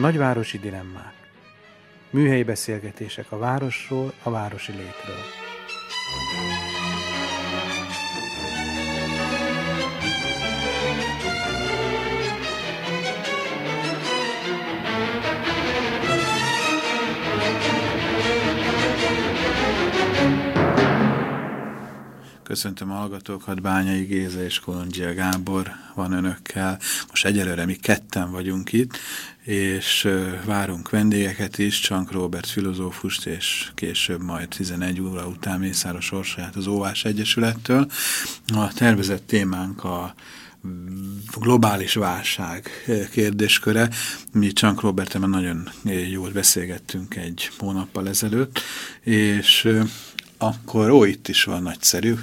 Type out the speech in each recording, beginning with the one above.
Nagyvárosi dilemmák. Műhelyi beszélgetések a városról, a városi létről. Köszöntöm a hallgatókat, Bányai Géza és Kolondzsia Gábor van önökkel. Most egyelőre mi ketten vagyunk itt, és várunk vendégeket is, Csank Róbert filozófust, és később majd 11 óra után Mészáros Orsolyát az Óvás Egyesülettől. A tervezett témánk a globális válság kérdésköre. Mi Csank Róberttel nagyon jól beszélgettünk egy hónappal ezelőtt, és akkor, itt is van, nagyszerű,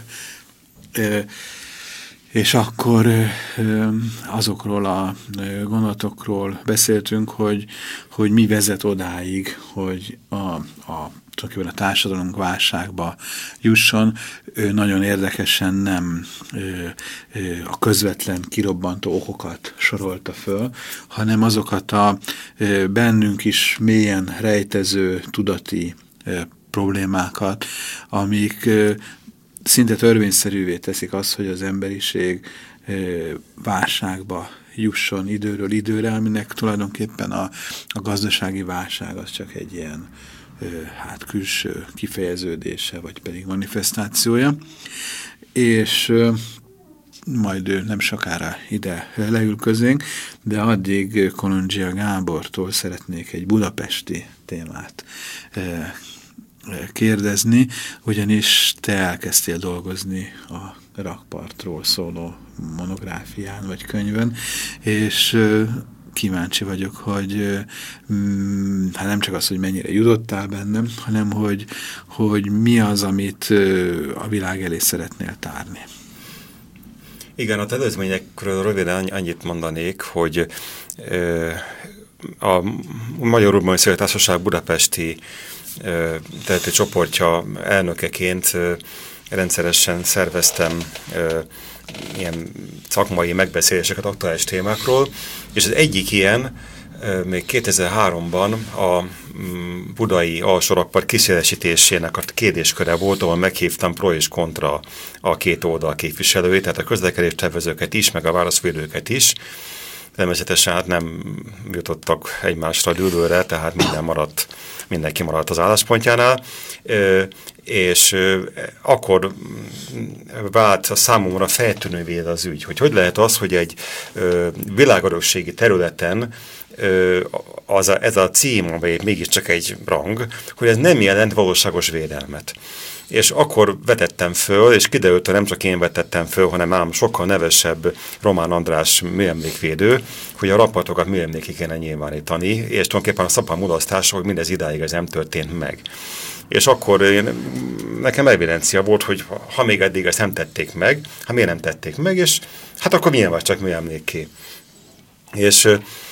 és akkor azokról a gondolatokról beszéltünk, hogy mi vezet odáig, hogy a társadalom válságba jusson. Ő nagyon érdekesen nem a közvetlen kirobbantó okokat sorolta föl, hanem azokat a bennünk is mélyen rejtező tudati problémákat, amik szinte törvényszerűvé teszik azt, hogy az emberiség válságba jusson időről időre, aminek tulajdonképpen a gazdasági válság az csak egy ilyen külső kifejeződése, vagy pedig manifestációja. És majd nem sokára ide leül közénk, de addig Kolondzsia Gábortól szeretnék egy budapesti témát kérdezni, ugyanis te elkezdtél dolgozni a rakpartról szóló monográfián vagy könyvön, és kíváncsi vagyok, hogy nem csak az, hogy mennyire jutottál bennem, hanem hogy mi az, amit a világ elé szeretnél tárni. Igen, az előzményekről röviden annyit mondanék, hogy a Magyar Urbanisztikai Társaság budapesti területi csoportja elnökeként rendszeresen szerveztem ilyen szakmai megbeszéléseket aktuális témákról, és az egyik ilyen még 2003-ban a budai alsórakpart kiszélesítésének a kérdésköre volt, ahol meghívtam pro és kontra a két oldal képviselőit, tehát a közlekedés tervezőket is, meg a városvédőket is. Természetesen hát nem jutottak egymásra dűlőre, tehát mindenki maradt az álláspontjánál, és akkor vált a számomra feltűnővé az ügy, hogy lehet az, hogy egy világörökségi területen ez a cím, amely mégiscsak egy rang, hogy ez nem jelent valóságos védelmet. És akkor vetettem föl, és kiderült, hogy nem csak én vetettem föl, hanem ám sokkal nevesebb Román András műemlékvédő, hogy a rakpartokat műemlékig kéne nyilvánítani, és tulajdonképpen a szabad mulasztás, hogy mindez idáig ez nem történt meg. És akkor nekem evidencia volt, hogy ha még eddig ezt nem tették meg, miért nem tették meg, és hát akkor milyen vagy csak műemlékké. És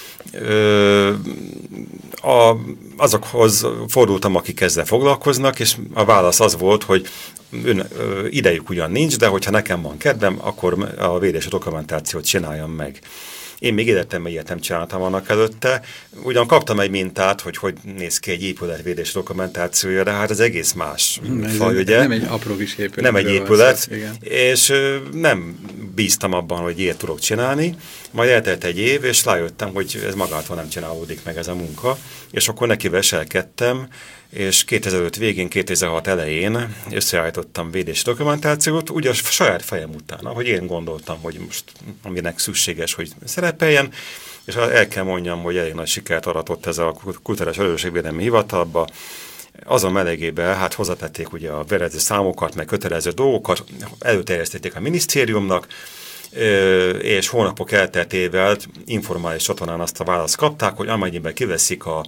azokhoz fordultam, akik ezzel foglalkoznak, és a válasz az volt, hogy idejük ugyan nincs, de hogyha nekem van kedvem, akkor a védési dokumentációt csináljam meg. Én még életemben ilyet nem csináltam annak előtte. Ugyan kaptam egy mintát, hogy néz ki egy épületvédési dokumentációja, de hát ez egész más faj, ugye? Nem egy apró kis épület. Nem egy épület, és nem bíztam abban, hogy ilyet tudok csinálni. Majd eltelt egy év, és rájöttem, hogy ez magától nem csinálódik meg ez a munka. És akkor neki veselkedtem, és 2005 végén, 2006 elején összeállítottam védési dokumentációt, ugye a saját fejem után, ahogy én gondoltam, hogy most aminek szükséges, hogy szerepeljen, és el kell mondjam, hogy elég nagy sikert aratott ez a Kulturális Örökségvédelmi Hivatalba. Azon melegében hát hozzátették ugye a vezető számokat, meg kötelező dolgokat, előterjesztették a minisztériumnak, és hónapok elteltével informális csatornán azt a választ kapták, hogy amennyiben kiveszik a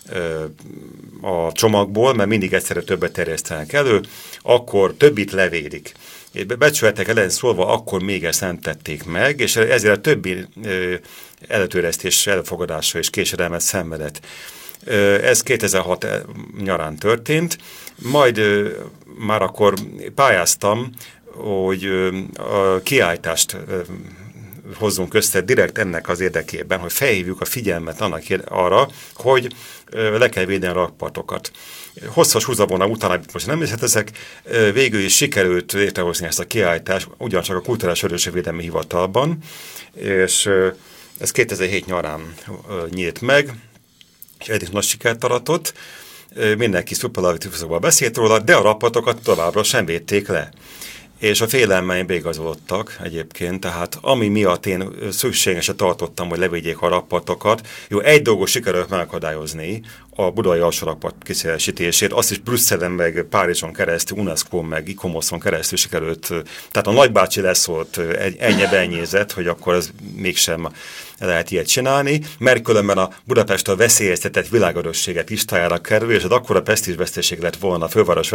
csomagból, mert mindig egyszerre többet terjesztenek elő, akkor többit levédik. Becsületek ellen szólva akkor még ezt nem tették meg, és ezért a többi előtöresztés elfogadása és késedelmet szenvedett. Ez 2006 nyarán történt, majd már akkor pályáztam, hogy a kiállítást hozzunk össze direkt ennek az érdekében, hogy felhívjuk a figyelmet arra, hogy le kell védeni a rakpartokat. Hosszas húzavona után, most nem ezek, végül is sikerült létrehozni ezt a kiállítást, ugyancsak a Kulturális Örökségvédelmi Hivatalban, és ez 2007 nyarán nyílt meg, és eddig nagy sikert aratott. Mindenki szuperlatívuszokban beszélt róla, de a rakpartokat továbbra sem védték le. És a félelmeim beigazolódtak egyébként, tehát ami miatt én szükségesre tartottam, hogy levédjék a rakpartokat, jó, egy dolgot sikerült megakadályozni, a budai alsórakpart kiszélesítését, azt is Brüsszelen, meg Párizson keresztül, UNESCO, meg ICOMOS-on keresztül sikerült, tehát a nagybácsi leszólt ennyi-bennyézett, hogy akkor ez mégsem lehet ilyet csinálni, mert különben a Budapest a veszélyeztetett világörökséget listájára kerül, és az akkora presztízsveszteség lett volna a főváros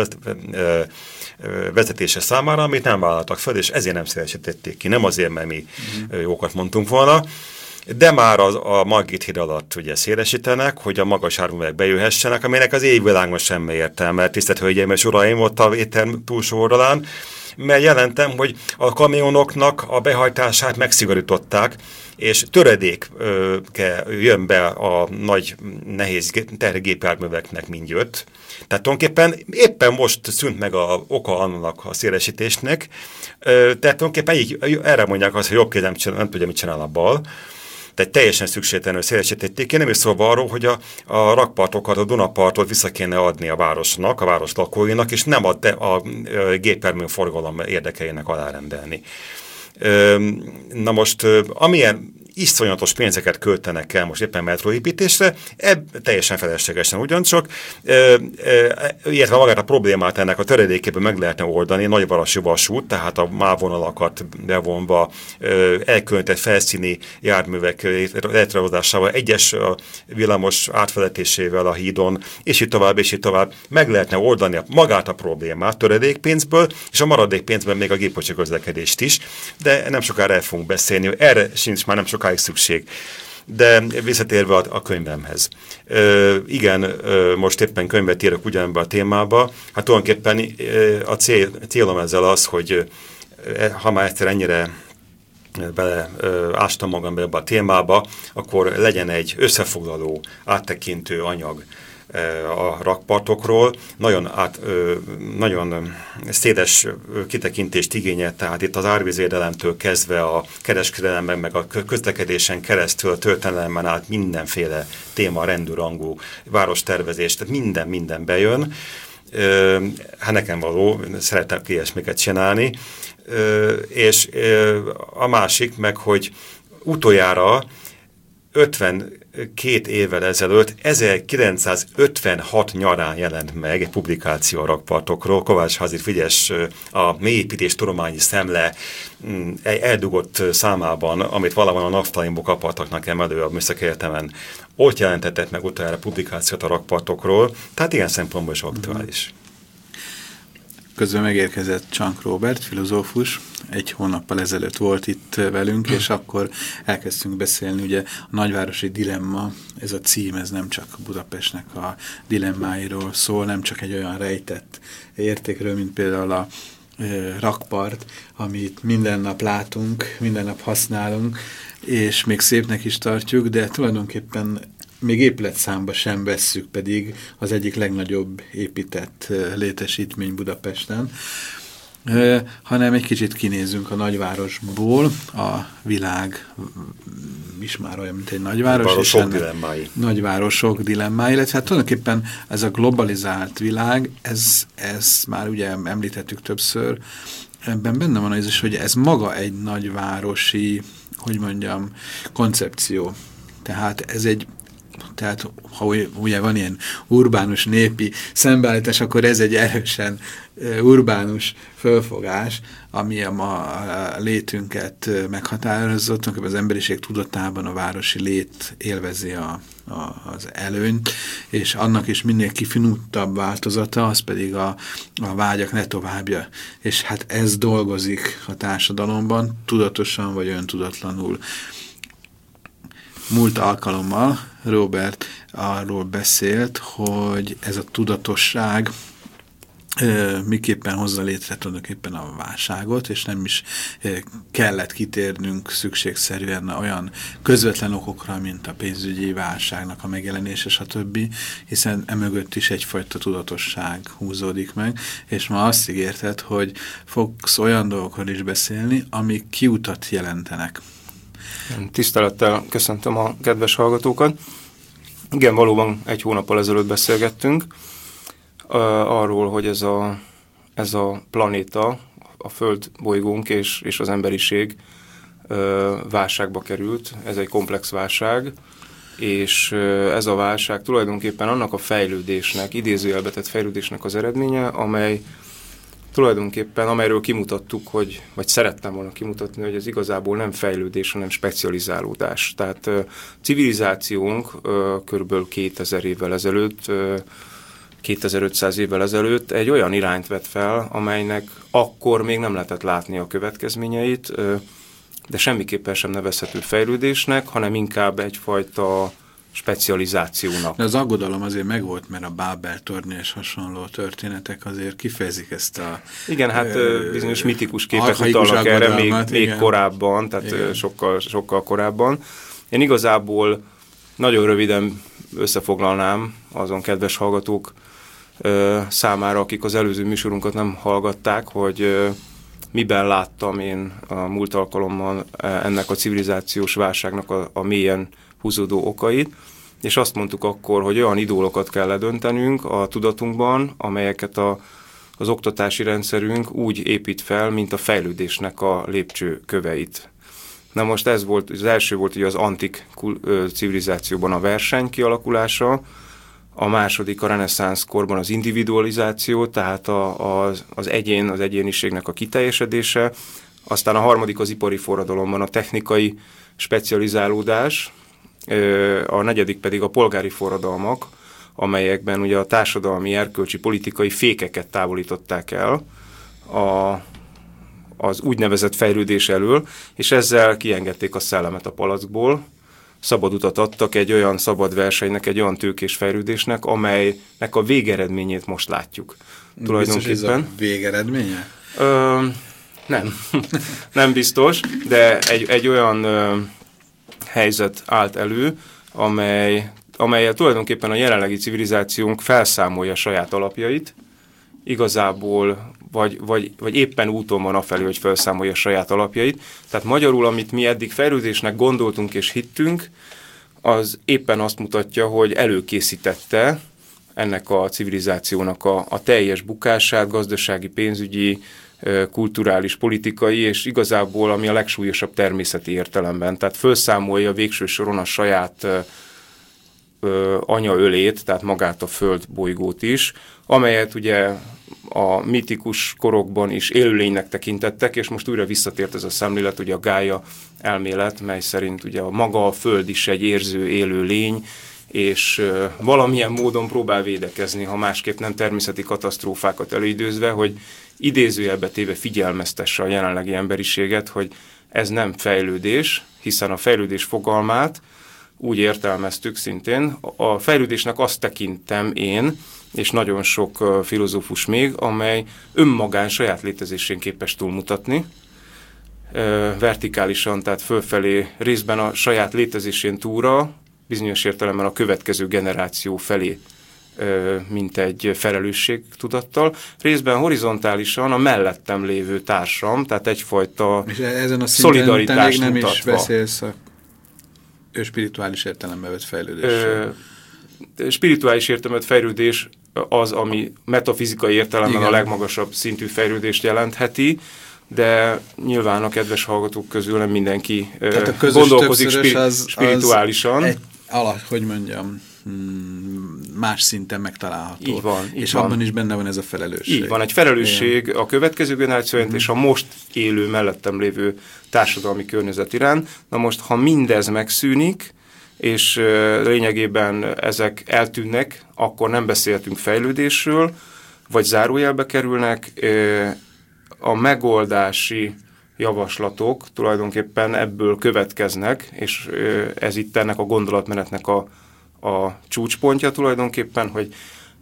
vezetése számára, amit nem vállaltak fel, és ezért nem szélesítették ki. Nem azért, mert mi jókat mondtunk volna, de már a Margit híd alatt ugye szélesítenek, hogy a magas járművek bejöhessenek, aminek az égvilágon semmi értelme. Tisztelt Hölgyeim és Uraim, ott a étterm túlsó oldalán, mert jelentem, hogy a kamionoknak a behajtását megszigorították, és töredék jön be a nagy, nehéz tergépjárműveknek, mint jött. Tehát tulajdonképpen éppen most szűnt meg a oka annak a szélesítésnek, tehát tulajdonképpen így erre mondják azt, hogy jobb kéz nem tudja, mit csinál a bal. Tehát teljesen szükségtelenül szélesítették ki, nem is szóval arról, hogy a rakpartokat, a Dunapartot vissza kéne adni a városnak, a város lakóinak, és nem a gépjármű forgalom érdekeinek alárendelni. Na most, amilyen iszonyatos pénzeket költenek el most éppen metróépítésre, teljesen feleslegesen ugyancsak, illetve magát a problémát ennek a töredékében meg lehetne oldani, nagyvarasi vasút, tehát a mávonalakat bevonva, elkülönített felszíni járművek létrehozásával, egyes villamos átfeletésével a hídon, és így tovább, meg lehetne oldani magát a problémát töredékpénzből, és a maradék pénzben még a gépkocsi közlekedést is, de nem sokára el fogunk beszélni, erre sincs már nem sokáig szükség. De visszatérve a könyvemhez. Igen, most éppen könyvet írok ugyanebben a témába. Hát tulajdonképpen a célom ezzel az, hogy ha már egyszer ennyire ástam magam ebbe a témába, akkor legyen egy összefoglaló, áttekintő anyag a rakpartokról, nagyon széles kitekintést igényel, tehát itt az árvízvédelemtől kezdve a kereskedelemben, meg a közlekedésen keresztül a történelmen át mindenféle téma, rendőrangú várostervezés, tehát minden bejön. Hát nekem való, szeretem ilyesmiket csinálni, és a másik meg, hogy utoljára 52 évvel ezelőtt, 1956 nyarán jelent meg egy publikáció a rakpartokról. Kovács Hazit Frigyes a Mélyépítés tudományi szemle eldugott számában, amit valahol a naftalimból kaphatnak emelő a Műszaki Egyetemen. Ott jelentetett meg utoljára publikációt a rakpartokról, tehát ilyen szempontból is aktuális. Közben megérkezett Csank Róbert, filozófus, 1 hónappal ezelőtt volt itt velünk, és akkor elkezdtünk beszélni, ugye a nagyvárosi dilemma, ez a cím, ez nem csak Budapestnek a dilemmáiról szól, nem csak egy olyan rejtett értékről, mint például a rakpart, amit minden nap látunk, minden nap használunk, és még szépnek is tartjuk, de tulajdonképpen még épületszámba sem vesszük, pedig az egyik legnagyobb épített létesítmény Budapesten, hanem egy kicsit kinézünk a nagyvárosból, a világ is már olyan, mint egy nagyváros. Nagyvárosok dilemmái, illetve hát tulajdonképpen ez a globalizált világ, ez már ugye említettük többször, ebben benne van az is, hogy ez maga egy nagyvárosi, hogy mondjam, koncepció. Tehát ha ugye van ilyen urbánus népi szembeállítás, akkor ez egy erősen urbánus fölfogás, ami a létünket meghatározott, amikor az emberiség tudatában a városi lét élvezi az előnyt, és annak is minél kifinuttabb változata, az pedig a vágyak ne továbbja. És hát ez dolgozik a társadalomban, tudatosan vagy öntudatlanul. Múlt alkalommal Róbert arról beszélt, hogy ez a tudatosság, miképpen hozza létre tulajdonképpen a válságot, és nem is kellett kitérnünk szükségszerűen olyan közvetlen okokra, mint a pénzügyi válságnak a megjelenése, stb., hiszen emögött is egyfajta tudatosság húzódik meg, és ma azt ígérted, hogy fogsz olyan dolgokról is beszélni, amik kiutat jelentenek. Tisztelettel köszöntöm a kedves hallgatókat. Igen, valóban 1 hónappal ezelőtt beszélgettünk arról, hogy ez a planéta, a Föld bolygónk és az emberiség válságba került. Ez egy komplex válság, és ez a válság tulajdonképpen annak a fejlődésnek, idézőjelbe tett fejlődésnek az eredménye, amelyről kimutattuk, vagy szerettem volna kimutatni, hogy ez igazából nem fejlődés, hanem specializálódás. Tehát civilizációnk körülbelül 2000 évvel ezelőtt, 2500 évvel ezelőtt egy olyan irányt vett fel, amelynek akkor még nem lehetett látni a következményeit, de semmiképpen sem nevezhető fejlődésnek, hanem inkább egyfajta specializációnak. De az aggodalom azért megvolt, mert a Bábel-tornya és hasonló történetek azért kifejezik ezt a... Igen, hát bizonyos mitikus képek utalnak erre még korábban, tehát sokkal korábban. Én igazából nagyon röviden összefoglalnám azon kedves hallgatók számára, akik az előző műsorunkat nem hallgatták, hogy miben láttam én a múlt alkalommal ennek a civilizációs válságnak a mélyen húzódó okait, és azt mondtuk akkor, hogy olyan idólokat kell ledöntenünk a tudatunkban, amelyeket az oktatási rendszerünk úgy épít fel, mint a fejlődésnek a lépcsőköveit. Na most az első volt ugye az antik civilizációban a verseny kialakulása, a második a reneszánsz korban az individualizáció, tehát az egyéniségnek a kiteljesedése, aztán a harmadik az ipari forradalomban a technikai specializálódás, a negyedik pedig a polgári forradalmak, amelyekben ugye a társadalmi, erkölcsi, politikai fékeket távolították el az úgynevezett fejlődés elől, és ezzel kiengedték a szellemet a palackból, szabad utat adtak egy olyan szabad versenynek, egy olyan tőkés fejlődésnek, amelynek a végeredményét most látjuk. Biztos ez a végeredménye? Nem. Nem biztos, de egy olyan helyzet állt elő, amelyel tulajdonképpen a jelenlegi civilizációnk felszámolja saját alapjait, igazából vagy éppen úton van afelé, hogy felszámolja saját alapjait. Tehát magyarul, amit mi eddig fejlődésnek gondoltunk és hittünk, az éppen azt mutatja, hogy előkészítette ennek a civilizációnak a teljes bukását, gazdasági, pénzügyi, kulturális, politikai, és igazából ami a legsúlyosabb természeti értelemben. Tehát felszámolja végső soron a saját anyaölét, tehát magát a Föld bolygót is, amelyet ugye a mitikus korokban is élőlénynek tekintettek, és most újra visszatért ez a szemlélet, ugye a Gája elmélet, mely szerint ugye maga a Föld is egy érző, élő lény, és valamilyen módon próbál védekezni, ha másképp nem természeti katasztrófákat előidőzve, hogy idézőjelbe téve figyelmeztesse a jelenlegi emberiséget, hogy ez nem fejlődés, hiszen a fejlődés fogalmát úgy értelmeztük szintén, a fejlődésnek azt tekintem én, és nagyon sok filozófus még, amely önmagán saját létezésén képes túlmutatni, vertikálisan, tehát fölfelé, részben a saját létezésén túlra, bizonyos értelemben a következő generáció felé, mint egy felelősségtudattal, részben horizontálisan a mellettem lévő társam, tehát egyfajta szolidaritást nem mutatva. is beszélsz a spirituális értelembe vett fejlődésről. Spirituális értelmet fejlődés az, ami metafizikai értelemben igen, a legmagasabb szintű fejlődést jelentheti, de nyilván a kedves hallgatók közül nem mindenki gondolkozik spirituálisan. Hogy mondjam, más szinten megtalálható. Így van. És abban is benne van ez a felelősség. Így van, egy felelősség a következő generáció és a most élő, mellettem lévő társadalmi környezet iránt. Na most, ha mindez megszűnik, és lényegében ezek eltűnnek, akkor nem beszélhetünk fejlődésről, vagy zárójelbe kerülnek. A megoldási javaslatok tulajdonképpen ebből következnek, és ez itt ennek a gondolatmenetnek a csúcspontja tulajdonképpen, hogy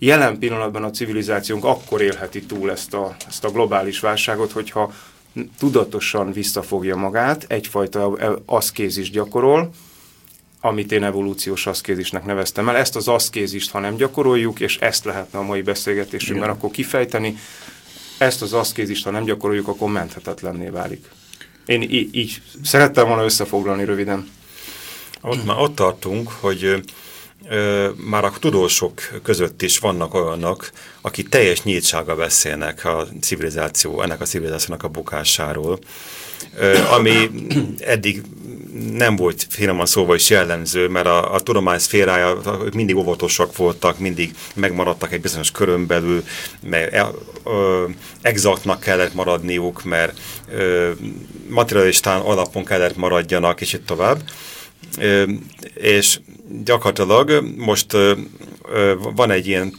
jelen pillanatban a civilizációnk akkor élheti túl ezt a globális válságot, hogyha tudatosan visszafogja magát, egyfajta aszkézist gyakorol, amit én evolúciós aszkézisnek neveztem el. Ezt az aszkézist, ha nem gyakoroljuk, és ezt lehetne a mai beszélgetésünkben akkor kifejteni, ezt az aszkézist, ha nem gyakoroljuk, akkor menthetetlenné válik. Én így szerettem volna összefoglalni röviden. Ott tartunk, hogy már a tudósok között is vannak olyanok, akik teljes nyíltsággal beszélnek ennek a civilizációnak a bukásáról, ami eddig nem volt finoman szóval is jellemző, mert a tudomány szférája mindig óvatosak voltak, mindig megmaradtak egy bizonyos körön belül, mert exaktnak kellett maradniuk, mert materialistán alapon kellett maradjanak, és itt tovább. És gyakorlatilag most van egy ilyen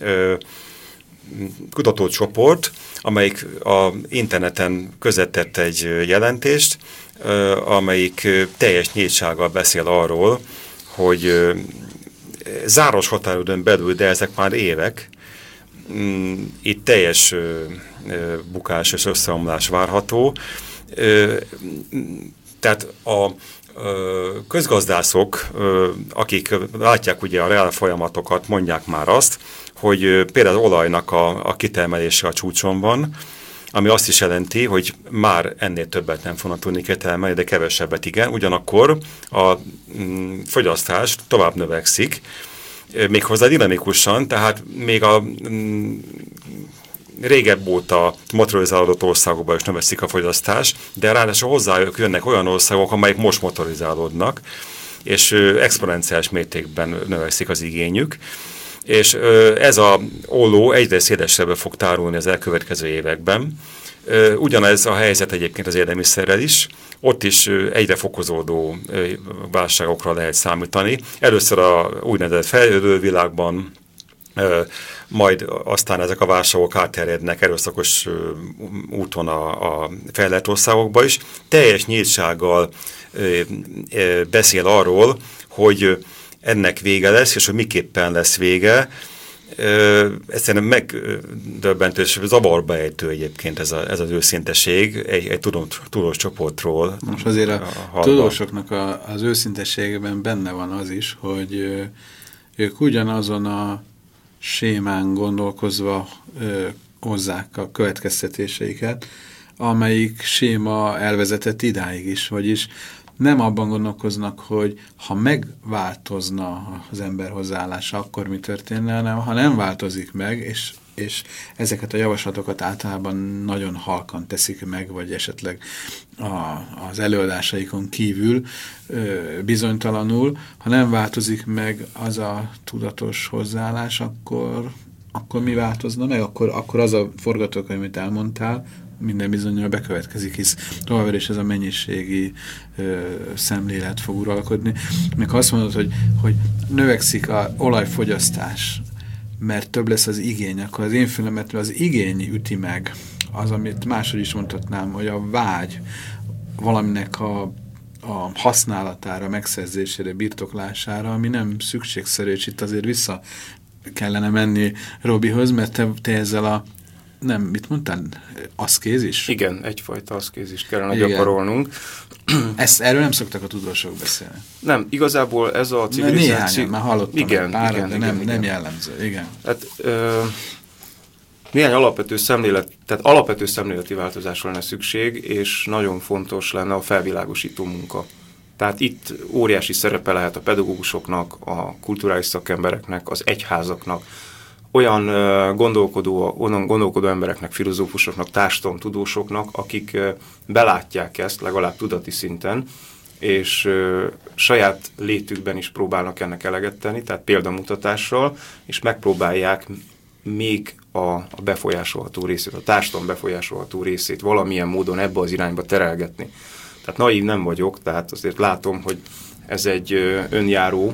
kutatócsoport, amelyik a interneten közvetett egy jelentést, amelyik teljes nyíltsággal beszél arról, hogy záros határidőn belül, de ezek már évek, itt teljes bukás és összeomlás várható. Tehát a közgazdászok, akik látják ugye a reál folyamatokat, mondják már azt, hogy például az olajnak a kitermelése a csúcson van, ami azt is jelenti, hogy már ennél többet nem fognak tudni kitermelni, de kevesebbet igen. Ugyanakkor a fogyasztás tovább növekszik, méghozzá dinamikusan, tehát még a régebb óta motorizálódott országokban is növekszik a fogyasztás, de ráadásul hozzájuk jönnek olyan országok, amelyek most motorizálódnak, és exponenciális mértékben növekszik az igényük. És ez a olló egyre szélesebbre fog tárulni az elkövetkező években. Ugyanez a helyzet egyébként az élelmiszerrel is. Ott is egyre fokozódó válságokra lehet számítani. Először a úgynevezett fejlődő világban, majd aztán ezek a válságok átterjednek erőszakos úton a fejlett országokba is. Teljes nyíltsággal beszél arról, hogy ennek vége lesz, és hogy miképpen lesz vége. Egyszerűen megdöbbentő, és zavarba ejtő egyébként ez az őszinteség egy tudós csoportról. Most azért a tudósoknak az őszintességében benne van az is, hogy ők ugyanazon a sémán gondolkozva hozzák a következtetéseiket, amelyik séma elvezetett idáig is, vagyis nem abban gondolkoznak, hogy ha megváltozna az ember hozzáállása, akkor mi történne, hanem ha nem változik meg, és ezeket a javaslatokat általában nagyon halkan teszik meg, vagy esetleg az előadásaikon kívül bizonytalanul, ha nem változik meg az a tudatos hozzáállás, akkor mi változna meg? Akkor az a forgatókönyv, amit elmondtál, minden bizonnyal bekövetkezik, hisz továbbra is ez a mennyiségi szemlélet fog uralkodni. Még ha azt mondod, hogy növekszik az olajfogyasztás, mert több lesz az igény, akkor az én fülemet az igény üti meg. Az, amit máshogy is mondhatnám, hogy a vágy valaminek a használatára, megszerzésére, birtoklására, ami nem szükségszerű, és itt azért vissza kellene menni Robihoz, mert te ezzel nem, mit mondtál? Aszkézis? Igen, egyfajta aszkézist kellene gyakorolnunk. Erről nem szoktak a tudósok beszélni. Nem, igazából ez a civilizáció... Néhányan, már hallottam párat, de nem jellemző. Igen. Hát, néhány alapvető szemléleti változásra lenne szükség, és nagyon fontos lenne a felvilágosító munka. Tehát itt óriási szerepe lehet a pedagógusoknak, a kulturális szakembereknek, az egyházaknak, olyan gondolkodó embereknek, filozófusoknak, társadalomtudósoknak, akik belátják ezt legalább tudati szinten, és saját létükben is próbálnak ennek eleget tenni, tehát példamutatással, és megpróbálják még a befolyásolható részét, a társadalom befolyásolható részét valamilyen módon ebbe az irányba terelgetni. Tehát naív nem vagyok, tehát azért látom, hogy ez egy önjáró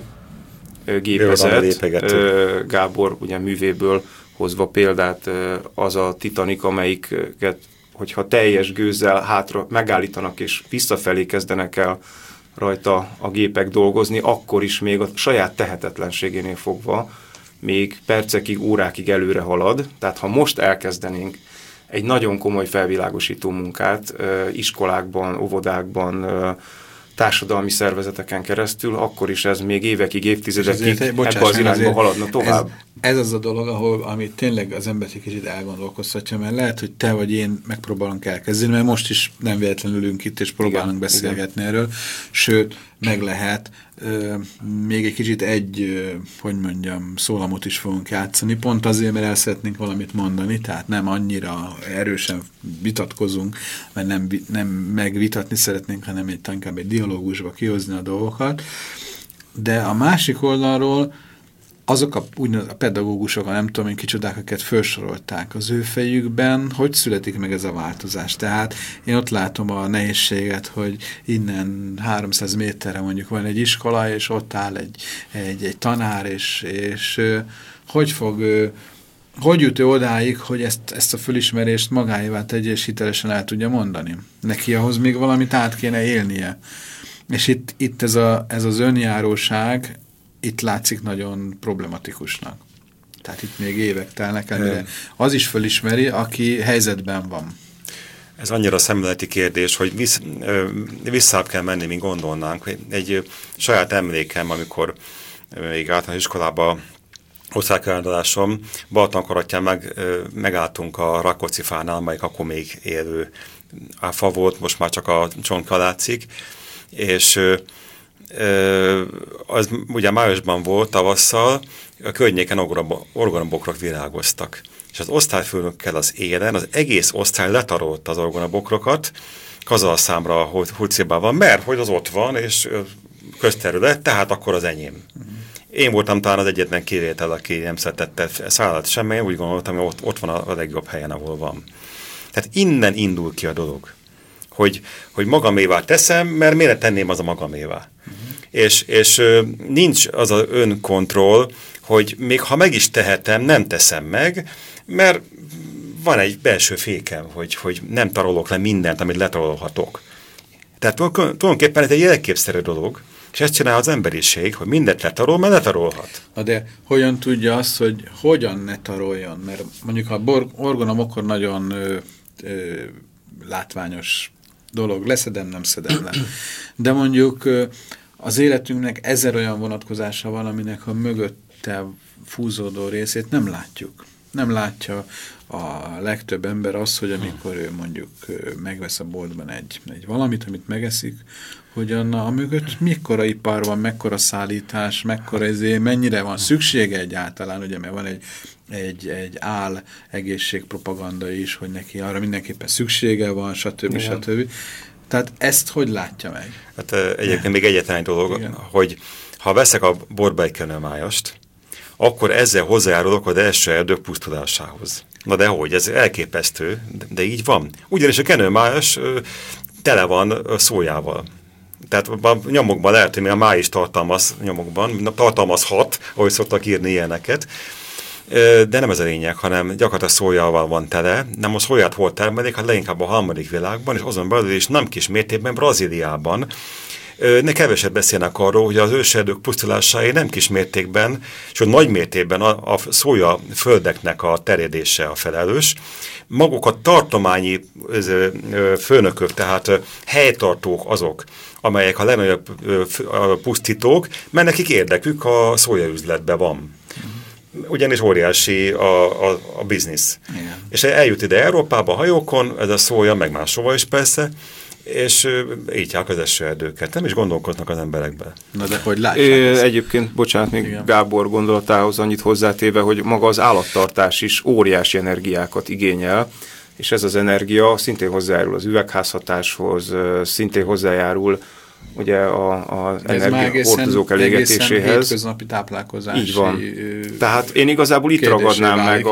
gépezet. Gábor ugye művéből hozva példát, az a Titanic, amelyiket, hogyha teljes gőzzel hátra megállítanak és visszafelé kezdenek el rajta a gépek dolgozni, akkor is még a saját tehetetlenségénél fogva még percekig, órákig előre halad. Tehát ha most elkezdenénk egy nagyon komoly felvilágosító munkát iskolákban, óvodákban, társadalmi szervezeteken keresztül, akkor is ez még évekig, évtizedekig ebbe az irányba haladna tovább. Ez az a dolog, amit tényleg az embert egy kicsit elgondolkoztatja, mert lehet, hogy te vagy én megpróbálunk elkezdeni, mert most is nem véletlenül ülünk itt, és próbálunk beszélgetni erről, sőt, meg lehet, még egy kicsit szólamot is fogunk játszani, pont azért, mert el szeretnénk valamit mondani, tehát nem annyira erősen vitatkozunk, mert nem megvitatni szeretnénk, hanem inkább egy dialógusba kihozni a dolgokat. De a másik oldalról azok a pedagógusok, nem tudom én kicsodák, akiket felsorolták az ő fejükben, hogy születik meg ez a változás. Tehát én ott látom a nehézséget, hogy innen 300 méterre mondjuk van egy iskola, és ott áll egy tanár, és hogy jut ő odáig, hogy ezt a fölismerést magáévá tegye, és hitelesen el tudja mondani. Neki ahhoz még valamit át kéne élnie. És itt ez az önjáróság itt látszik nagyon problematikusnak. Tehát itt még évek telnek el, az is fölismeri, aki helyzetben van. Ez annyira szemléleti kérdés, hogy visszább kell menni, mint gondolnánk. Egy saját emlékem, amikor még általános iskolában osztálykirándulásom, Balatonkarattyán megálltunk a Rákóczi-fánál, amelyik akkor még élő fa volt, most már csak a csontja látszik, és az ugye májusban volt, tavasszal, a környéken orgonabokrok virágoztak. És az osztályfőnökkel az élen az egész osztály letarolta az orgonabokrokat, kazalszámra, hogy Hucibán van, mert hogy az ott van, és közterület, tehát akkor az enyém. Én voltam talán az egyetlen kivétel, aki nem szeretette szállat semmi, úgy gondoltam, hogy ott van a legjobb helyen, ahol van. Tehát innen indul ki a dolog, hogy magamévá teszem, mert miért tenném az a magamévá. És nincs az az önkontroll, hogy még ha meg is tehetem, nem teszem meg, mert van egy belső fékem, hogy nem tarolok le mindent, amit letarolhatok. Tehát tulajdonképpen ez egy jelképszerű dolog, és ezt csinál az emberiség, hogy mindent letarol, mert letarolhat. De hogyan tudja azt, hogy hogyan ne taroljon? Mert mondjuk a orgonamokor nagyon látványos dolog, leszedem, nem szedem le. De mondjuk az életünknek 1000 olyan vonatkozása van, aminek a mögötte fúzódó részét nem látjuk. Nem látja a legtöbb ember azt, hogy amikor ő mondjuk megvesz a boltban egy valamit, amit megeszik, hogy a mögött mekkora ipar van, mekkora szállítás, mennyire van szüksége egyáltalán, ugye, mert van egy egészségpropaganda is, hogy neki arra mindenképpen szüksége van, stb. Tehát ezt hogy látja meg? Hát egyébként még egyetlen egy dolog, hogy ha veszek a borba egy kenőmájast, akkor ezzel hozzájárulok az első erdők pusztulásához. Na de hogy? Ez elképesztő, de így van. Ugyanis a kenőmájas tele van szójával. Tehát a nyomokban lehet, hogy a máj is tartalmazhat, ahogy szoktak írni ilyeneket, de nem ez a lényeg, hanem gyakorlatilag szójával van tele. Nem a szóját hol termelik, hát leginkább a harmadik világban, és azon belül is nem kis mértékben Brazíliában. Ne keveset beszélnek arról, hogy az őserdők pusztulásai nem kis mértékben, sőt nagy mértékben a szója földeknek a terjedése a felelős. Maguk a tartományi főnökök, tehát helytartók azok, amelyek a legnagyobb pusztítók, mert nekik érdekük a szójaüzletben van. Ugyanis óriási a biznisz. Igen. És eljut ide Európába hajókon, ez a szója, meg máshova is persze, és így az esőerdőket. Nem is gondolkoznak az emberekbe. Na de hogy látják egyébként, bocsánat, még igen. Gábor gondolatához annyit hozzátéve, hogy maga az állattartás is óriási energiákat igényel, és ez az energia szintén hozzájárul az üvegházhatáshoz, szintén hozzájárul ugye az energia hordozók elégetéséhez. Hétköznapi táplálkozási. Így van. Tehát én igazából itt ragadnám meg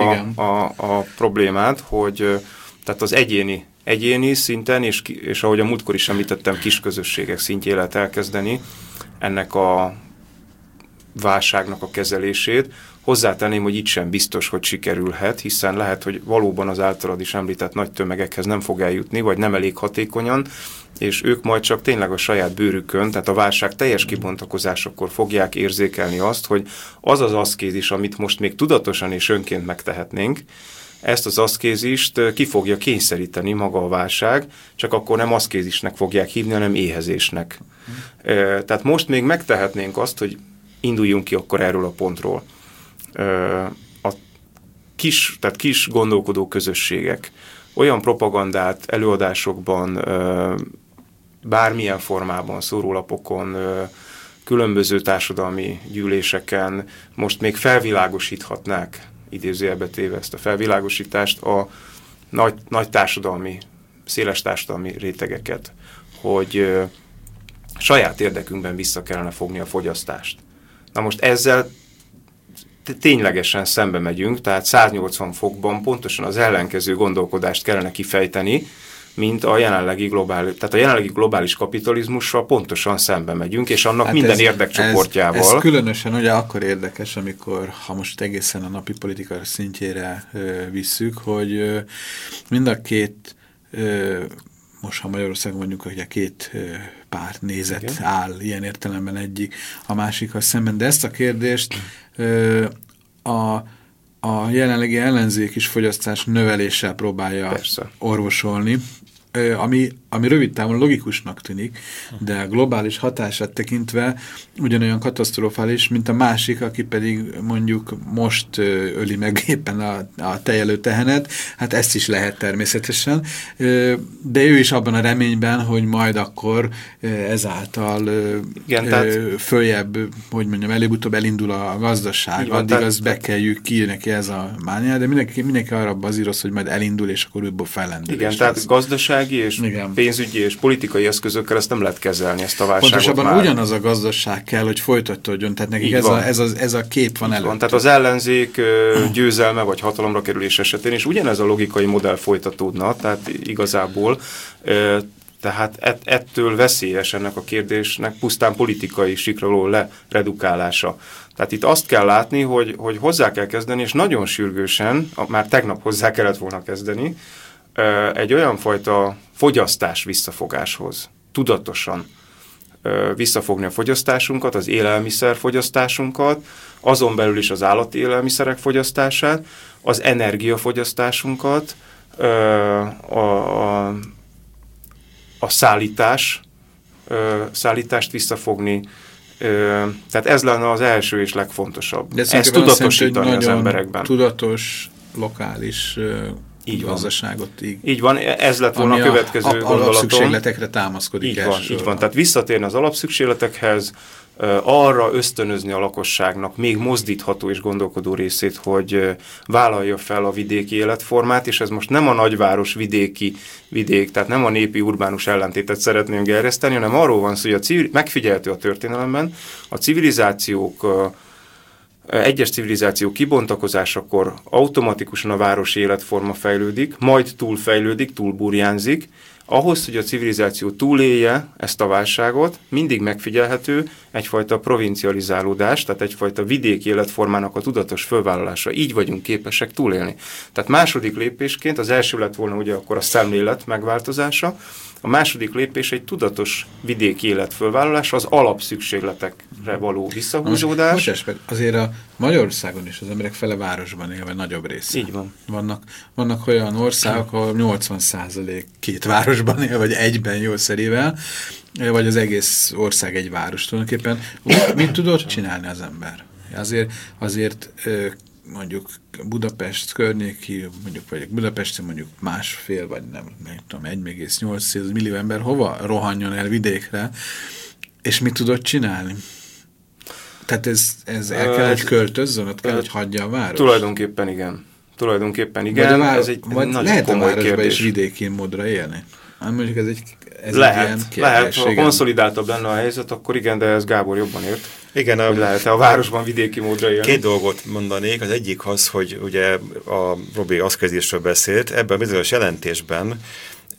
a problémát, hogy tehát az egyéni szinten, és ahogy a múltkor is említettem, kisközösségek szintjén lehet elkezdeni ennek a válságnak a kezelését, Hozzátenném, hogy itt sem biztos, hogy sikerülhet, hiszen lehet, hogy valóban az általad is említett nagy tömegekhez nem fog eljutni, vagy nem elég hatékonyan, és ők majd csak tényleg a saját bőrükön, tehát a válság teljes kibontakozásakor fogják érzékelni azt, hogy az az aszkézis, amit most még tudatosan és önként megtehetnénk, ezt az aszkézist ki fogja kényszeríteni maga a válság, csak akkor nem aszkézisnek fogják hívni, hanem éhezésnek. Tehát most még megtehetnénk azt, hogy induljunk ki akkor erről a pontról. A kis gondolkodó közösségek olyan propagandát előadásokban, bármilyen formában, szórólapokon, különböző társadalmi gyűléseken most még felvilágosíthatnák, idézőjelbe téve ezt a felvilágosítást, a nagy társadalmi, széles társadalmi rétegeket, hogy saját érdekünkben vissza kellene fogni a fogyasztást. Na most ezzel ténylegesen szembe megyünk, tehát 180 fokban pontosan az ellenkező gondolkodást kellene kifejteni, mint a jelenlegi globális kapitalizmussal pontosan szembe megyünk, és annak minden érdekcsoportjával. Ez különösen ugye akkor érdekes, amikor, ha most egészen a napi politika szintjére visszük, hogy mind a két, most ha Magyarországon mondjuk, hogy a két párt nézet áll ilyen értelemben egyik a másikkal szemben, de ezt a kérdést a jelenlegi ellenzék is fogyasztás növeléssel próbálja orvosolni, ami rövid távon logikusnak tűnik, de a globális hatását tekintve ugyanolyan katasztrofális, mint a másik, aki pedig mondjuk most öli meg éppen a tejelő tehenet, hát ezt is lehet természetesen, de ő is abban a reményben, hogy majd akkor ezáltal följebb, hogy mondjam, előbb-utóbb elindul a gazdaság, igen, addig azt bekeljük ki neki ez a mánia, de mindenki arra bazíroz, hogy majd elindul, és akkor újból fellendül. Igen, tehát gazdasági és pénzügyi és politikai eszközökkel ezt nem lehet kezelni, ezt a válságot. Pontosabban már. Ugyanaz a gazdaság kell, hogy folytatódjon, tehát nekik ez a kép van előtt. Tehát az ellenzék győzelme vagy hatalomra kerülés esetén is ugyanez a logikai modell folytatódna, tehát igazából tehát ettől veszélyes ennek a kérdésnek pusztán politikai sikra leredukálása. Tehát itt azt kell látni, hogy hozzá kell kezdeni, és nagyon sürgősen, már tegnap hozzá kellett volna kezdeni, egy olyan fajta fogyasztás visszafogáshoz, tudatosan visszafogni a fogyasztásunkat, az élelmiszer fogyasztásunkat, azon belül is az állati élelmiszerek fogyasztását, az energiafogyasztásunkat, a szállítást visszafogni. Tehát ez lenne az első és legfontosabb. Ezt tudatosítani az emberekben. Tudatos, lokális gazdaságot. Így van, ez lett volna a következő gondolatom. Alapszükségletekre támaszkodik. Így van, tehát visszatérni az alapszükségletekhez, arra ösztönözni a lakosságnak még mozdítható és gondolkodó részét, hogy vállalja fel a vidéki életformát, és ez most nem a nagyváros vidék, tehát nem a népi urbánus ellentétet szeretném gerjeszteni, hanem arról van szó, hogy megfigyelhető a történelemben, a civilizációk, egyes civilizációk kibontakozásakor automatikusan a városi életforma fejlődik, majd túlfejlődik, túlburjánzik. Ahhoz, hogy a civilizáció túlélje ezt a válságot, mindig megfigyelhető egyfajta provincializálódás, tehát egyfajta vidéki életformának a tudatos fölvállalása. Így vagyunk képesek túlélni. Tehát második lépésként, az első lett volna ugye akkor a szemlélet megváltozása, a második lépés egy tudatos vidéki élet fölvállalása, az alapszükségletekre való visszahúzódás. Most azért a Magyarországon is az emberek fele városban él, vagy nagyobb része. Így van. Vannak olyan országok, ahol 80% két városban él, vagy egyben jószerivel, vagy az egész ország egy város tulajdonképpen. Mit tudod csinálni az ember? Azért mondjuk Budapest környéki, vagy Budapesten mondjuk 1,5 vagy nem tudom, 1,8 millió ember hova rohanjon el vidékre, és mit tudod csinálni? Tehát ez el kell, hogy költözzön, ott kell, hogy hagyja a város? Tulajdonképpen igen. Ez egy nagyon lehet komoly a városban kérdés. is vidéki módra élni? Mondjuk ez lehet, ha konszolidáltabb lenne a helyzet, akkor igen, de ez Gábor jobban ért. Igen, lehet-e a városban vidéki módra élni? Két dolgot mondanék. Az egyik az, hogy ugye a Robi aszkézisről beszélt, ebben a bizonyos jelentésben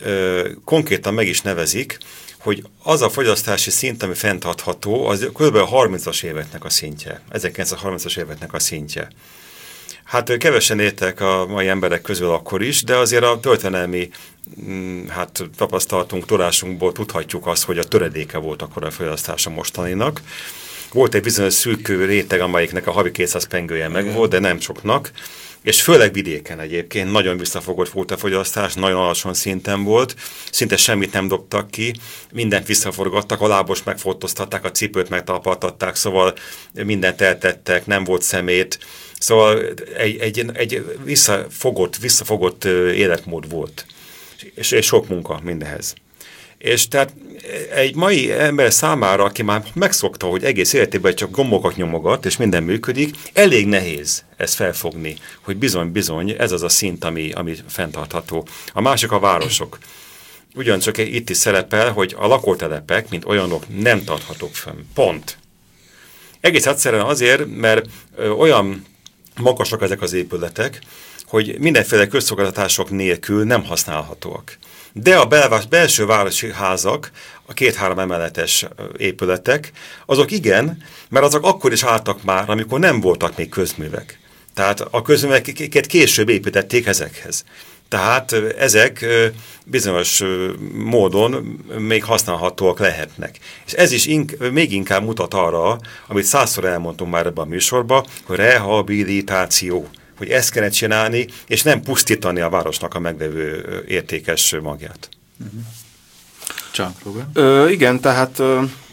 konkrétan meg is nevezik, hogy az a fogyasztási szint, ami fenntartható, az kb. 30-as éveknek a szintje. 1930-as éveknek a szintje. Hát kevesen értek a mai emberek közül akkor is, de azért a történelmi tapasztalatunk, tudásunkból tudhatjuk azt, hogy a töredéke volt akkor a fogyasztása mostaninak. Volt egy bizonyos szűk réteg, amelyiknek a havi 200 pengője megvolt, de nem soknak. És főleg vidéken egyébként nagyon visszafogott volt a fogyasztás, nagyon alacsony szinten volt, szinte semmit nem dobtak ki, mindent visszaforgattak, a lábos megfotóztatták, a cipőt megtalpaltatták, szóval mindent eltettek, nem volt szemét, szóval egy visszafogott életmód volt, és sok munka mindehez. És tehát egy mai ember számára, aki már megszokta, hogy egész életében csak gombokat nyomogat, és minden működik, elég nehéz ezt felfogni, hogy bizony, ez az a szint, ami fenntartható. A másik a városok. Ugyancsak itt is szerepel, hogy a lakótelepek, mint olyanok nem tarthatók fenn. Pont. Egész egyszerűen azért, mert olyan magasak ezek az épületek, hogy mindenféle közszolgáltatások nélkül nem használhatóak. De a belső városi házak, a 2-3 emeletes épületek, azok igen, mert azok akkor is álltak már, amikor nem voltak még közművek. Tehát a közműveket később építették ezekhez. Tehát ezek bizonyos módon még használhatóak lehetnek. És ez is még inkább mutat arra, amit 100-szor elmondtunk már ebben a műsorban, hogy rehabilitáció. Hogy ezt kellene csinálni, és nem pusztítani a városnak a meglévő értékes magját. Csak, Robert? Igen, tehát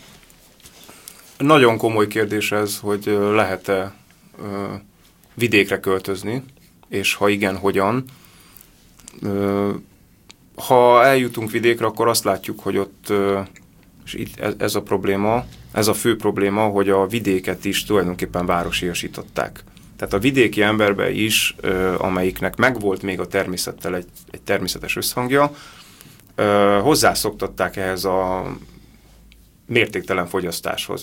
nagyon komoly kérdés ez, hogy lehet-e vidékre költözni, és ha igen, hogyan. Ha eljutunk vidékre, akkor azt látjuk, hogy ott, és itt ez a probléma, ez a fő probléma, hogy a vidéket is tulajdonképpen városiasították. Tehát a vidéki emberben is, amelyiknek megvolt még a természettel egy természetes összhangja, hozzászoktatták ehhez a mértéktelen fogyasztáshoz.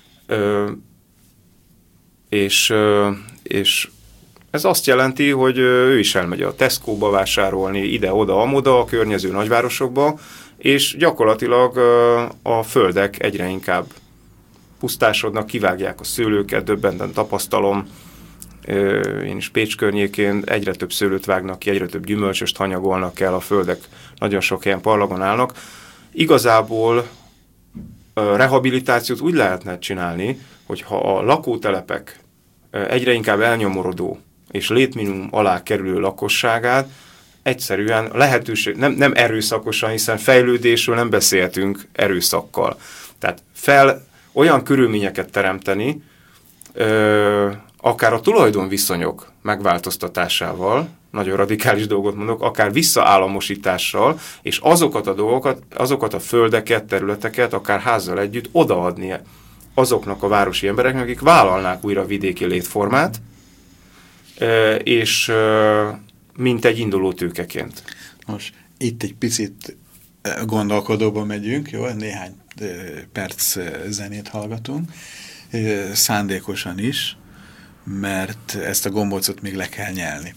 És ez azt jelenti, hogy ő is elmegy a Tesco-ba vásárolni, ide-oda, amoda, a környező nagyvárosokba, és gyakorlatilag a földek egyre inkább pusztásodnak, kivágják a szőlőket, döbbenten tapasztalom. Én is Pécs környékén egyre több szőlőt vágnak ki, egyre több gyümölcsöst hanyagolnak el, a földek nagyon sok helyen parlagon állnak. Igazából rehabilitációt úgy lehetne csinálni, hogy ha a lakótelepek egyre inkább elnyomorodó és létminimum alá kerülő lakosságát egyszerűen lehetőség, nem erőszakosan, hiszen fejlődésről nem beszélhetünk erőszakkal. Tehát olyan körülményeket teremteni, akár a tulajdonviszonyok megváltoztatásával, nagyon radikális dolgot mondok, akár visszaállamosítással, és azokat a földeket, területeket, akár házzal együtt odaadni azoknak a városi embereknek, akik vállalnák újra a vidéki létformát, és mint egy induló tőkeként. Most itt egy picit gondolkodóba megyünk, jó? Néhány perc zenét hallgatunk, szándékosan is, mert ezt a gombócot még le kell nyelni.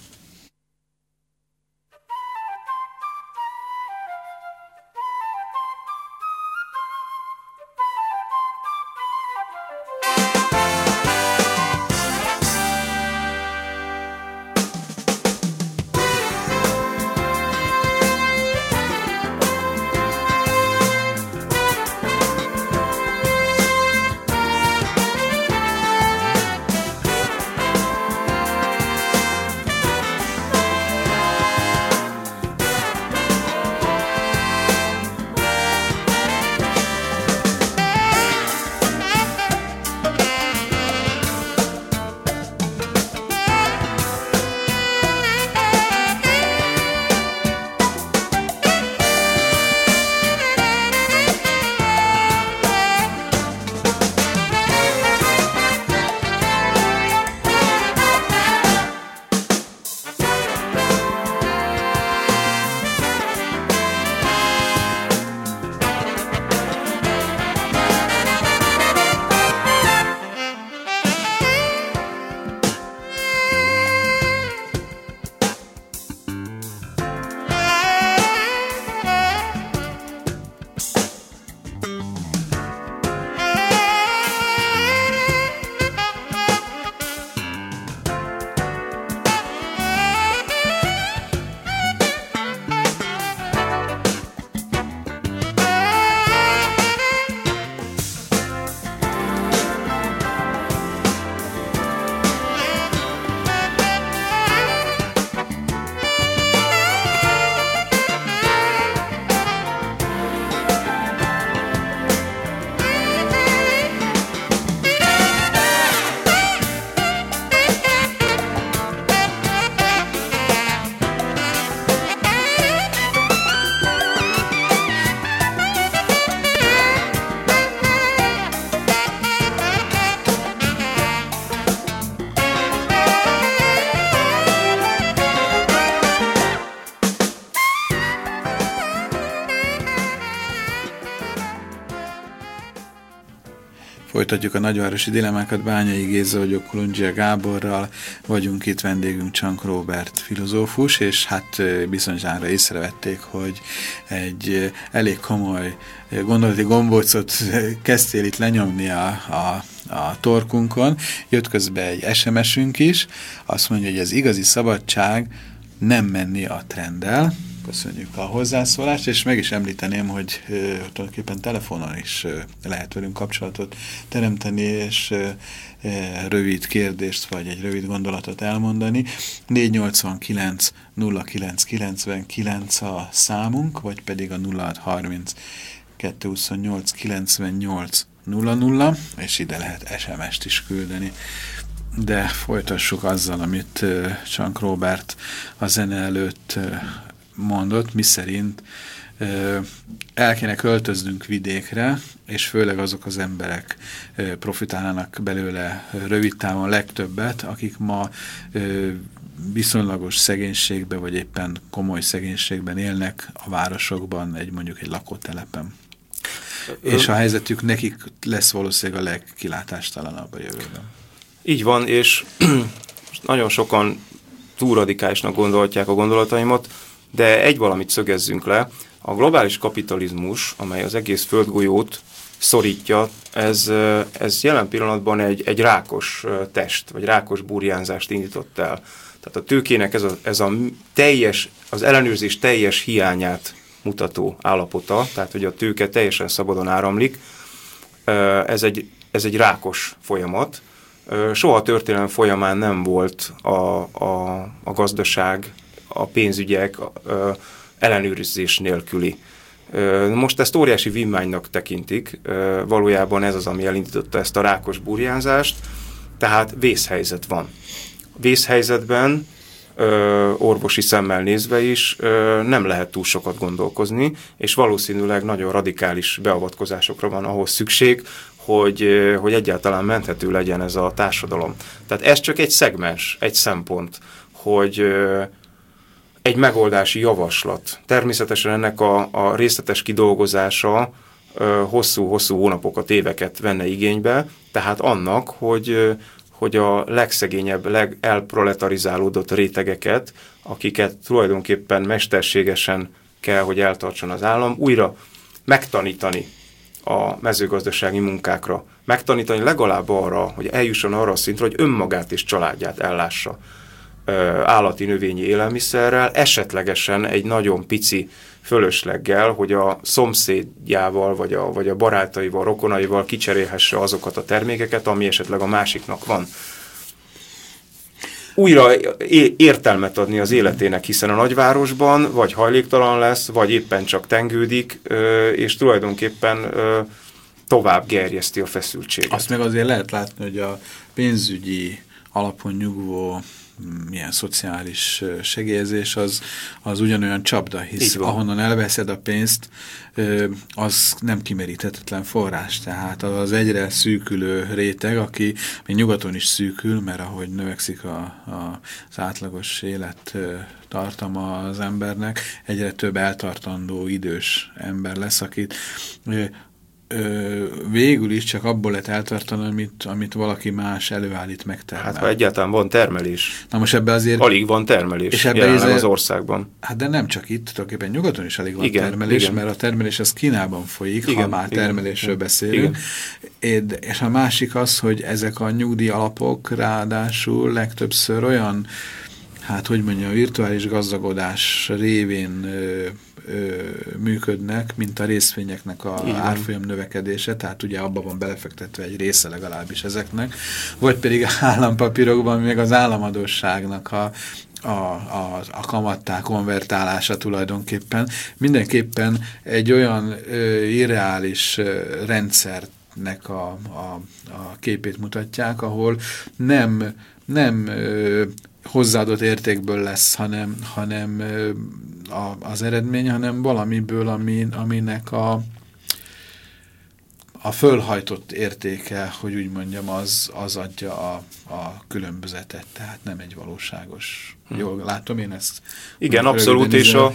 Folytatjuk a nagyvárosi dilemmákat, Bányai Géza vagyok, Kolundzsia Gáborral, vagyunk itt, vendégünk Csank Róbert filozófus, és hát bizonyára észrevették, hogy egy elég komoly gondolati gombócot kezdtél itt lenyomni a torkunkon. Jött közben egy SMS-ünk is, azt mondja, hogy az igazi szabadság nem menni a trenddel. Köszönjük a hozzászólást, és meg is említeném, hogy tulajdonképpen telefonon is lehet velünk kapcsolatot teremteni, és rövid kérdést, vagy egy rövid gondolatot elmondani. 489 0999 a számunk, vagy pedig a 0630 228 98 00, és ide lehet SMS-t is küldeni. De folytassuk azzal, amit Csank Róbert a zene előtt mondott, miszerint el kéne költöznünk vidékre, és főleg azok az emberek profitálnak belőle rövid távon legtöbbet, akik ma viszonylagos szegénységben, vagy éppen komoly szegénységben élnek a városokban, mondjuk egy lakótelepen. És a helyzetük nekik lesz valószínűleg a legkilátástalanabb a jövőben. Így van, és nagyon sokan túl radikálisnak gondolhatják a gondolataimat, de egy valamit szögezzünk le. A globális kapitalizmus, amely az egész földgolyót szorítja, ez jelen pillanatban egy rákos test, vagy rákos burjánzást indított el. Tehát a tőkének az ellenőrzés teljes hiányát mutató állapota, tehát hogy a tőke teljesen szabadon áramlik, ez egy rákos folyamat. Soha a történelem folyamán nem volt a gazdaság, a pénzügyek ellenőrzés nélküli. Most ezt óriási vívmánynak tekintik, valójában ez az, ami elindította ezt a rákos burjánzást, tehát vészhelyzet van. Vészhelyzetben orvosi szemmel nézve is nem lehet túl sokat gondolkozni, és valószínűleg nagyon radikális beavatkozásokra van ahhoz szükség, hogy egyáltalán menthető legyen ez a társadalom. Tehát ez csak egy szegmens, egy szempont, hogy egy megoldási javaslat. Természetesen ennek a részletes kidolgozása hosszú-hosszú hónapokat, éveket venne igénybe, tehát annak, hogy a legszegényebb, legelproletarizálódott rétegeket, akiket tulajdonképpen mesterségesen kell, hogy eltartson az állam, újra megtanítani a mezőgazdasági munkákra. Megtanítani legalább arra, hogy eljusson arra a szintre, hogy önmagát és családját ellássa állati növényi élelmiszerrel, esetlegesen egy nagyon pici fölösleggel, hogy a szomszédjával, vagy a barátaival, rokonaival kicserélhesse azokat a termékeket, ami esetleg a másiknak van. Újra értelmet adni az életének, hiszen a nagyvárosban vagy hajléktalan lesz, vagy éppen csak tengődik, és tulajdonképpen tovább gerjeszti a feszültséget. Azt meg azért lehet látni, hogy a pénzügyi alapon nyugvó milyen szociális segélyezés, az ugyanolyan csapda, hisz ahonnan elveszed a pénzt, az nem kimeríthetetlen forrás. Tehát az egyre szűkülő réteg, aki még nyugaton is szűkül, mert ahogy növekszik az átlagos élettartama az embernek, egyre több eltartandó idős ember lesz, akit végül is csak abból lehet eltartani, amit valaki más előállít, megtermel. Hát ha egyáltalán van termelés. Na most ebben azért... Alig van termelés és jelenleg az országban. Hát de nem csak itt, tulajdonképpen nyugaton is alig van termelés, mert a termelés az Kínában folyik, ha már termelésről beszélünk. És a másik az, hogy ezek a nyugdíj alapok ráadásul legtöbbször olyan, hát hogy mondja, a virtuális gazdagodás révén működnek, mint a részvényeknek a árfolyam növekedése, tehát ugye abban van belefektetve egy része legalábbis ezeknek, vagy pedig állampapírokban még az államadósságnak a kamattá konvertálása tulajdonképpen. Mindenképpen egy olyan irreális rendszernek a képét mutatják, aminek nem hozzáadott értékből lesz, hanem az eredmény, hanem valamiből, aminek a fölhajtott értéke, hogy úgy mondjam, az adja a különbözetet, tehát nem egy valóságos. Jól látom én ezt? Igen, abszolút, és a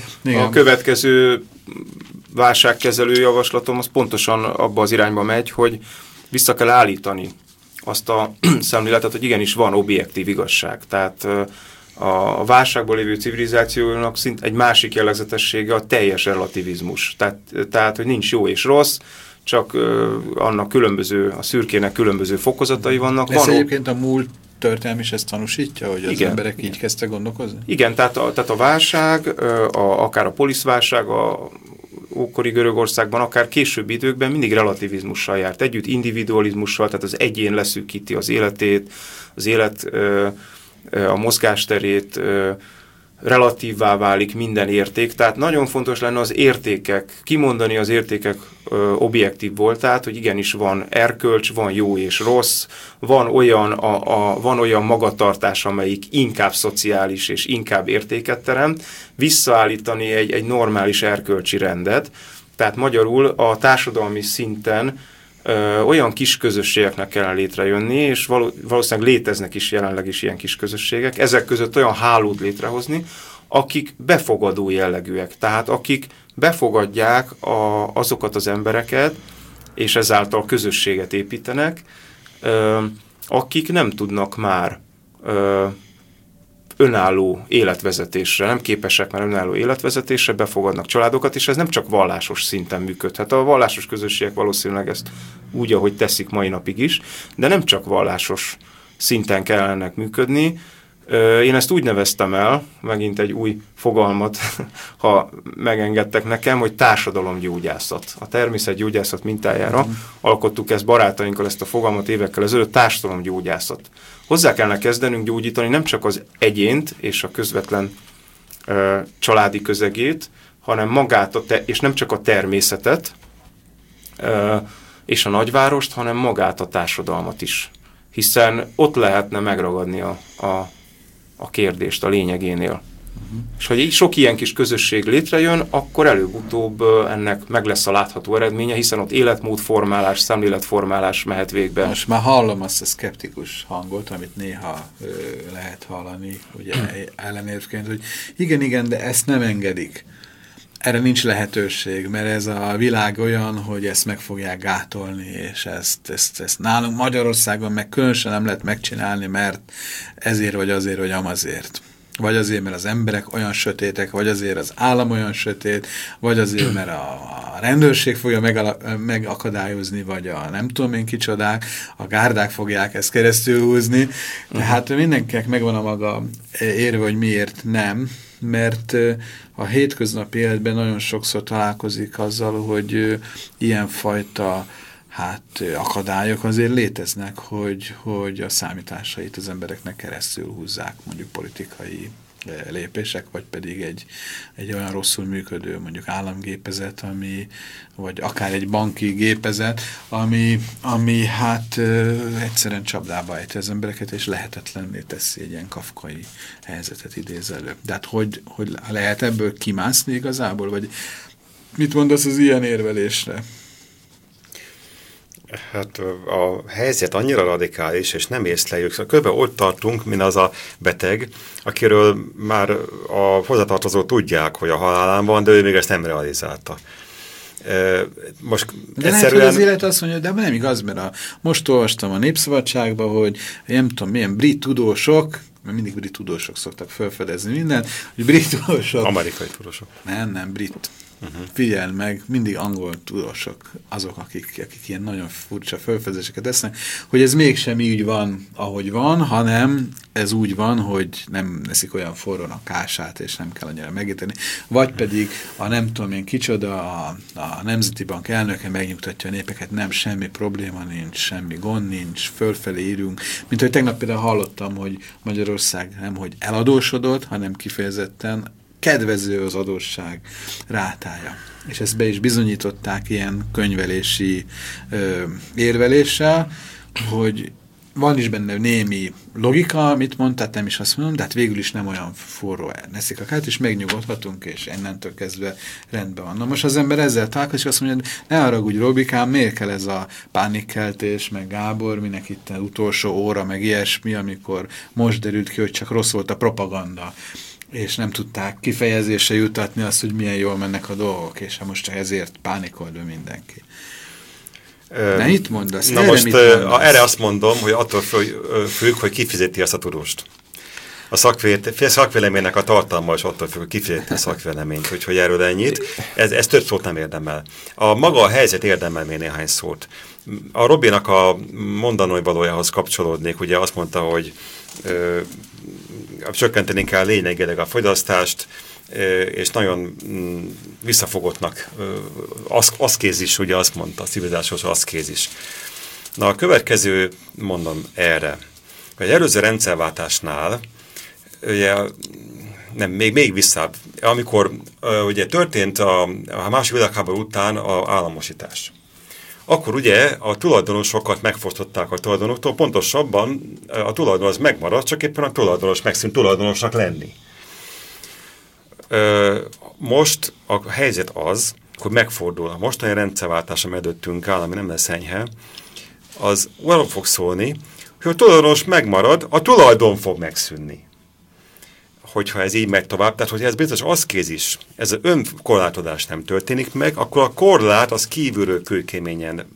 következő válságkezelő javaslatom az pontosan abba az irányba megy, vissza kell állítani azt a szemléletet, hogy igenis van objektív igazság. Tehát a válságból lévő civilizációnak egy másik jellegzetessége a teljes relativizmus. Tehát, hogy nincs jó és rossz, csak annak a szürkének különböző fokozatai vannak. Ez egyébként a múlt történelem is ezt tanúsítja, hogy az emberek így kezdtek gondolkozni? Igen, tehát a válság, akár a poliszválság, a ókori Görögországban, akár későbbi időkben mindig relativizmussal járt együtt, individualizmussal, tehát az egyén leszűkíti az életét, az élet a mozgásterét, relatívvá válik minden érték, tehát nagyon fontos lenne az értékek, kimondani az értékek objektív voltát, hogy igenis van erkölcs, van jó és rossz, van olyan magatartás, amelyik inkább szociális és inkább értéket teremt, visszaállítani egy normális erkölcsi rendet, tehát magyarul a társadalmi szinten olyan kis közösségeknek kellene létrejönni, és valószínűleg léteznek is jelenleg is ilyen kis közösségek, ezek között olyan hálót létrehozni, akik befogadó jellegűek, tehát akik befogadják azokat az embereket, és ezáltal közösséget építenek, akik nem tudnak már önálló életvezetésre, nem képesek már önálló életvezetésre, befogadnak családokat, és ez nem csak vallásos szinten működhet. A vallásos közösségek valószínűleg ezt úgy, ahogy teszik mai napig is, de nem csak vallásos szinten kellene működni. Én ezt úgy neveztem el, megint egy új fogalmat, ha megengedtek nekem, hogy társadalomgyógyászat. A természetgyógyászat mintájára alkottuk ezt barátainkkal, ezt a fogalmat évekkel ezelőtt, társadalomgyógyászat. Hozzá kellene kezdenünk gyógyítani nem csak az egyént és a közvetlen családi közegét, hanem magát, és nem csak a természetet és a nagyvárost, hanem magát a társadalmat is. Hiszen ott lehetne megragadni a kérdést a lényegénél. És hogy így sok ilyen kis közösség létrejön, akkor előbb-utóbb ennek meg lesz a látható eredménye, hiszen ott életmódformálás, szemléletformálás mehet végbe. Most már hallom azt a szkeptikus hangot, amit néha lehet hallani, ugye ellenérvként, hogy igen, de ezt nem engedik. Erre nincs lehetőség, mert ez a világ olyan, hogy ezt meg fogják gátolni, és ezt nálunk Magyarországon meg különösen nem lehet megcsinálni, mert ezért vagy azért, vagy amazért. Vagy azért, mert az emberek olyan sötétek, vagy azért az állam olyan sötét, vagy azért, mert a rendőrség fogja megakadályozni, vagy a nem tudom én kicsodák, a gárdák fogják ezt keresztül húzni. Tehát mindenkinek megvan a maga érve, hogy miért nem, mert a hétköznapi életben nagyon sokszor találkozik azzal, hogy ilyenfajta akadályok azért léteznek, hogy a számításait az embereknek keresztül húzzák, mondjuk politikai lépések, vagy pedig egy olyan rosszul működő mondjuk államgépezet, vagy akár egy banki gépezet, ami egyszerűen csapdába ejti az embereket, és lehetetlenné teszi egy ilyen kafkai helyzetet idéz elő. De hát hogy lehet ebből kimászni igazából, vagy mit mondasz az ilyen érvelésre? Hát a helyzet annyira radikális, és nem észleljük. Szóval körülbelül ott tartunk, mint az a beteg, akiről már a hozzátartozók tudják, hogy a halálán van, de ő még ezt nem realizálta. Most de egyszerűen... lehet, hogy az élet azt mondja, de nem igaz, mert most olvastam a Népszabadságban, hogy nem tudom milyen brit tudósok, mert mindig brit tudósok szoktak felfedezni mindent, hogy brit tudósok... Amerikai tudósok. Nem, brit. Figyeld meg, mindig angol tudósok azok, akik ilyen nagyon furcsa felfedezéseket tesznek, hogy ez mégsem így van, ahogy van, hanem ez úgy van, hogy nem eszik olyan forrón a kását, és nem kell annyira megíteni. Vagy pedig a nem tudom én kicsoda, a Nemzeti Bank elnöke megnyugtatja a népeket, nem, semmi probléma nincs, semmi gond nincs, fölfelé írunk. Mint hogy tegnap például hallottam, hogy Magyarország nem, hogy eladósodott, hanem kifejezetten kedvező az adósság rátája. És ezt be is bizonyították ilyen könyvelési érveléssel, hogy van is benne némi logika, amit mondtad, nem is azt mondom, de hát végül is nem olyan forró neszik a kát, és megnyugodhatunk, és innentől kezdve rendben van. Na most az ember ezzel találkozik, és azt mondja, hogy ne haragudj, Robikám, miért kell ez a pánikkeltés, meg Gábor, minek itt utolsó óra, meg ilyesmi, amikor most derült ki, hogy csak rossz volt a propaganda, és nem tudták kifejezésre jutatni azt, hogy milyen jól mennek a dolgok, és most csak ezért pánikolva mindenki. Ne itt mondasz. Na most erre azt mondom, hogy attól függ, hogy kifizeti azt a tudóst. A szakvéleménynek a tartalma is attól függ, hogy kifizeti a szakvéleményt, úgyhogy erről ennyit. Ez több szót nem érdemel. Maga a helyzet érdemel még néhány szót. A Robinak a mondanói valójához kapcsolódnék, ugye azt mondta, hogy csökkenteni kell lényegileg a fogyasztást, és nagyon visszafogottnak, aszkézis, ugye azt mondta, a civilizációs aszkézis. Na, a következő mondom erre, hogy előző rendszerváltásnál, ugye, nem, még visszább, amikor ugye történt a második világháború után az államosítás, akkor ugye a tulajdonosokat megfosztották a tulajdonoktól, pontosabban a tulajdon az megmaradt, csak éppen a tulajdonos megszűnt tulajdonosnak lenni. Most a helyzet az, hogy megfordul. A mostani rendszerváltás, ami előttünk áll, ami nem lesz enyhe, az arról fog szólni, hogy a tulajdonos megmarad, a tulajdon fog megszűnni. Hogyha ez így megy tovább, tehát hogy ez biztos aszkézis, ez az önkorlátozás nem történik meg, akkor a korlát az kívülről kőkeményen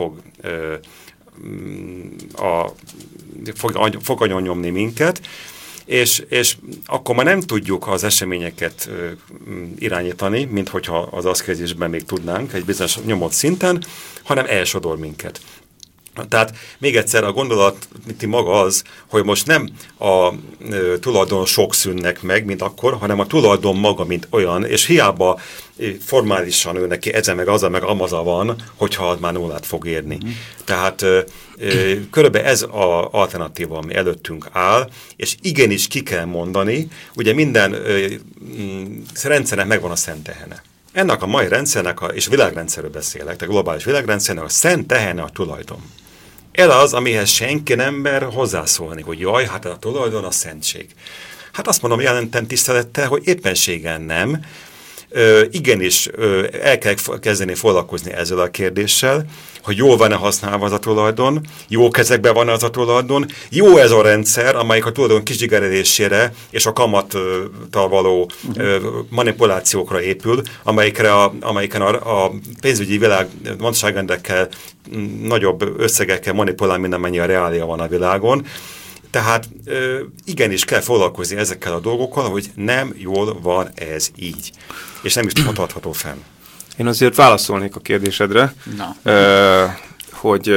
fog agyon nyomni minket, és akkor már nem tudjuk az eseményeket irányítani, mint hogyha az aszkézisben még tudnánk egy bizonyos nyomott szinten, hanem elsodor minket. Tehát még egyszer a gondolat maga az, hogy most nem a tulajdonosok szűnnek meg, mint akkor, hanem a tulajdon maga, mint olyan, és hiába formálisan ő neki ezen meg aza meg amaza van, hogyha már nullát fog érni. Tehát körülbelül ez az alternatíva, ami előttünk áll, és igenis ki kell mondani, ugye minden rendszernek megvan a szent tehene. Ennek a mai rendszernek, és világrendszerről beszélek, tehát globális világrendszernek a szent tehene a tulajdon. Ez az, amihez senki nem mer hozzászólni, hogy jaj, hát a tulajdon a szentség. Hát azt mondom, jelentem tisztelettel, hogy éppenségen nem. Igenis el kell kezdeni foglalkozni ezzel a kérdéssel, hogy jól van-e használva az a tulajdon, jó kezekben van az a tulajdon, jó ez a rendszer, amelyik a tulajdon kizsigerelésére és a kamattal való manipulációkra épül, amelyiken a pénzügyi világ nagyságrendekkel, nagyobb összegekkel manipulál, mint amennyi a reália van a világon. Tehát igenis kell foglalkozni ezekkel a dolgokkal, hogy nem jól van ez így. És nem is tartható fenn. Én azért válaszolnék a kérdésedre, hogy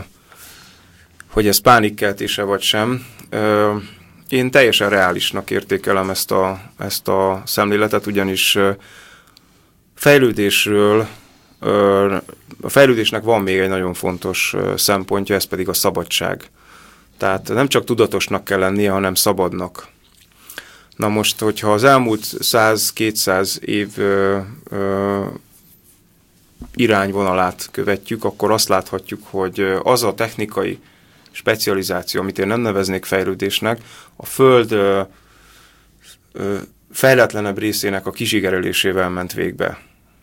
ez pánikkeltése vagy sem. Én teljesen reálisnak értékelem ezt a szemléletet, ugyanis a fejlődésnek van még egy nagyon fontos szempontja, ez pedig a szabadság. Tehát nem csak tudatosnak kell lennie, hanem szabadnak. Na most, hogyha az elmúlt 100-200 év irányvonalát követjük, akkor azt láthatjuk, hogy az a technikai specializáció, amit én nem neveznék fejlődésnek, a Föld fejletlenebb részének a kizsigerelésével ment végbe.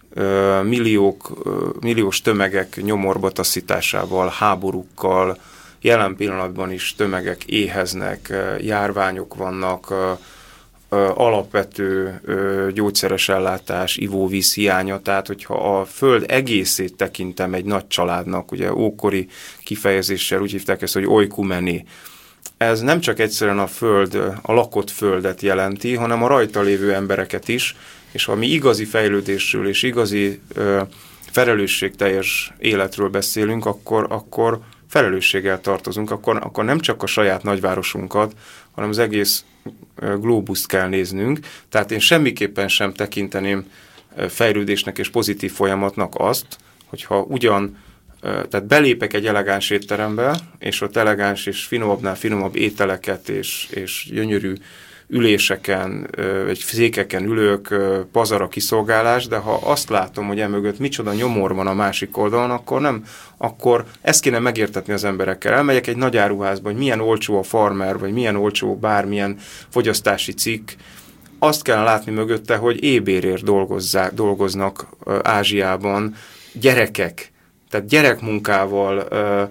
Milliós tömegek nyomorba taszításával, háborúkkal, jelen pillanatban is tömegek éheznek, járványok vannak, alapvető gyógyszeres ellátás, ivóvíz hiánya, tehát hogyha a Föld egészét tekintem egy nagy családnak, ugye ókori kifejezéssel úgy hívták ezt, hogy oikumeni. Ez nem csak egyszerűen a lakott Földet jelenti, hanem a rajta lévő embereket is, és ha mi igazi fejlődésről és igazi felelősségteljes életről beszélünk, akkor felelősséggel tartozunk, akkor nem csak a saját nagyvárosunkat, hanem az egész glóbuszt kell néznünk. Tehát én semmiképpen sem tekinteném fejlődésnek és pozitív folyamatnak azt, hogyha tehát belépek egy elegáns étterembe, és ott elegáns és finomabbnál finomabb ételeket és gyönyörű üléseken, vagy székeken ülök, pazar a kiszolgálás, de ha azt látom, hogy emögött micsoda nyomor van a másik oldalon, akkor ezt kéne megértetni az emberekkel. Elmegyek egy nagy áruházba, hogy milyen olcsó a farmer, vagy milyen olcsó bármilyen fogyasztási cikk, azt kell látni mögötte, hogy ébérért dolgoznak Ázsiában gyerekek, tehát gyerekmunkával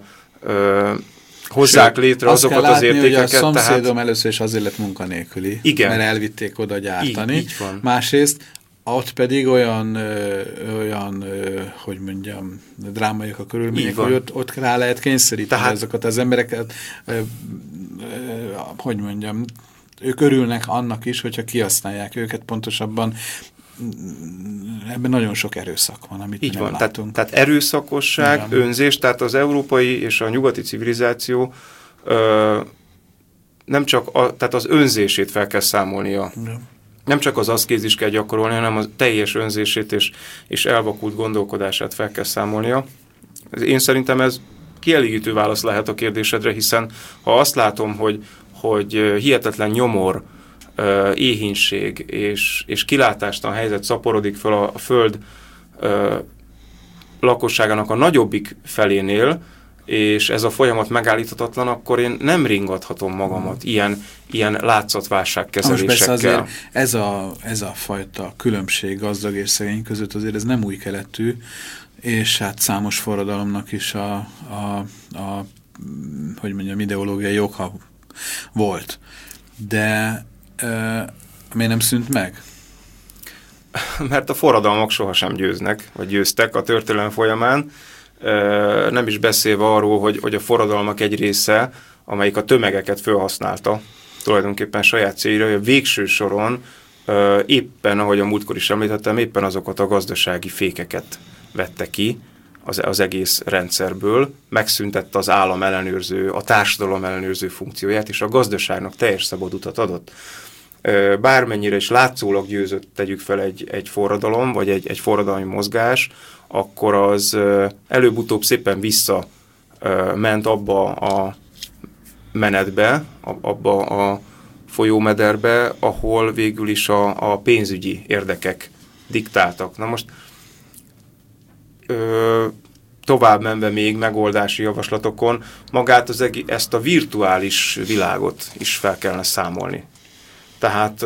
hozzák létre azokat az értékeket. Hogy a szomszédom először is azért lett munkanélküli, mert elvitték oda gyártani. Így van. Másrészt ott pedig olyan hogy mondjam, drámaiak a körülmények, hogy ott rá lehet kényszeríteni ezeket az embereket, hogy mondjam, ők örülnek annak is, hogyha kihasználják őket, pontosabban ebben nagyon sok erőszak van, amit így nem van, látunk. Tehát erőszakosság, önzés, tehát az európai és a nyugati civilizáció nem csak tehát az önzését fel kell számolnia. Nem csak az aszkézis kell gyakorolni, hanem a teljes önzését és elvakult gondolkodását fel kell számolnia. Én szerintem ez kielégítő válasz lehet a kérdésedre, hiszen ha azt látom, hogy hihetetlen nyomor, éhínség és kilátástalan helyzet szaporodik föl a Föld lakosságának a nagyobbik felénél, és ez a folyamat megállíthatatlan, akkor én nem ringathatom magamat ilyen látszatválságkezelésekkel. Most persze azért ez a fajta különbség gazdag és szegény között azért ez nem új keletű, és hát számos forradalomnak is hogy mondjam, ideológiai oka volt. De miért nem szűnt meg? Mert a forradalmak sohasem győznek, vagy győztek a történelem folyamán. Nem is beszélve arról, hogy a forradalmak egy része, amelyik a tömegeket felhasználta tulajdonképpen saját célra, hogy a végső soron éppen, ahogy a múltkor is említettem, éppen azokat a gazdasági fékeket vette ki az egész rendszerből, megszüntette az állam ellenőrző, a társadalom ellenőrző funkcióját, és a gazdaságnak teljes szabad utat adott. Bármennyire is látszólag győzött, tegyük fel egy forradalom, vagy egy forradalmi mozgás, akkor az előbb-utóbb szépen vissza ment abba a menetbe, abba a folyómederbe, ahol végül is a pénzügyi érdekek diktáltak. Na most tovább menve még megoldási javaslatokon, magát ezt a virtuális világot is fel kellene számolni. Tehát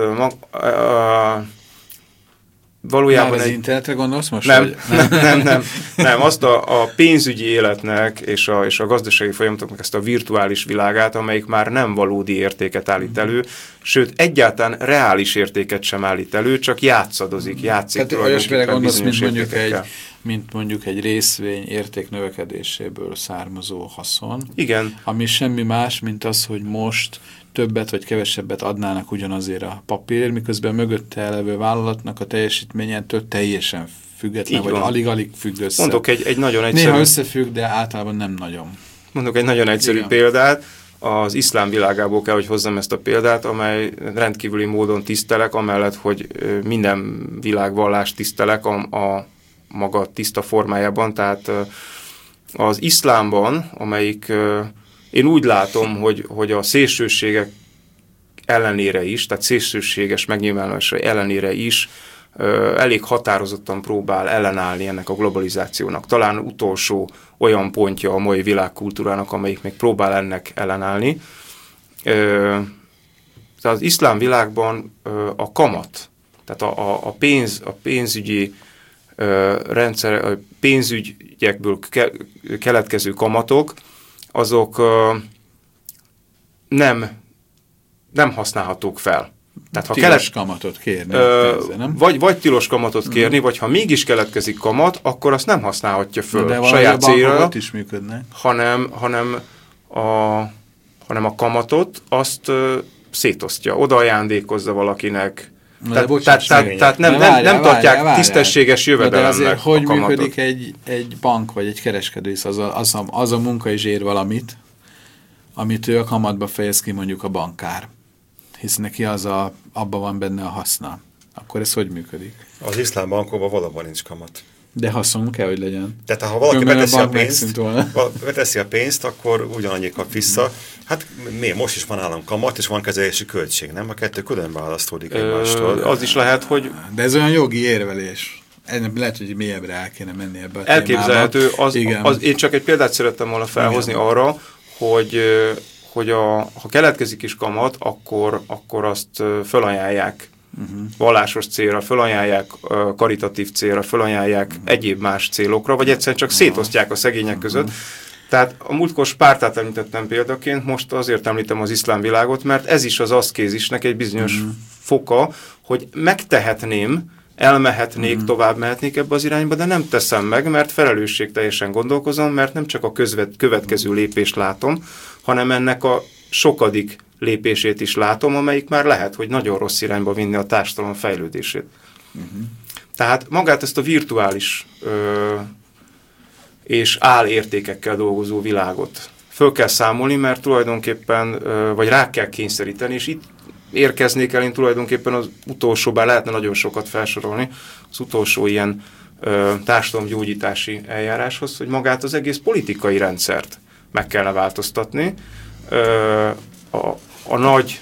valójában... Már az internetre gondolsz most? Nem, azt a pénzügyi életnek és a gazdasági folyamatoknak ezt a virtuális világát, amelyik már nem valódi értéket állít elő, sőt, egyáltalán reális értéket sem állít elő, csak játszik tehát olyasmire gondolsz, mint mondjuk egy részvény érték növekedéséből származó haszon. Igen. Ami semmi más, mint az, hogy most többet vagy kevesebbet adnának ugyanazért a papírért, miközben mögötte elevő vállalatnak a teljesítményentől teljesen független, vagy alig-alig függ össze. Mondok egy nagyon egyszerű... Néha összefügg, de általában nem nagyon. Mondok egy nagyon egyszerű példát. Az iszlám világából kell, hogy hozzam ezt a példát, amely rendkívüli módon tisztelek, amellett, hogy minden világvallást tisztelek a maga tiszta formájában. Tehát az iszlámban, amelyik... Én úgy látom, hogy a szélsőségek ellenére is, tehát szélsőséges megnyilvánulása ellenére is elég határozottan próbál ellenállni ennek a globalizációnak. Talán utolsó olyan pontja a mai világkultúrának, amelyik még próbál ennek ellenállni. Az iszlám világban a kamat, tehát a pénzügyi rendszer, a pénzügyekből keletkező kamatok, azok nem használhatók fel. Tehát, ha tilos kamatot kérni. Nem? Vagy tilos kamatot kérni, vagy ha mégis keletkezik kamat, akkor azt nem használhatja föl saját célra, is működnek. hanem a kamatot azt szétosztja, oda ajándékozza valakinek. Tehát nem tartják tisztességes jövedelemnek. De azért hogy működik egy bank vagy egy kereskedő, az a munka is ér valamit, amit ő a kamatba fejez ki, mondjuk a bankár. Hisz neki abban van benne a haszna. Akkor ez hogy működik? Az iszlám bankokban valóban nincs kamat. De haszon kell, hogy legyen. Tehát ha valaki beteszi a pénzt, akkor ugyanannyi kap vissza. Hát most is van állam kamat, és van kezelési költség, nem? A kettő külön választódik egymástól. Az is lehet, hogy... De ez olyan jogi érvelés. Lehet, hogy mélyebbre el kéne menni ebbe a elképzelhető. Én csak egy példát szerettem volna felhozni arra, hogy ha keletkezik is kamat, akkor azt felajánlják vallásos célra, felajánlják karitatív célra, felajánlják egyéb más célokra, vagy egyszerűen csak szétosztják a szegények között. Tehát a múltkor Spártát említettem példaként, most azért említem az iszlám világot, mert ez is az aszkézisnek egy bizonyos foka, hogy megtehetném, elmehetnék, tovább mehetnék ebbe az irányba, de nem teszem meg, mert felelősségteljesen gondolkozom, mert nem csak a következő lépést látom, hanem ennek a sokadik lépését is látom, amelyik már lehet, hogy nagyon rossz irányba vinni a társadalom fejlődését. Tehát magát ezt a virtuális és álértékekkel dolgozó világot föl kell számolni, mert tulajdonképpen, vagy rá kell kényszeríteni, és itt érkeznék el én tulajdonképpen az utolsó, bár lehetne nagyon sokat felsorolni, az utolsó ilyen társadalomgyógyítási eljáráshoz, hogy magát az egész politikai rendszert meg kellene változtatni. A nagy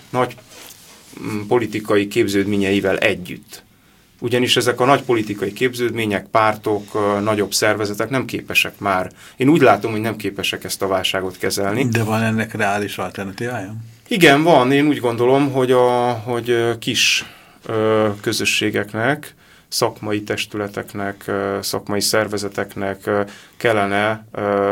politikai képződményeivel együtt. Ugyanis ezek a nagy politikai képződmények, pártok, nagyobb szervezetek nem képesek már. Én úgy látom, hogy nem képesek ezt a válságot kezelni. De van ennek reális alternatívája? Igen, van. Én úgy gondolom, hogy kis közösségeknek, szakmai testületeknek, szakmai szervezeteknek kellene,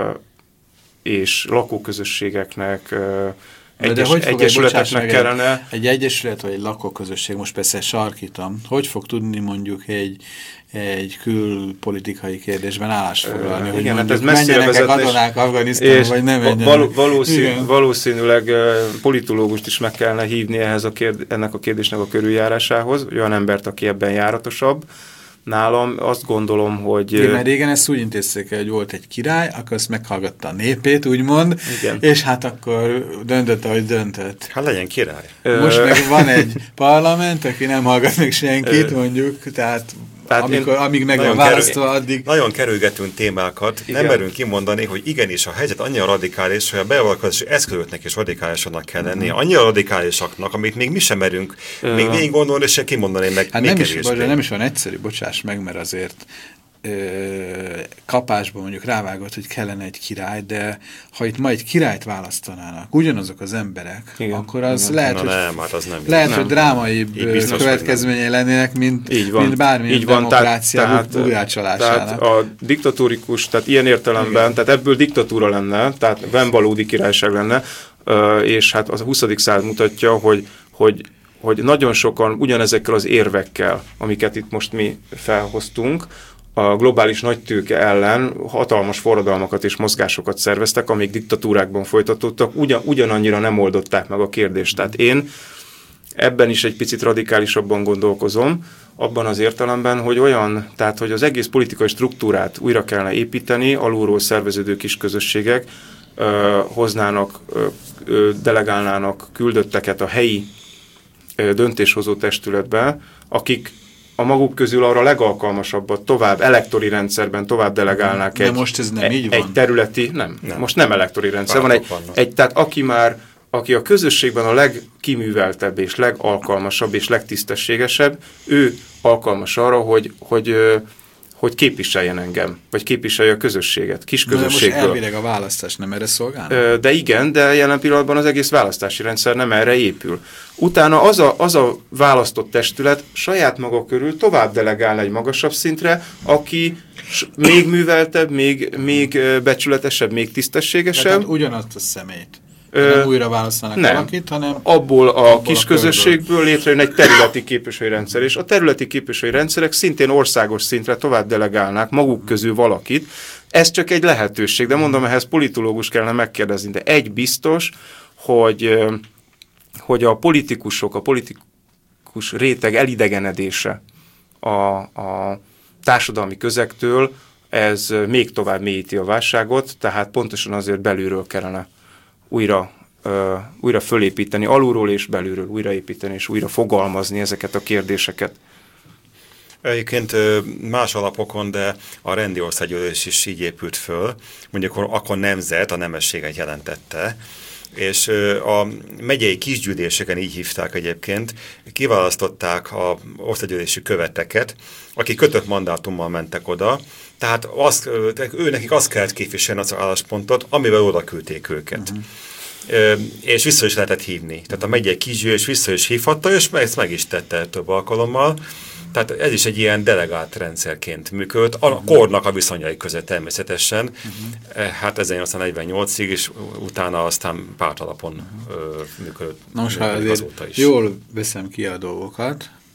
és lakóközösségeknek, egyesületeknek kellene. Egy egyesület vagy egy lakóközösség, most persze sarkítom, hogy fog tudni mondjuk egy külpolitikai kérdésben állásfoglalni, hogy igen, mondjuk hát ez menjenek katonák Afganisztánba, vagy nem menjenek. Valószínűleg politológust is meg kellene hívni ennek a kérdésnek a körüljárásához, olyan embert, aki ebben járatosabb. Nálam azt gondolom, hogy... Igen, mert régen ezt úgy intézték el, hogy volt egy király, akkor azt meghallgatta a népét, úgymond, igen. És hát akkor döntött, ahogy döntött. Hát legyen király. Most meg van egy parlament, aki nem hallgat meg senkit, mondjuk, tehát amíg meg van választva, addig... Nagyon kerülgetünk témákat, igen. Nem merünk kimondani, hogy igenis a helyzet annyira radikális, hogy a beavatkozási eszközöknek is radikálisanak kell lenni. Annyira radikálisaknak, amit még mi sem merünk még végig gondolni, és se kimondani meg. Hát nem is van egyszerű, bocsáss meg, mert azért kapásban mondjuk rávágott, hogy kellene egy király, de ha itt ma egy királyt választanának, ugyanazok az emberek, igen, akkor az igen. Lehet, hogy drámaibb következményei lennének, mint bármilyen demokrácia bujjácsolásának. Tehát a diktatórikus, tehát ilyen értelemben, igen. Tehát ebből diktatúra lenne, tehát nem valódi királyság lenne, és hát az a 20. század mutatja, hogy nagyon sokan ugyanezekkel az érvekkel, amiket itt most mi felhoztunk, a globális nagytőke ellen hatalmas forradalmakat és mozgásokat szerveztek, amik diktatúrákban folytatódtak, ugyanannyira nem oldották meg a kérdést. Tehát én ebben is egy picit radikálisabban gondolkozom, abban az értelemben, hogy hogy az egész politikai struktúrát újra kellene építeni, alulról szerveződő kis közösségek hoznának, delegálnának küldötteket a helyi döntéshozó testületbe, akik a maguk közül arra legalkalmasabbat tovább elektori rendszerben tovább delegálnák egy területi, nem, most nem elektori rendszer, van tehát aki a közösségben a legkiműveltebb és legalkalmasabb és legtisztességesebb, ő alkalmas arra, hogy képviseljen engem, vagy képviselje a közösséget, kis közösségből. Most elvileg a választás nem erre szolgál? De igen, de jelen pillanatban az egész választási rendszer nem erre épül. Utána az a választott testület saját maga körül tovább delegál egy magasabb szintre, aki még műveltebb, még becsületesebb, még tisztességesebb. Tehát ugyanazt a személyt. Nem újra választanak valakit, hanem... Abból a kis közösségből létrejön egy területi képviselői rendszer, és a területi képviselői rendszerek szintén országos szintre tovább delegálnák maguk közül valakit. Ez csak egy lehetőség, de mondom, ehhez politológus kellene megkérdezni, de egy biztos, hogy a politikus réteg elidegenedése a társadalmi közegtől, ez még tovább mélyíti a válságot, tehát pontosan azért belülről kellene újra fölépíteni, alulról és belülről újraépíteni, és újra fogalmazni ezeket a kérdéseket. Egyébként más alapokon, de a rendi országgyűlés is így épült föl, mondjuk akkor nemzet a nemességet jelentette, és a megyei kisgyűléseken, így hívták egyébként, kiválasztották az országgyűlési követeket, akik kötött mandátummal mentek oda, tehát nekik azt kellett képviselni az álláspontot, amivel oda küldték őket. És vissza is lehetett hívni. Tehát a megyei kisgyűlés vissza is hívhatta, és ezt meg is tette több alkalommal. Tehát ez is egy ilyen delegált rendszerként működött, a kornak a viszonyai között természetesen, hát 1848-ig, és utána aztán pártalapon működött. Na most, ha azért jól veszem ki a dolgokat,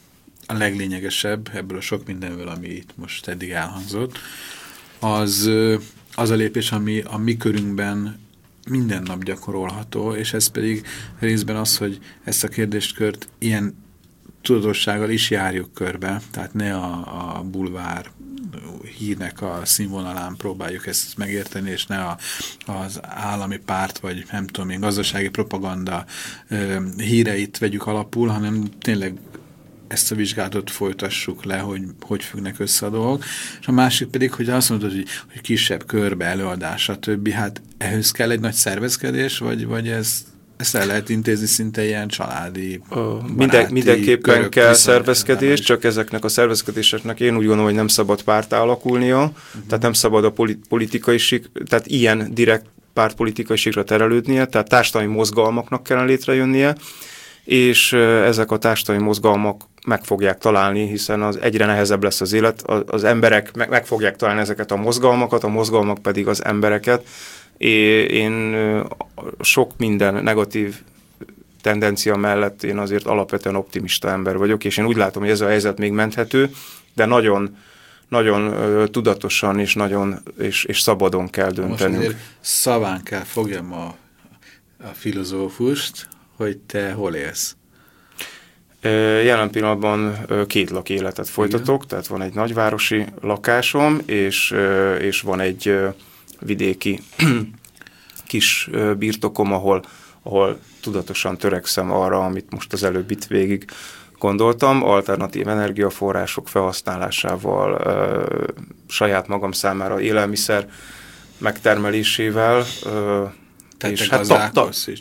a leglényegesebb ebből a sok mindenből, ami itt most eddig elhangzott, az a lépés, ami a mi körünkben minden nap gyakorolható, és ez pedig részben az, hogy ezt a kérdéskört ilyen tudatossággal is járjuk körbe, tehát ne a bulvár hírnek a színvonalán próbáljuk ezt megérteni, és ne az állami párt, vagy nem tudom én, gazdasági propaganda híreit vegyük alapul, hanem tényleg ezt a vizsgálatot folytassuk le, hogy függnek össze a dolgok. És a másik pedig, hogy azt mondod, hogy kisebb körbe, előadás, stb. Hát ehhez kell egy nagy szervezkedés, vagy ezt el lehet intézni szinte ilyen családi, mindenképpen kell szervezkedés, csak ezeknek a szervezkedéseknek én úgy gondolom, hogy nem szabad párttá alakulnia, tehát nem szabad a politikai tehát ilyen direkt pártpolitikai síkra terelődnie, tehát társadalmi mozgalmaknak kellene létrejönnie, és ezek a társadalmi mozgalmak meg fogják találni, hiszen az egyre nehezebb lesz az élet, az emberek meg fogják találni ezeket a mozgalmak pedig az embereket. Én sok minden negatív tendencia mellett én azért alapvetően optimista ember vagyok, és én úgy látom, hogy ez a helyzet még menthető, de nagyon, nagyon tudatosan és szabadon kell döntenünk. Most azért szaván kell fogjam a filozófust, hogy te hol élsz? Jelen pillanatban 2 lakéletet folytatok, tehát van egy nagyvárosi lakásom, és van egy vidéki kis birtokom, ahol tudatosan törekszem arra, amit most az előbb itt végig gondoltam, alternatív energiaforrások felhasználásával, saját magam számára élelmiszer megtermelésével, és hát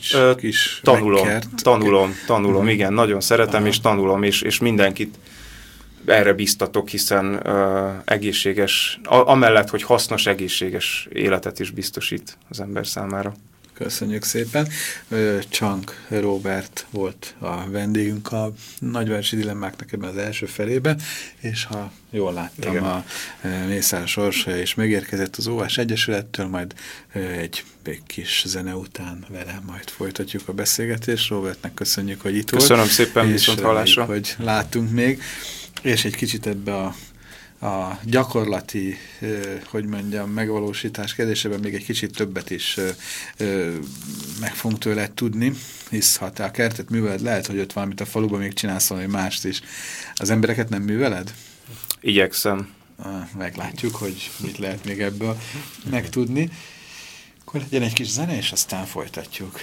tanulom, igen, nagyon szeretem, és tanulom, és mindenkit erre biztatok, hiszen egészséges, amellett, hogy hasznos, egészséges életet is biztosít az ember számára. Köszönjük szépen. Csank Róbert volt a vendégünk a Nagyvárosi Dilemmáknak ebben az első felében, és ha jól láttam, igen, a Mészáros Orsolya is megérkezett az Óvás Egyesülettől, majd egy kis zene után vele majd folytatjuk a beszélgetést. Robertnek köszönjük, hogy itt volt. Köszönöm szépen, viszont hallásra. Hogy látunk még, és egy kicsit ebbe a gyakorlati, hogy mondjam, megvalósítás kérdésében még egy kicsit többet is meg fogunk tőle tudni, hisz ha te a kertet műveled, lehet, hogy ott valamit a faluban még csinálsz valami mást is. Az embereket nem műveled? Igyekszem. Meglátjuk, hogy mit lehet még ebből megtudni. Akkor legyen egy kis zene, és aztán folytatjuk.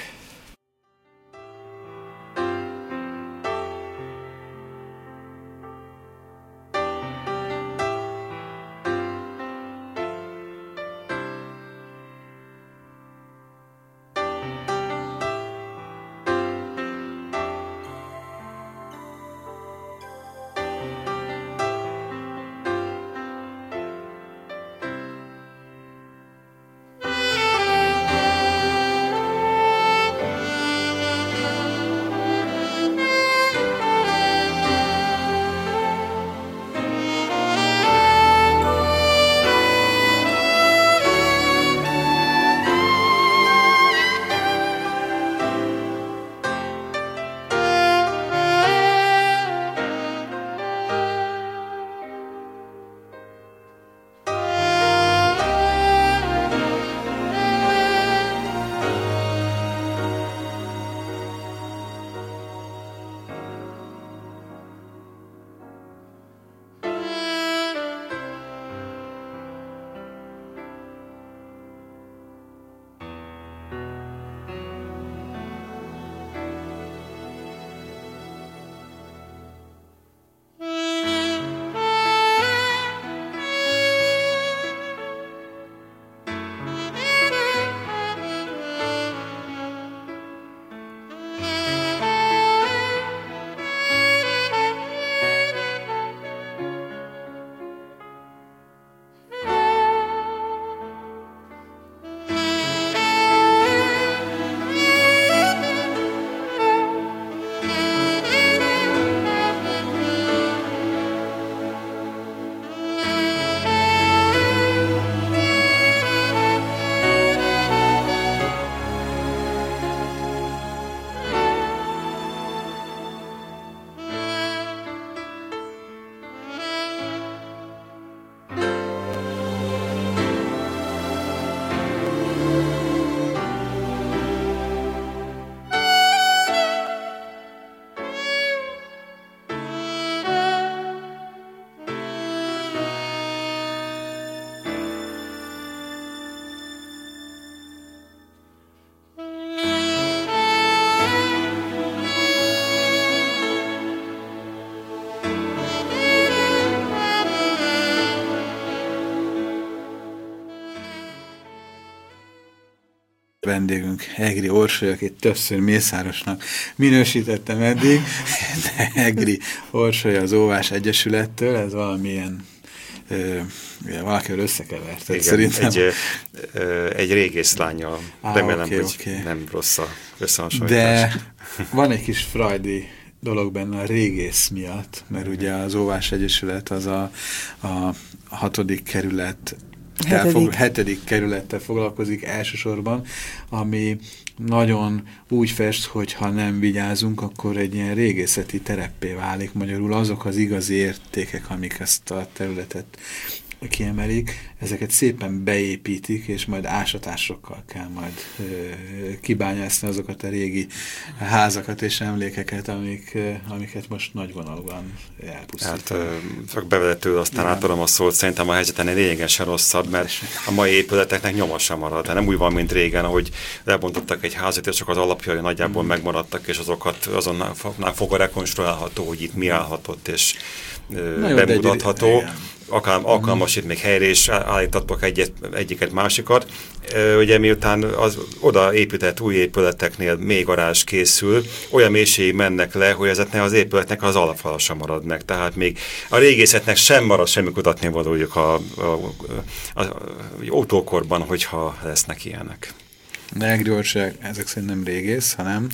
vendégünk Egri Orsoly, akit többször Mészárosnak minősítettem eddig, de Egri Orsoly az Óvás Egyesülettől, ez valamilyen valakivel összekevert. Igen, szerintem. Egy régészlánnyal. Remélem, hogy nem rossz a összehasonlítás. De van egy kis freudi dolog benne a régész miatt, mert ugye az Óvás Egyesület az a 6. kerület 7. kerülettel foglalkozik elsősorban, ami nagyon úgy fest, hogy ha nem vigyázunk, akkor egy ilyen régészeti tereppé válik. Magyarul azok az igazi értékek, amik ezt a területet kiemelik, ezeket szépen beépítik, és majd ásatásokkal kell majd kibányászni azokat a régi házakat és emlékeket, amiket most nagyvonalúan elpusztítanak. Hát csak bevezető, aztán átadom a szót, szerintem a helyzeten lényegesen rosszabb, mert a mai épületeknek nyoma sem marad. De nem úgy van, mint régen, ahogy lebontottak egy házat, és csak az alapjai nagyjából megmaradtak, és azokat azonnal fogva rekonstruálható, hogy itt mi állhatott, és bemutatható. Alkalmas itt még helyre is állítatok egyiket másikat. Ugye miután az oda épített új épületeknél még garázs készül, olyan mélységig mennek le, hogy ezeknek az épületnek az alapfala sem marad meg. Tehát még a régészetnek sem marad semmi kutatni valójuk a utókorban, hogyha lesznek ilyenek. De Egri Orsoly ezek szerint nem régész, hanem...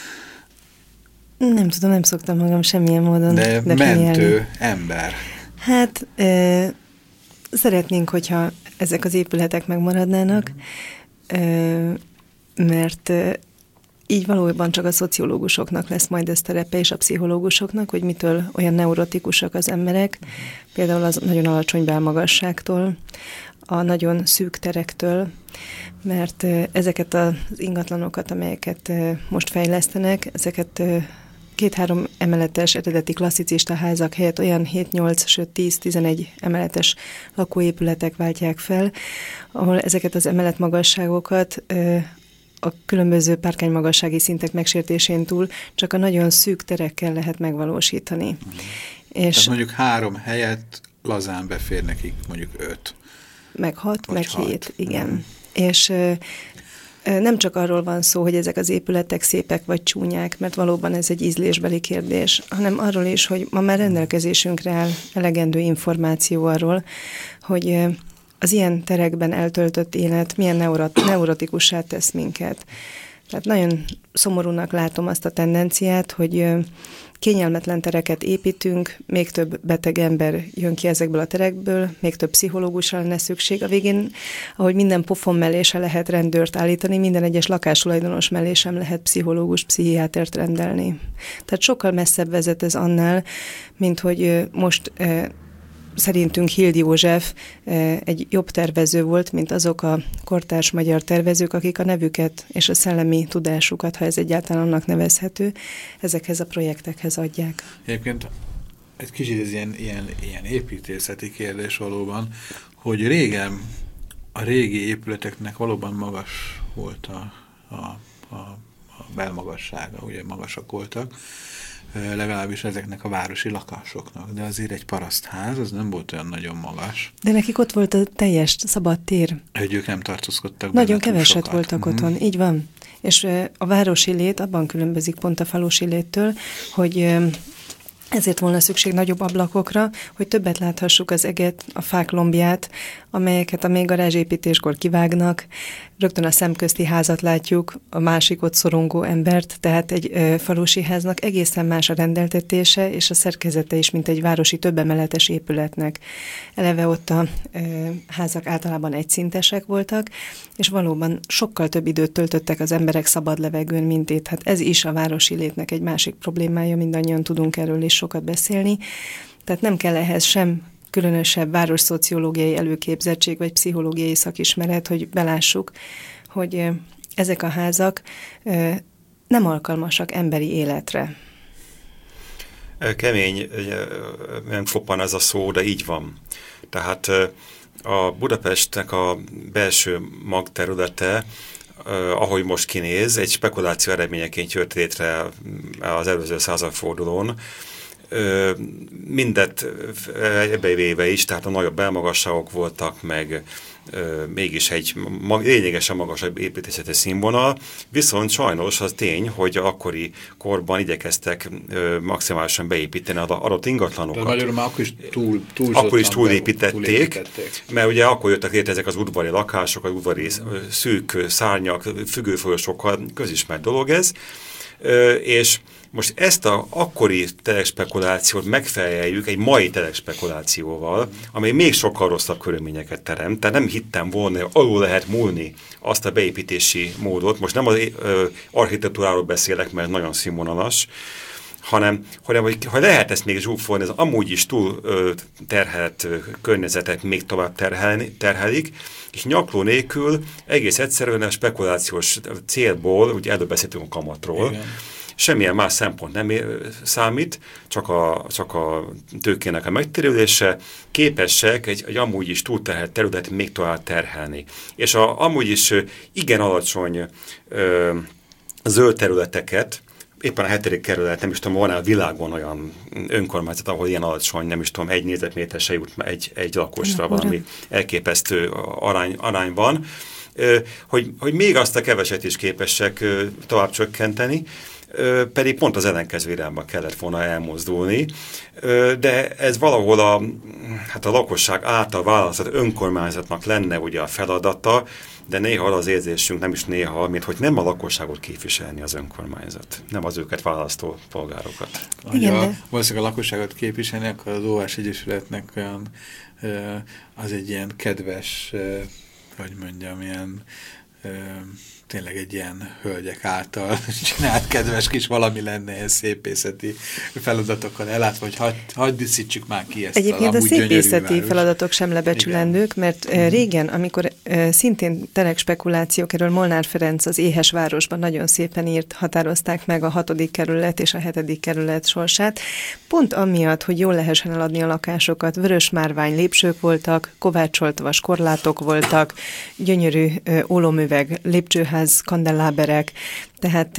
Nem tudom, nem szoktam magam semmilyen módon de mentő ember. Hát szeretnénk, hogyha ezek az épületek megmaradnának, mert így valójában csak a szociológusoknak lesz majd ez terepe, és a pszichológusoknak, hogy mitől olyan neurotikusak az emberek, például az nagyon alacsony belmagasságtól, a nagyon szűk terektől, mert ezeket az ingatlanokat, amelyeket most fejlesztenek, ezeket 2-3 emeletes eredeti klasszicista házak helyett olyan 7-8, sőt 10-11 emeletes lakóépületek váltják fel, ahol ezeket az emeletmagasságokat a különböző párkánymagassági szintek megsértésén túl csak a nagyon szűk terekkel lehet megvalósítani. És tehát mondjuk 3 helyett lazán befér nekik mondjuk 5. Meg 6, meg 7, igen. És nem csak arról van szó, hogy ezek az épületek szépek vagy csúnyák, mert valóban ez egy ízlésbeli kérdés, hanem arról is, hogy ma már rendelkezésünkre áll elegendő információ arról, hogy az ilyen terekben eltöltött élet milyen neurotikussá tesz minket. Tehát nagyon szomorúnak látom azt a tendenciát, hogy kényelmetlen tereket építünk, még több beteg ember jön ki ezekből a terekből, még több pszichológusra lenne szükség. A végén, ahogy minden pofon mellé se lehet rendőrt állítani, minden egyes lakástulajdonos mellé sem lehet pszichológus, pszichiátert rendelni. Tehát sokkal messzebb vezet ez annál, mint hogy most szerintünk Hild József egy jobb tervező volt, mint azok a kortárs magyar tervezők, akik a nevüket és a szellemi tudásukat, ha ez egyáltalán annak nevezhető, ezekhez a projektekhez adják. Egyébként egy kicsit ez ilyen építészeti kérdés valóban, hogy régen a régi épületeknek valóban magas volt a belmagassága, ugye magasak voltak, legalábbis ezeknek a városi lakásoknak, de azért egy parasztház, az nem volt olyan nagyon magas. De nekik ott volt a teljes szabad tér. Hogy ők nem tartózkodtak benne. Nagyon keveset voltak otthon, így van. És a városi lét abban különbözik pont a falusi léttől, hogy ezért volna szükség nagyobb ablakokra, hogy többet láthassuk az eget, a fák lombját, amelyeket a még garázsépítéskor kivágnak. Rögtön a szemközti házat látjuk, a másik ott szorongó embert, tehát egy falusi háznak egészen más a rendeltetése, és a szerkezete is, mint egy városi többemeletes épületnek. Eleve ott a házak általában egyszintesek voltak, és valóban sokkal több időt töltöttek az emberek szabad levegőn, mint itt. Hát ez is a városi létnek egy másik problémája, mindannyian tudunk erről is sokat beszélni. Tehát nem kell ehhez sem különösebb városszociológiai előképzettség vagy pszichológiai szakismeret, hogy belássuk, hogy ezek a házak nem alkalmasak emberi életre. Kemény, nem foppan ez a szó, de így van. Tehát a Budapestnek a belső magterülete, ahogy most kinéz, egy spekuláció eredményeként jött létre az előző századfordulón, mindet egybevéve is, tehát a nagyobb belmagasságok voltak, meg mégis egy lényegesen magasabb építészeti színvonal, viszont sajnos az tény, hogy akkori korban igyekeztek maximálisan beépíteni az adott ingatlanokat. De magyarul már akkor is túlépítették, mert ugye akkor jöttek létre ezek az udvari lakások, az udvari szűk szárnyak, függőfolyosokkal, közismert dolog ez, és most ezt az akkori telekspekulációt megfeleljük egy mai telekspekulációval, amely még sokkal rosszabb körülményeket teremt, tehát nem hittem volna, hogy alul lehet múlni azt a beépítési módot. Most nem az architektúráról beszélek, mert nagyon színvonalas, hanem hogy lehet ezt még zsúfolni, ez amúgy is túl terhelt környezetet még tovább terhelik, és nyakló nélkül egész egyszerűen a spekulációs célból, ugye előbb beszéltünk a kamatról, igen. Semmilyen más szempont nem számít, csak a tőkének a megtérülése, képesek egy amúgy is túlterhelt területet még tovább terhelni. És amúgy is igen alacsony zöld területeket, éppen a 7. kerület, nem is tudom, van-e a világon olyan önkormányzat, ahol ilyen alacsony, nem is tudom, 1 négyzetméter se jut egy lakosra, valami elképesztő arány van, hogy még azt a keveset is képesek tovább csökkenteni, pedig pont az ellenkező irányba kellett volna elmozdulni, de ez valahol a lakosság által választott önkormányzatnak lenne ugye a feladata, de néha az érzésünk, nem is néha, mint hogy nem a lakosságot képviselni az önkormányzat, nem az őket választó polgárokat. Valószínűleg a lakosságot képviselni, akkor az Óvás Egyesületnek olyan, az egy ilyen kedves, hogy mondjam, ilyen tényleg egy ilyen hölgyek által csinált kedves kis valami lenne, ilyen szépészeti feladatokkal ellátva, hogy hagyd díszítsük már ki ezt. Egyébként a szépészeti feladatok sem lebecsülendők, mert régen, amikor szintén telekspekulációk, erről Molnár Ferenc az Éhes városban nagyon szépen írt, határozták meg a 6. kerület és a 7. kerület sorsát, pont amiatt, hogy jól lehessen eladni a lakásokat, vörös márvány lépcsők voltak, kovácsolt vas korlátok voltak, gyönyörű ólomüveg lépcsőház, kandelláberek, tehát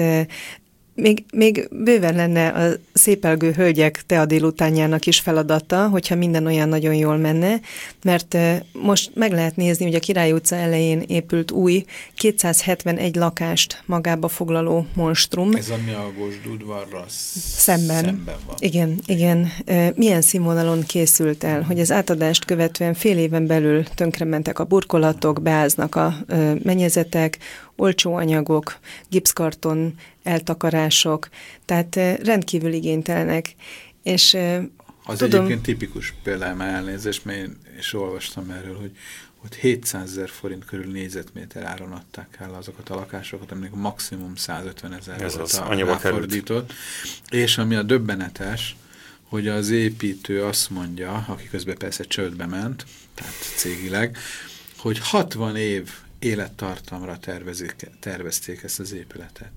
még bőven lenne a szépelgő hölgyek tea délutánjának is feladata, hogyha minden olyan nagyon jól menne, mert most meg lehet nézni, hogy a Király utca elején épült új 271 lakást magába foglaló monstrum. Ez ami a Gosd udvarra szemben van. Igen. Milyen színvonalon készült el, hogy az átadást követően fél éven belül tönkrementek a burkolatok, beáznak a mennyezetek, olcsó anyagok, gipszkarton eltakarások, tehát rendkívül igénytelenek. És az egyébként tipikus például elnézést, mert én is olvastam erről, hogy ott 700 000 forint körül négyzetméter áron adták el azokat a lakásokat, aminek maximum 150 000 volt ráfordított. És ami a döbbenetes, hogy az építő azt mondja, aki közben persze csődbe ment, tehát cégileg, hogy 60 év élettartamra tervezték ezt az épületet.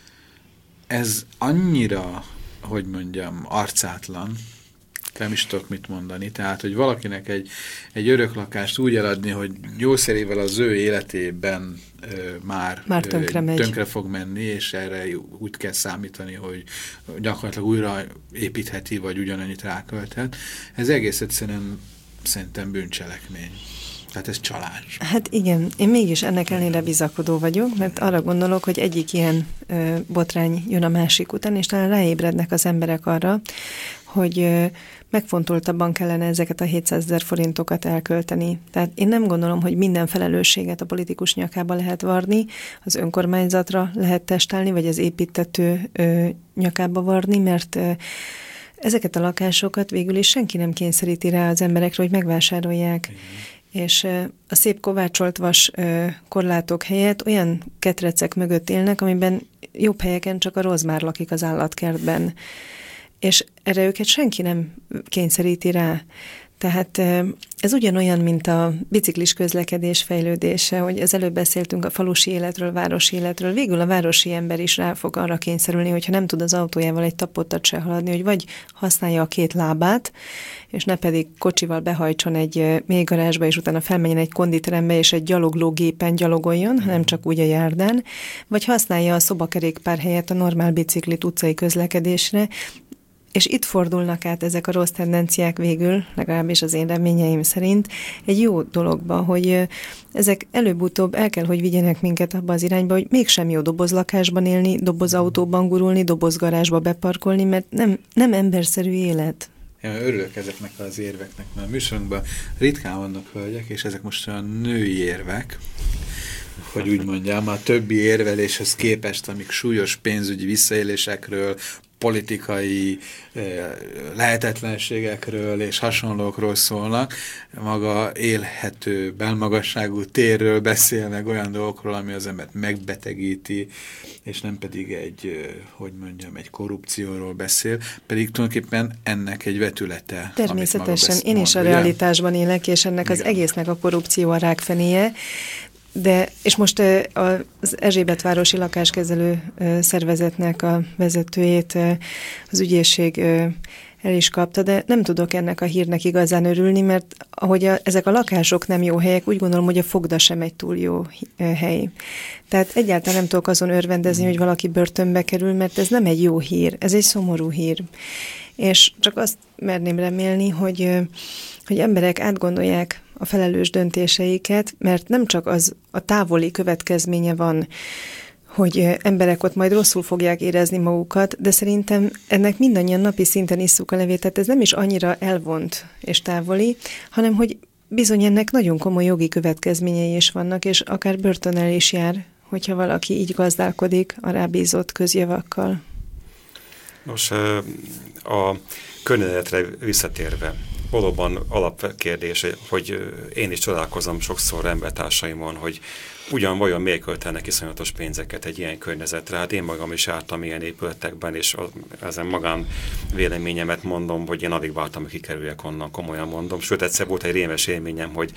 Ez annyira, hogy mondjam, arcátlan, nem is tudok mit mondani, tehát, hogy valakinek egy öröklakást úgy eladni, hogy jószerével az ő életében már tönkre fog menni, és erre úgy kell számítani, hogy gyakorlatilag újra építheti, vagy ugyanannyit rákölthet. Ez egész egyszerűen szerintem bűncselekmény. Tehát ez csalás. Hát igen, én mégis ennek ellenére bizakodó vagyok, mert arra gondolok, hogy egyik ilyen botrány jön a másik után, és talán ráébrednek az emberek arra, hogy megfontoltabban kellene ezeket a 700 000 forintokat elkölteni. Tehát én nem gondolom, hogy minden felelősséget a politikus nyakába lehet varni, az önkormányzatra lehet testálni, vagy az építető nyakába varni, mert ezeket a lakásokat végül is senki nem kényszeríti rá az emberekre, hogy megvásárolják. És a szép kovácsolt vas korlátok helyett olyan ketrecek mögött élnek, amiben jobb helyeken csak a rozmár lakik az állatkertben. És erre őket senki nem kényszeríti rá. Tehát ez ugyanolyan, mint a biciklis közlekedés fejlődése, hogy az előbb beszéltünk a falusi életről, városi életről. Végül a városi ember is rá fog arra kényszerülni, hogyha nem tud az autójával egy tapottat se haladni, hogy vagy használja a 2 lábát, és ne pedig kocsival behajtson egy mélygarázsba, és utána felmenjen egy konditerembe, és egy gyaloglógépen gyalogoljon, hanem csak úgy a járdán, vagy használja a szobakerékpár helyett a normál biciklit utcai közlekedésre, És itt fordulnak át ezek a rossz tendenciák végül, legalábbis az én reményeim szerint, egy jó dologba, hogy ezek előbb-utóbb el kell, hogy vigyenek minket abba az irányba, hogy mégsem jó dobozlakásban élni, dobozautóban gurulni, dobozgarázsba beparkolni, mert nem emberszerű élet. Én örülök ezeknek az érveknek, mert a műsorunkban ritkán vannak hölgyek, és ezek most olyan női érvek, hogy úgy mondjam, a többi érveléshez képest, amik súlyos pénzügyi visszaélésekről, politikai lehetetlenségekről és hasonlókról szólnak, maga élhető, belmagasságú térről beszél, meg olyan dolgokról, ami az embert megbetegíti, és nem pedig egy korrupcióról beszél, pedig tulajdonképpen ennek egy vetülete. Természetesen, én is a realitásban élek, és ennek az egésznek a korrupció a rákfenéje. És most az Erzsébetvárosi lakáskezelő szervezetnek a vezetőjét az ügyészség el is kapta, de nem tudok ennek a hírnek igazán örülni, mert ahogy ezek a lakások nem jó helyek, úgy gondolom, hogy a fogda sem egy túl jó hely. Tehát egyáltalán nem tudok azon örvendezni, hogy valaki börtönbe kerül, mert ez nem egy jó hír, ez egy szomorú hír. És csak azt merném remélni, hogy emberek átgondolják a felelős döntéseiket, mert nem csak az a távoli következménye van, hogy emberek ott majd rosszul fogják érezni magukat, de szerintem ennek mindannyian napi szinten isszuk a levét, tehát ez nem is annyira elvont és távoli, hanem hogy bizony ennek nagyon komoly jogi következményei is vannak, és akár börtönnel is jár, hogyha valaki így gazdálkodik a rábízott közjavakkal. Nos, a környezetre visszatérve, valóban alapkérdés, hogy én is csodálkozom sokszor embertársaimon, hogy vajon miért költenek iszonyatos pénzeket egy ilyen környezetre. Hát én magam is jártam ilyen épületekben, és ezen magán véleményemet mondom, hogy én alig vártam, hogy kikerüljek onnan, komolyan mondom. Sőt, egyszer volt egy rémes élményem, hogy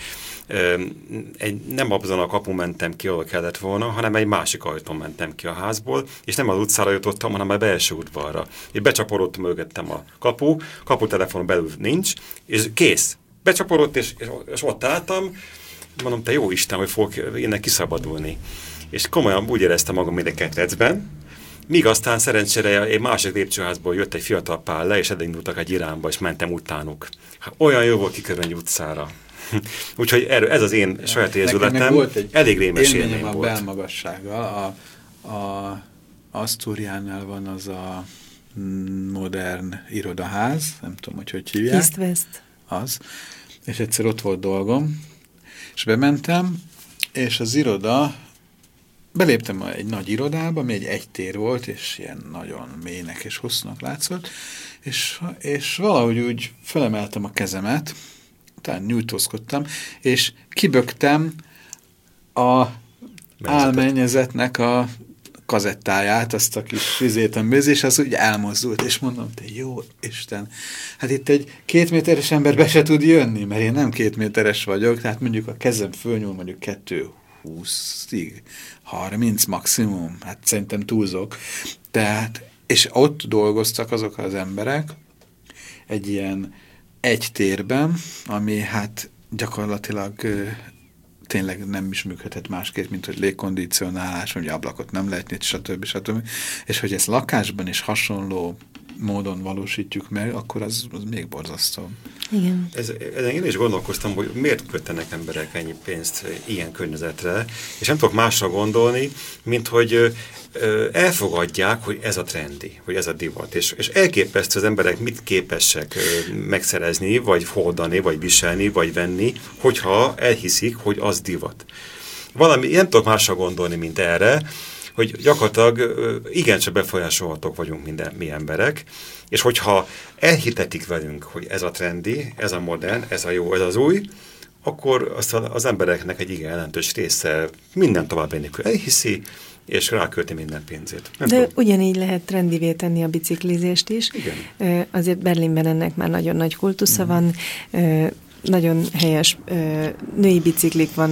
nem azon a kapun mentem ki, ahol kellett volna, hanem egy másik ajtón mentem ki a házból, és nem az utcára jutottam, hanem a belső udvarra. És becsaporodtam mögöttem a kaputelefon belül nincs, és kész. Becsaporodott, és ott álltam, mondom, te jó Isten, hogy fogok innen kiszabadulni. És komolyan úgy éreztem magam minden ketrecben, míg aztán szerencsére egy másik lépcsőházból jött egy fiatal pár le, és elindultak egy irányba, és mentem utánuk. Hát, olyan jó volt kikerülni egy utcára. Úgyhogy ez az én saját érzületem, elég rémes élmény volt. A belmagassággal, a Asztúriánál van az a modern irodaház, nem tudom, hogy hívják. East West. Az. És egyszer ott volt dolgom, és bementem, és az iroda, beléptem egy nagy irodába, ami egy tér volt, és ilyen nagyon mélynek és hosszúnak látszott, és valahogy úgy felemeltem a kezemet, utána nyújtózkodtam, és kiböktem a álmennyezetnek a kazettáját, azt a kis fizétembőz, és az úgy elmozdult, és mondom, te jó Isten, hát itt egy 2 méteres ember be se tud jönni, mert én nem 2 méteres vagyok, tehát mondjuk a kezem fölnyúl mondjuk 2,20-ig, 30 maximum, hát szerintem túlzok. Tehát, és ott dolgoztak azok az emberek egy ilyen egy térben, ami hát gyakorlatilag tényleg nem is működhet másképp, mint hogy légkondicionálás, hogy ablakot nem lehet nyitni, stb. És hogy ezt lakásban is hasonló módon valósítjuk meg, akkor az még borzasztó. Igen. Ezen én is gondolkoztam, hogy miért kötenek emberek ennyi pénzt ilyen környezetre, és nem tudok másra gondolni, mint hogy elfogadják, hogy ez a trendi, hogy ez a divat, és elképesztő az emberek mit képesek megszerezni, vagy hordani, vagy viselni, vagy venni, hogyha elhiszik, hogy az divat. Valami, nem tudok másra gondolni, mint erre, hogy gyakorlatilag igencsak befolyásolhatók vagyunk mi emberek, és hogyha elhitetik velünk, hogy ez a trendi, ez a modern, ez a jó, ez az új, akkor azt az embereknek egy igen jelentős része minden további nélkül elhiszi, és rákölti minden pénzét. De ugyanígy lehet trendivé tenni a biciklizést is. Igen. Azért Berlinben ennek már nagyon nagy kultusza van, nagyon helyes női biciklik vannak,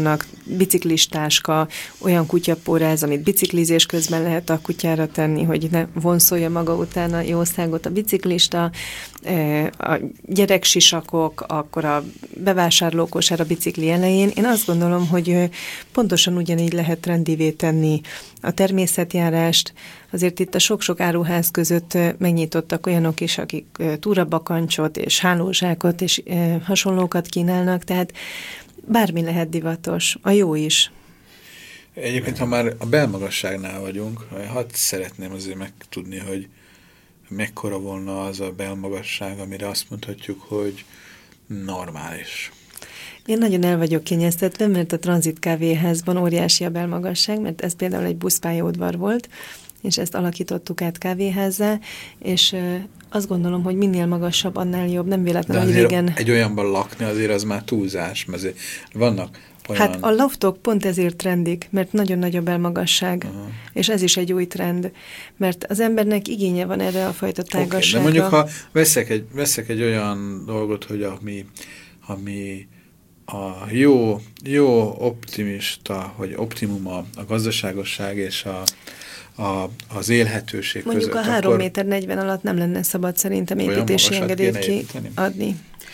biciklistáska, olyan kutyapóráz, amit biciklizés közben lehet a kutyára tenni, hogy ne vonszolja maga után a jószágot a biciklista, a gyereksisakok, akkor a bevásárlókosár a bicikli elején. Én azt gondolom, hogy pontosan ugyanígy lehet trendivé tenni a természetjárást. Azért itt a sok-sok áruház között megnyitottak olyanok is, akik túrabakancsot és hálózsákot és hasonlókat kínálnak, tehát bármi lehet divatos, a jó is. Egyébként, ha már a belmagasságnál vagyunk, hadd szeretném azért megtudni, hogy mekkora volna az a belmagasság, amire azt mondhatjuk, hogy normális. Én nagyon el vagyok kényeztetve, mert a Tranzit kávéházban óriási a belmagasság, mert ez például egy buszpályaudvar volt, és ezt alakítottuk át kávéházzá, és azt gondolom, hogy minél magasabb, annál jobb, nem véletlenül, hogy régen... egy olyanban lakni azért az már túlzás, mert azért vannak olyan... Hát a loftok pont ezért trendik, mert nagyon nagy a belmagasság, és ez is egy új trend, mert az embernek igénye van erre a fajta tágasságra. Okay, de mondjuk, ha veszek egy olyan dolgot, hogy ami a jó optimista, vagy optimum a gazdaságosság és az élhetőség mondjuk között. Mondjuk a 3,40 méter alatt nem lenne szabad szerintem építési engedélyt kiadni.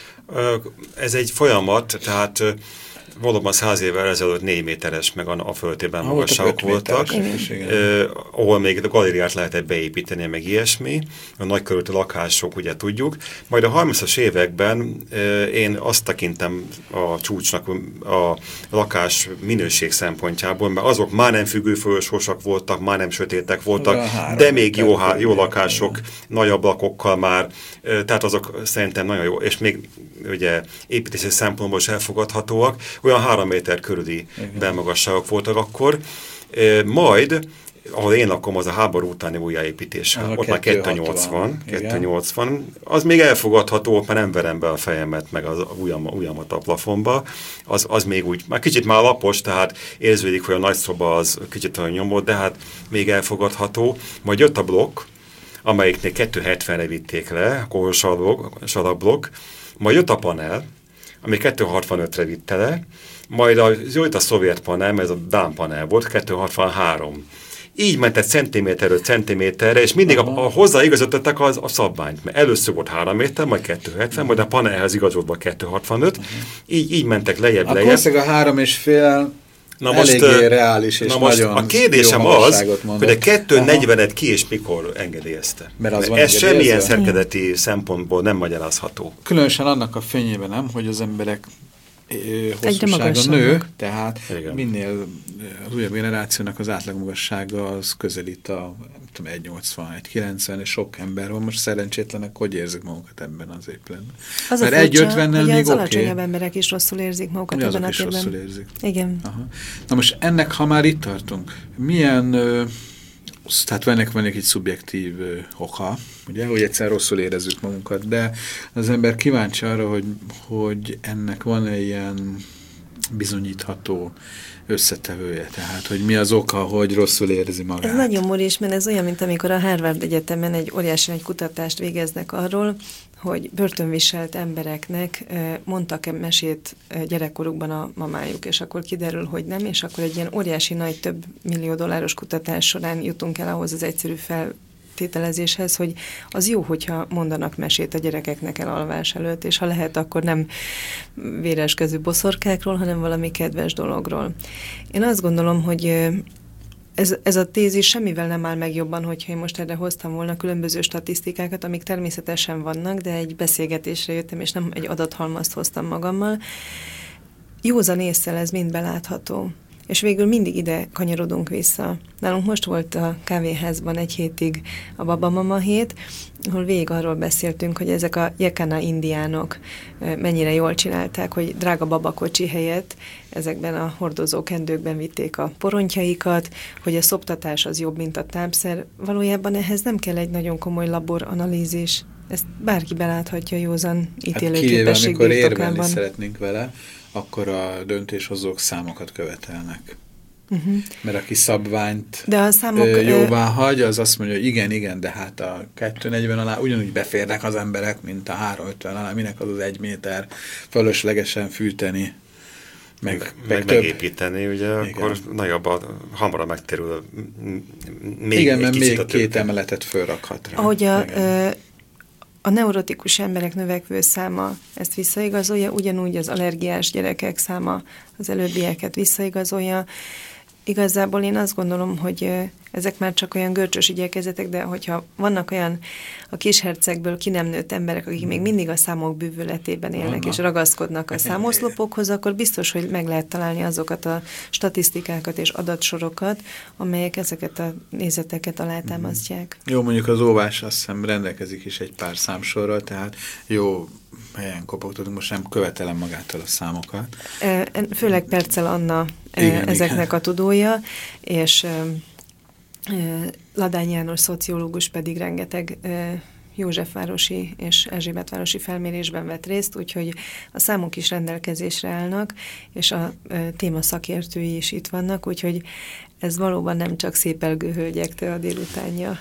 Ez egy folyamat, tehát valóban 100 évvel ezelőtt 4 méteres, meg a föltében magasságok voltak, ahol még galériát lehetett beépíteni, meg ilyesmi. A nagykörültű lakások, ugye tudjuk. Majd a 30-as években én azt tekintem a csúcsnak a lakás minőség szempontjából, mert azok már nem függőfolyosósak voltak, már nem sötétek voltak, de még jó lakások, nagy ablakokkal már, tehát azok szerintem nagyon jó, és még ugye építési szempontból is elfogadhatóak, olyan 3 méter körüli belmagasságok voltak akkor. Majd, ahol én lakom, az a háború utáni újjáépítés. Ott már 280, az még elfogadható, ott már nem verem be a fejemet, meg az ujjamat a plafonba. Az még úgy, már kicsit már lapos, tehát érződik, hogy a nagy szoba az kicsit olyan nyomott, de hát még elfogadható. Majd jött a blokk, amelyiknél 270-re vitték le, a salakblokk, majd jött a panel, ami 265-re vitte le, majd jött a szovjet panel, ez a dán panel volt, 263. Így ment egy centiméterről centiméterre, és mindig hozzáigazították a szabványt, mert először volt 3 méter, majd 270, majd a panelhez igazodva 265, így mentek lejjebb. Akkor a 3,5 eléggé reális és nagyon a kérdésem az, hogy a 240-et ki és mikor engedélyezte. Mert ez semmilyen szerkezeti szempontból nem magyarázható. Különösen annak a fényében nem, hogy az emberek hosszúsága nő, tehát minél az újabb generációnak az átlagmagassága az közelít a 1,80-1,90, és sok ember van, most szerencsétlenek, hogy érzik magukat ebben az épületben. Az mert 1,50-nel még az alacsonyabb emberek is rosszul érzik magukat ebben a térben. Rosszul érzik. Igen. Aha. Na most ennek, ha már itt tartunk, milyen, tehát ennek van egy szubjektív oka, ugye, hogy egyszer rosszul érezzük magunkat, de az ember kíváncsi arra, hogy ennek van-e ilyen bizonyítható összetevője, tehát, hogy mi az oka, hogy rosszul érzi magát. Ez nagyon moris, mert ez olyan, mint amikor a Harvard Egyetemen egy óriási nagy kutatást végeznek arról, hogy börtönviselt embereknek mondtak-e mesét gyerekkorukban a mamájuk, és akkor kiderül, hogy nem, és akkor egy ilyen óriási nagy, több millió dolláros kutatás során jutunk el ahhoz az egyszerű feltételezéshez, hogy az jó, hogyha mondanak mesét a gyerekeknek elalvás előtt, és ha lehet, akkor nem véreskező boszorkákról, hanem valami kedves dologról. Én azt gondolom, hogy ez a tézis semmivel nem áll meg jobban, hogyha én most erre hoztam volna különböző statisztikákat, amik természetesen vannak, de egy beszélgetésre jöttem, és nem egy adathalmazt hoztam magammal. Józan ésszel ez mind belátható. És végül mindig ide kanyarodunk vissza. Nálunk most volt a kávéházban egy hétig a babamama hét, ahol végig arról beszéltünk, hogy ezek a Jekana indiánok mennyire jól csinálták, hogy drága babakocsi helyett ezekben a hordozó kendőkben vitték a porontjaikat, hogy a szoptatás az jobb, mint a tápszer. Valójában ehhez nem kell egy nagyon komoly laboranalízis. Ezt bárki beláthatja józan ítélőképesség birtokában. Amikor érvelni szeretnénk vele, akkor a döntéshozók számokat követelnek. Mert aki szabványt jóvá hagy, az azt mondja, hogy igen, de hát a 240 alá ugyanúgy beférnek az emberek, mint a 350 alá, minek az 1 méter fölöslegesen fűteni. megépíteni, ugye, igen. Akkor nagyobb hamarabb megterül még igen, mert még 2 emeletet fölrakhat rá. Ahogy a neurotikus emberek növekvő száma ezt visszaigazolja, ugyanúgy az allergiás gyerekek száma az előbbieket visszaigazolja. Igazából én azt gondolom, hogy ezek már csak olyan görcsös igyekezetek, de hogyha vannak olyan a kishercegből ki nem nőtt emberek, akik még mindig a számok bűvöletében élnek, és ragaszkodnak a számoszlopokhoz, akkor biztos, hogy meg lehet találni azokat a statisztikákat és adatsorokat, amelyek ezeket a nézeteket alátámasztják. Jó, mondjuk az óvás azt hiszem rendelkezik is egy pár számsorral, tehát jó helyen kopogtatunk, most nem követelem magától a számokat. Főleg Percel Anna ezeknek a tudója, és Ladány János szociológus pedig rengeteg Józsefvárosi és Erzsébetvárosi felmérésben vett részt, úgyhogy a számok is rendelkezésre állnak, és a téma szakértői is itt vannak, úgyhogy ez valóban nem csak szépelgő hölgyektől a délutánja.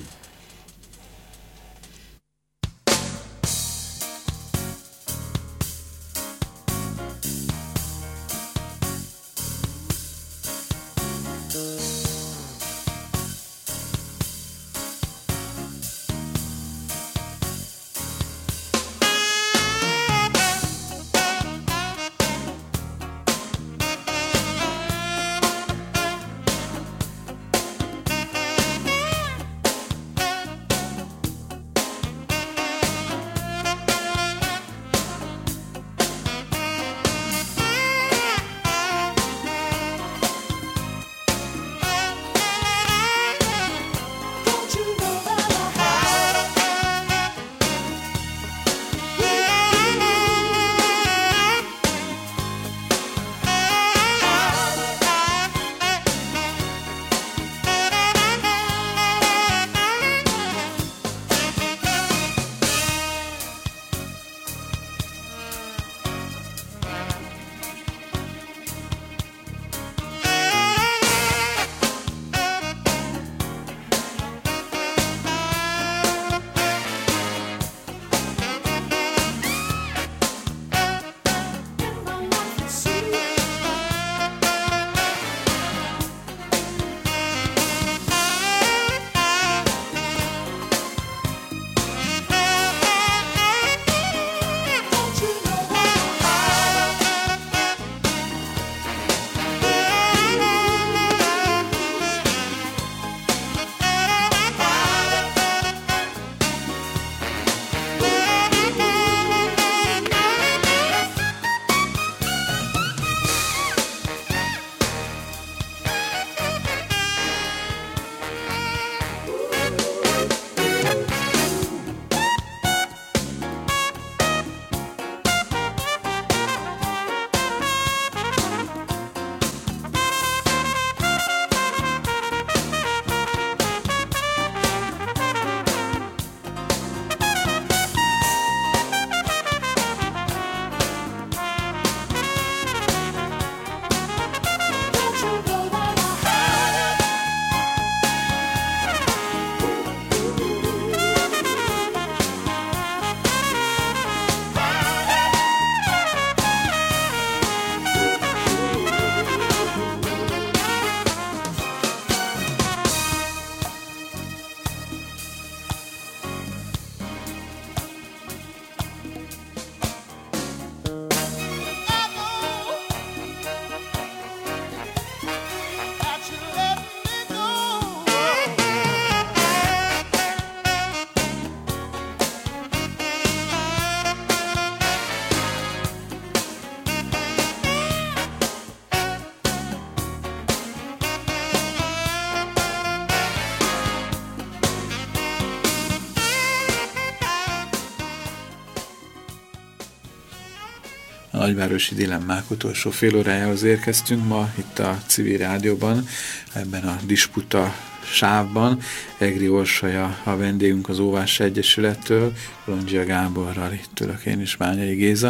A nagyvárosi dilemmák utolsó fél órájához érkeztünk ma itt a Civil Rádióban, ebben a disputa sávban. Egri Orsolya a vendégünk az Óvás Egyesülettől, Kolondzsia Gáborral, itt ülök én is, Bányai Géza,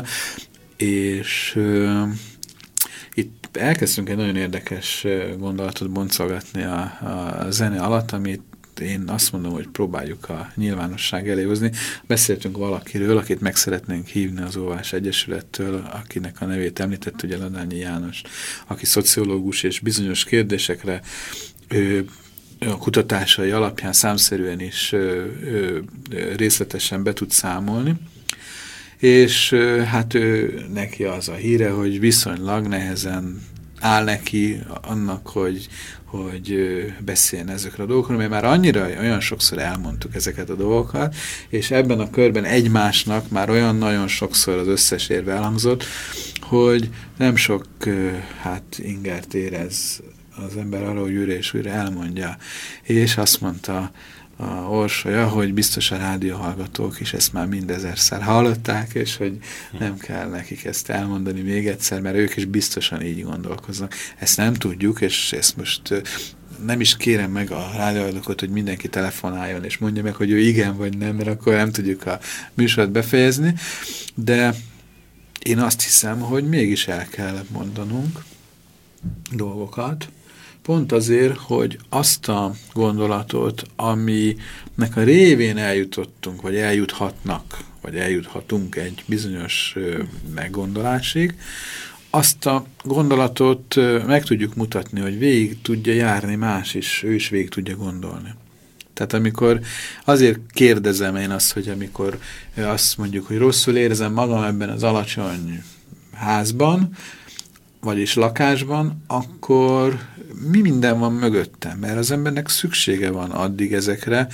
és itt elkezdtünk egy nagyon érdekes gondolatot boncolgatni a zene alatt, amit én azt mondom, hogy próbáljuk a nyilvánosság elé hozni. Beszéltünk valakiről, akit meg szeretnénk hívni az Óvás Egyesülettől, akinek a nevét említett, ugye Ladányi János, aki szociológus és bizonyos kérdésekre a kutatásai alapján számszerűen is részletesen be tud számolni. És hát neki az a híre, hogy viszonylag nehezen áll neki annak, hogy beszéljen ezekről a dolgokról, mert már olyan sokszor elmondtuk ezeket a dolgokat, és ebben a körben egymásnak már olyan nagyon sokszor az összes érve elhangzott, hogy nem sok ingert érez az ember arra, hogy újra és újra elmondja. És azt mondta a Orsolya, hogy biztos a rádióhallgatók is ezt már mindezerszer hallották, és hogy nem kell nekik ezt elmondani még egyszer, mert ők is biztosan így gondolkoznak. Ezt nem tudjuk, és ezt most nem is kérem meg a rádióhallgatókat, hogy mindenki telefonáljon, és mondja meg, hogy ő igen vagy nem, mert akkor nem tudjuk a műsort befejezni, de én azt hiszem, hogy mégis el kell mondanunk dolgokat, pont azért, hogy azt a gondolatot, aminek a révén eljutottunk, vagy eljuthatnak, vagy eljuthatunk egy bizonyos meggondolásig, azt a gondolatot meg tudjuk mutatni, hogy végig tudja járni más is, ő is végig tudja gondolni. Tehát amikor azért kérdezem én azt, hogy amikor azt mondjuk, hogy rosszul érzem magam ebben az alacsony házban, vagyis lakásban, akkor mi minden van mögöttem? Mert az embernek szüksége van addig ezekre.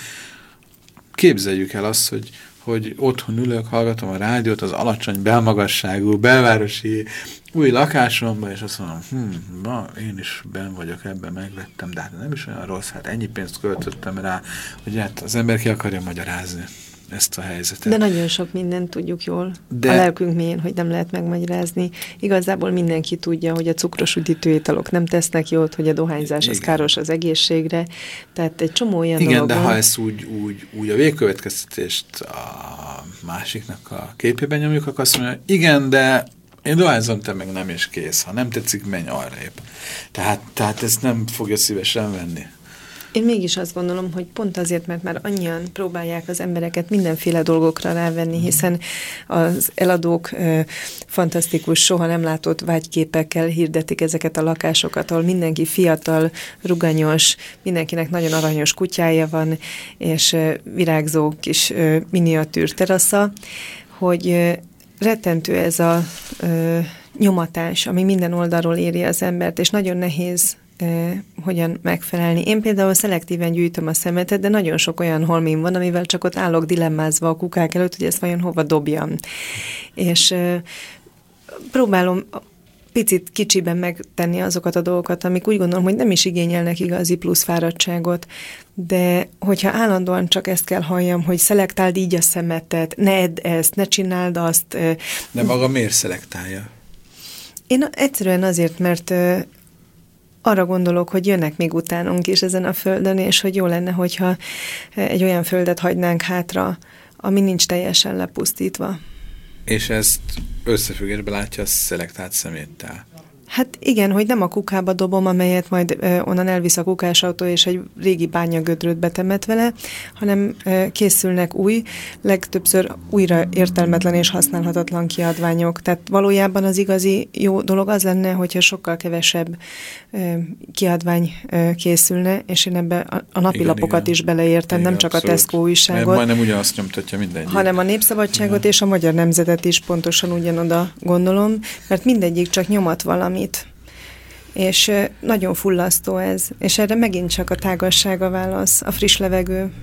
Képzeljük el azt, hogy otthon ülök, hallgatom a rádiót az alacsony belmagasságú, belvárosi új lakásomban, és azt mondom, én is benn vagyok, ebben megvettem, de hát nem is olyan rossz, hát ennyi pénzt költöttem rá, hogy hát az ember ki akarja magyarázni ezt a helyzetet. De nagyon sok mindent tudjuk jól. A lelkünk mélyén, hogy nem lehet megmagyarázni. Igazából mindenki tudja, hogy a cukros üdítőitalok nem tesznek jót, hogy a dohányzás az káros az egészségre. Tehát egy csomó olyan igen, dolog de van. Ha ezt úgy a végkövetkeztetést a másiknak a képében nyomjuk, akkor azt mondja, igen, de én dohányzom, te meg nem is kész. Ha nem tetszik, menj arrébb. Tehát ezt nem fogja szívesen venni. Én mégis azt gondolom, hogy pont azért, mert már annyian próbálják az embereket mindenféle dolgokra rávenni, hiszen az eladók fantasztikus, soha nem látott vágyképekkel hirdetik ezeket a lakásokat, ahol mindenki fiatal, ruganyos, mindenkinek nagyon aranyos kutyája van, és virágzó kis miniatűr terasza, hogy rettentő ez a nyomatás, ami minden oldalról éri az embert, és nagyon nehéz hogyan megfelelni. Én például szelektíven gyűjtöm a szemetet, de nagyon sok olyan holmim van, amivel csak ott állok dilemmázva a kukák előtt, hogy ezt vajon hova dobjam. És próbálom picit kicsiben megtenni azokat a dolgokat, amik úgy gondolom, hogy nem is igényelnek igazi plusz fáradtságot, de hogyha állandóan csak ezt kell halljam, hogy szelektáld így a szemetet, ne edd ezt, ne csináld azt. De maga miért szelektálja? Én egyszerűen azért, mert arra gondolok, hogy jönnek még utánunk is ezen a földön, és hogy jó lenne, hogyha egy olyan földet hagynánk hátra, ami nincs teljesen lepusztítva. És ezt összefüggésben látja a szelektált szeméttel? Hát igen, hogy nem a kukába dobom, amelyet majd onnan elvisz a kukásautó, és egy régi bányagödröt betemet vele, hanem készülnek új, legtöbbször újra értelmetlen és használhatatlan kiadványok. Tehát valójában az igazi jó dolog az lenne, hogyha sokkal kevesebb kiadvány készülne, és én ebbe a napilapokat is beleértem, igen, nem csak abszolút. A Tesco újságot. Mert majdnem ugyanazt nyomtatja mindegyik. Hanem a Népszabadságot, igen, és a Magyar Nemzetet is pontosan ugyanoda gondolom, mert mindegyik csak nyomat valamit. És nagyon fullasztó ez. És erre megint csak a tágasság a válasz, a friss levegő.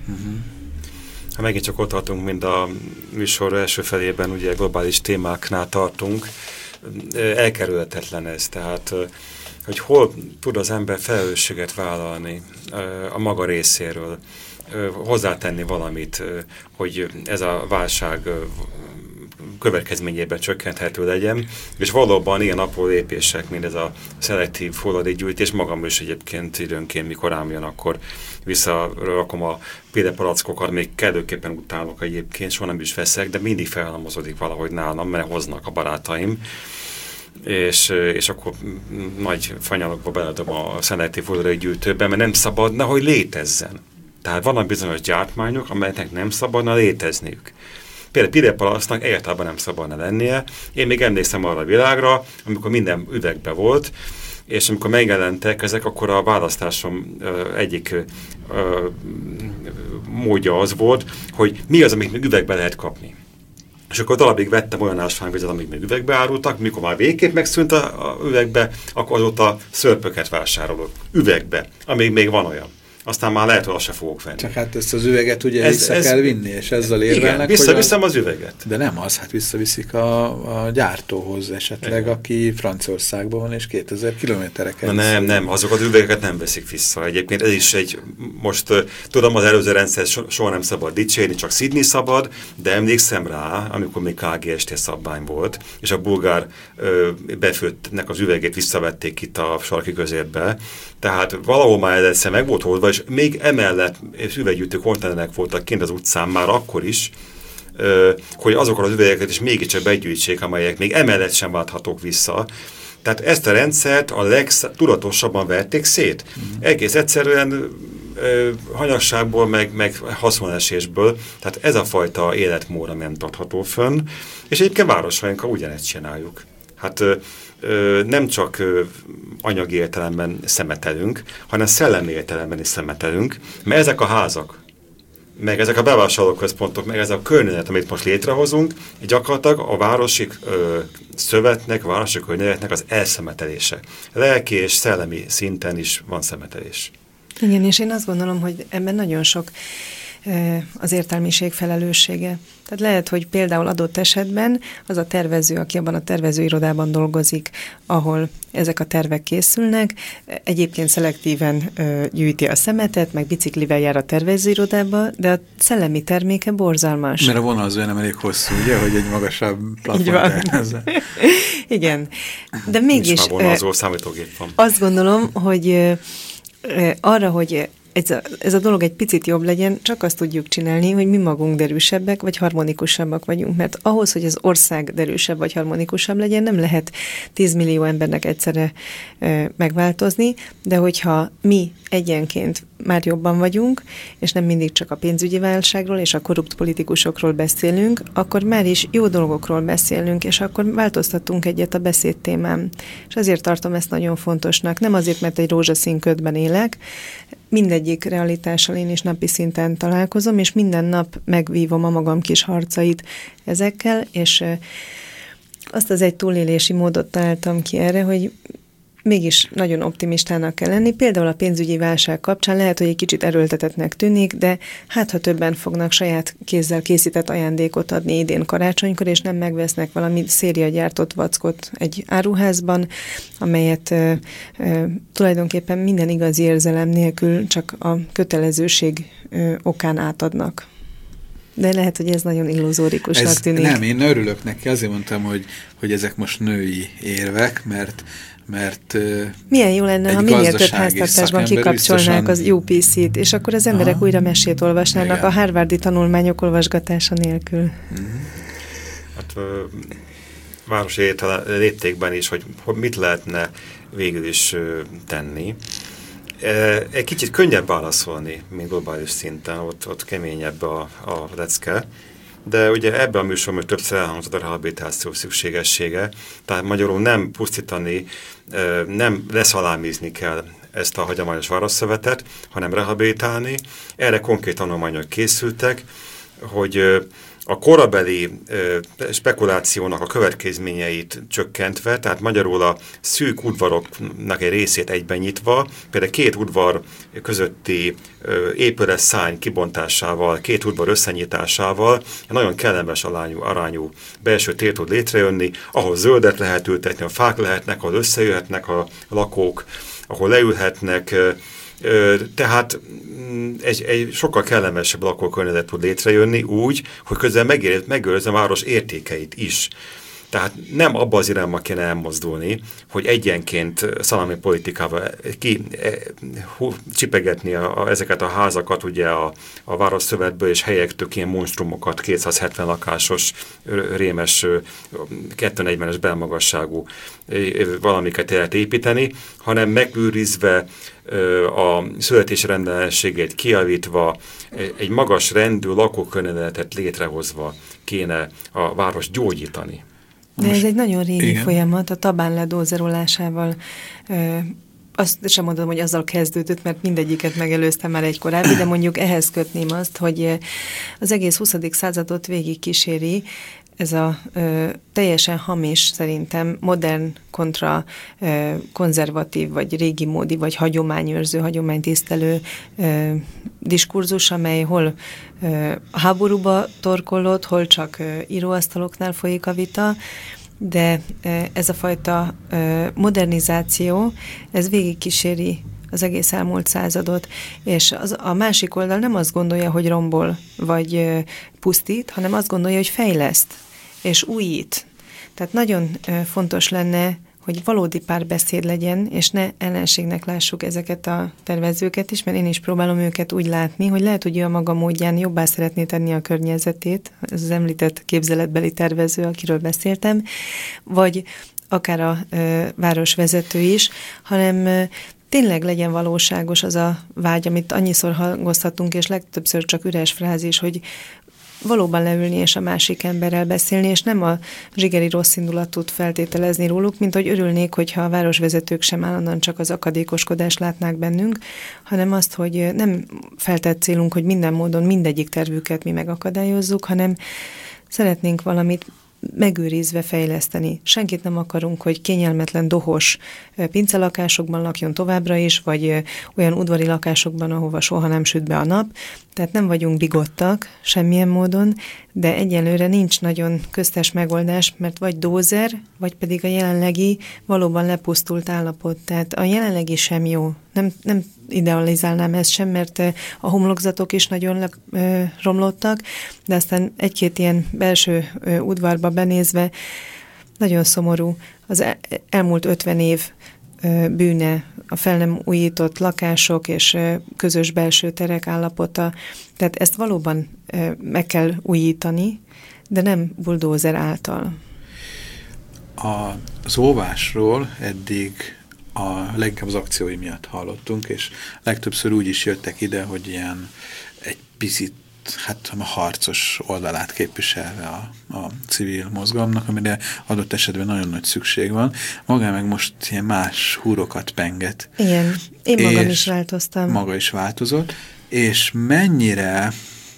Ha megint csak ott tartunk, mint a műsor első felében, ugye globális témáknál tartunk, elkerülhetetlen ez. Tehát, hogy hol tud az ember felelősséget vállalni a maga részéről, hozzátenni valamit, hogy ez a válság következményében csökkenthető legyen, és valóban ilyen apró lépések, mint ez a szelektív hulladékgyűjtés, magam is egyébként időnként, mikor rám jön, akkor visszarakom a példapalackokat, még kellőképpen utálok egyébként, soha nem is veszek, de mindig felhalmozódik valahogy nálam, mert hoznak a barátaim, és akkor nagy fanyalokba beledom a szelektív hulladékgyűjtőbe, mert nem szabadna, hogy létezzen. Tehát vannak bizonyos gyártmányok, amelyeknek nem szabadna létezniük. Például pirepalasztnak egyáltalán nem szabadna lennie. Én még emlékszem arra a világra, amikor minden üvegbe volt, és amikor megjelentek ezek, akkor a választásom egyik módja az volt, hogy mi az, amit még üvegbe lehet kapni. És akkor darabig vettem olyan ásványvizet, amik még üvegbe árultak, mikor már végképp megszűnt a üvegbe, akkor azóta szörpöket vásárolok üvegbe, amíg még van olyan. Aztán már lehet, hogy azt se fogok venni. Csak hát ezt az üveget ugye vissza kell vinni, és ezzel érvelnek. Igen, visszaviszem az üveget. De nem az, hát visszaviszik a gyártóhoz esetleg, aki Franciaországban van, és 2000 kilométereket. Nem, azok az üvegeket nem veszik vissza. Egyébként ez is most tudom, az előző rendszer soha nem szabad dicsérni, csak szidni szabad, de emlékszem rá, amikor még KGST szabvány volt, és a bulgár befőttnek az üvegét visszavették itt a sarki közértbe, tehát valahol már egyszer meg volt holdva, és még emellett üveggyűjtő konténerek voltak kint az utcán már akkor is, hogy azokat az üvegeket is mégiscsak begyűjtsék, amelyek még emellett sem válthatók vissza. Tehát ezt a rendszert a legtudatosabban verték szét. Egész egyszerűen hanyagságból, meg haszonesésből. Tehát ez a fajta életmód nem tartható fönn, és egyébként városainkkal ugyanezt csináljuk. Hát nem csak anyagi értelemben szemetelünk, hanem szellemi értelemben is szemetelünk, mert ezek a házak, meg ezek a bevásárlóközpontok, meg ez a környezet, amit most létrehozunk, gyakorlatilag a városi szövetnek, a városi környezetnek az elszemetelése. Lelki és szellemi szinten is van szemetelés. Igen, és én azt gondolom, hogy ebben nagyon sok az értelmiség felelőssége. Tehát lehet, hogy például adott esetben az a tervező, aki abban a tervezőirodában dolgozik, ahol ezek a tervek készülnek, egyébként szelektíven gyűjti a szemetet, meg biciklivel jár a tervezőirodába, de a szellemi terméke borzalmas. Mert a vonalzó nem elég hosszú, ugye, hogy egy magasabb plafont tervezze. Igen, de mégis... Nincs már vonalzó, számítógép van. Azt gondolom, hogy arra, hogy ez a dolog egy picit jobb legyen, csak azt tudjuk csinálni, hogy mi magunk derűsebbek, vagy harmonikusabbak vagyunk, mert ahhoz, hogy az ország derűsebb vagy harmonikusabb legyen, nem lehet 10 millió embernek egyszerre megváltozni, de hogyha mi egyenként már jobban vagyunk, és nem mindig csak a pénzügyi válságról és a korrupt politikusokról beszélünk, akkor már is jó dolgokról beszélünk, és akkor változtatunk egyet a beszédtémán. És azért tartom ezt nagyon fontosnak. Nem azért, mert egy rózsaszín ködben élek, mindegyik realitással én is napi szinten találkozom, és minden nap megvívom a magam kis harcait ezekkel, és azt az egy túlélési módot találtam ki erre, hogy mégis nagyon optimistának kell lenni. Például a pénzügyi válság kapcsán lehet, hogy egy kicsit erőltetettnek tűnik, de hát ha többen fognak saját kézzel készített ajándékot adni idén karácsonykor, és nem megvesznek valami szériagyártott vackot egy áruházban, amelyet tulajdonképpen minden igazi érzelem nélkül csak a kötelezőség okán átadnak. De lehet, hogy ez nagyon illuzórikusnak tűnik. Nem, én örülök neki, azért mondtam, hogy ezek most női érvek, mert milyen jó lenne, ha minél több háztartásban kikapcsolnák az UPC-t, és akkor az emberek újra mesét olvasnának, igen, a harvardi tanulmányok olvasgatása nélkül. Hát városi léptékben is, hogy mit lehetne végül is tenni. Egy kicsit könnyebb válaszolni, mint globális szinten, ott keményebb a lecke. De ugye ebben a műsorban többször elhangzott a rehabilitáció szükségessége, tehát magyarul nem pusztítani, nem leszalámizni kell ezt a hagyományos városszövetet, hanem rehabilitálni. Erre konkrét tanulmányok készültek, hogy a korabeli spekulációnak a következményeit csökkentve, tehát magyarul a szűk udvaroknak egy részét egyben nyitva, például 2 udvar közötti épületszány kibontásával, 2 udvar összenyitásával nagyon kellemes arányú belső tér tud létrejönni, ahol zöldet lehet ültetni, a fák lehetnek, ahol összejöhetnek a lakók, ahol leülhetnek, tehát egy sokkal kellemesebb lakókörnyezet tud létrejönni úgy, hogy közben megőrzi a város értékeit is. Tehát nem abba az irányba kéne elmozdulni, hogy egyenként szalami politikával csipegetni ezeket a házakat ugye a városszövetből és helyektől ilyen monstrumokat, 270 lakásos, rémes, 240-es belmagasságú valamiket lehet építeni, hanem megőrizve a születési rendellenségét kijavítva, egy magas rendű lakókörnyezetet létrehozva kéne a város gyógyítani. De ez egy nagyon régi folyamat, a Tabán ledózerolásával, azt sem mondom, hogy azzal kezdődött, mert mindegyiket megelőztem már egy korábbi, de mondjuk ehhez kötném azt, hogy az egész 20. századot végig kíséri ez a teljesen hamis, szerintem modern kontra konzervatív, vagy régi módi, vagy hagyományőrző, hagyománytisztelő diskurzus, amely hol a háborúba torkollott, hol csak íróasztaloknál folyik a vita, de ez a fajta modernizáció, ez végigkíséri az egész elmúlt századot, és a másik oldal nem azt gondolja, hogy rombol, vagy pusztít, hanem azt gondolja, hogy fejleszt, és újít. Tehát nagyon fontos lenne, hogy valódi párbeszéd legyen, és ne ellenségnek lássuk ezeket a tervezőket is, mert én is próbálom őket úgy látni, hogy lehet, hogy ő a maga módján jobbá szeretné tenni a környezetét, ez az említett képzeletbeli tervező, akiről beszéltem, vagy akár a városvezető is, hanem tényleg legyen valóságos az a vágy, amit annyiszor hangoztatunk, és legtöbbször csak üres frázis, hogy valóban leülni és a másik emberrel beszélni, és nem a zsigeri rossz indulatút feltételezni róluk, mint hogy örülnék, hogyha a városvezetők sem állandóan csak az akadékoskodást látnák bennünk, hanem azt, hogy nem feltett célunk, hogy minden módon mindegyik tervüket mi megakadályozzuk, hanem szeretnénk valamit megőrizve fejleszteni. Senkit nem akarunk, hogy kényelmetlen, dohos pincelakásokban lakjon továbbra is, vagy olyan udvari lakásokban, ahova soha nem süt be a nap. Tehát nem vagyunk bigottak semmilyen módon, de egyelőre nincs nagyon köztes megoldás, mert vagy dózer, vagy pedig a jelenlegi valóban lepusztult állapot. Tehát a jelenlegi sem jó. Nem idealizálnám ezt sem, mert a homlokzatok is nagyon romlottak, de aztán egy-két ilyen belső udvarba benézve nagyon szomorú az elmúlt 50 év bűne, a fel nem újított lakások és közös belső terek állapota. Tehát ezt valóban meg kell újítani, de nem buldózer által. Az óvásról eddig leginkább az akciói miatt hallottunk, és legtöbbször úgy is jöttek ide, hogy ilyen egy picit a harcos oldalát képviselve a civil mozgalomnak, amire adott esetben nagyon nagy szükség van. Maga meg most ilyen más húrokat penget. Igen, én magam is változtam. Maga is változott, és mennyire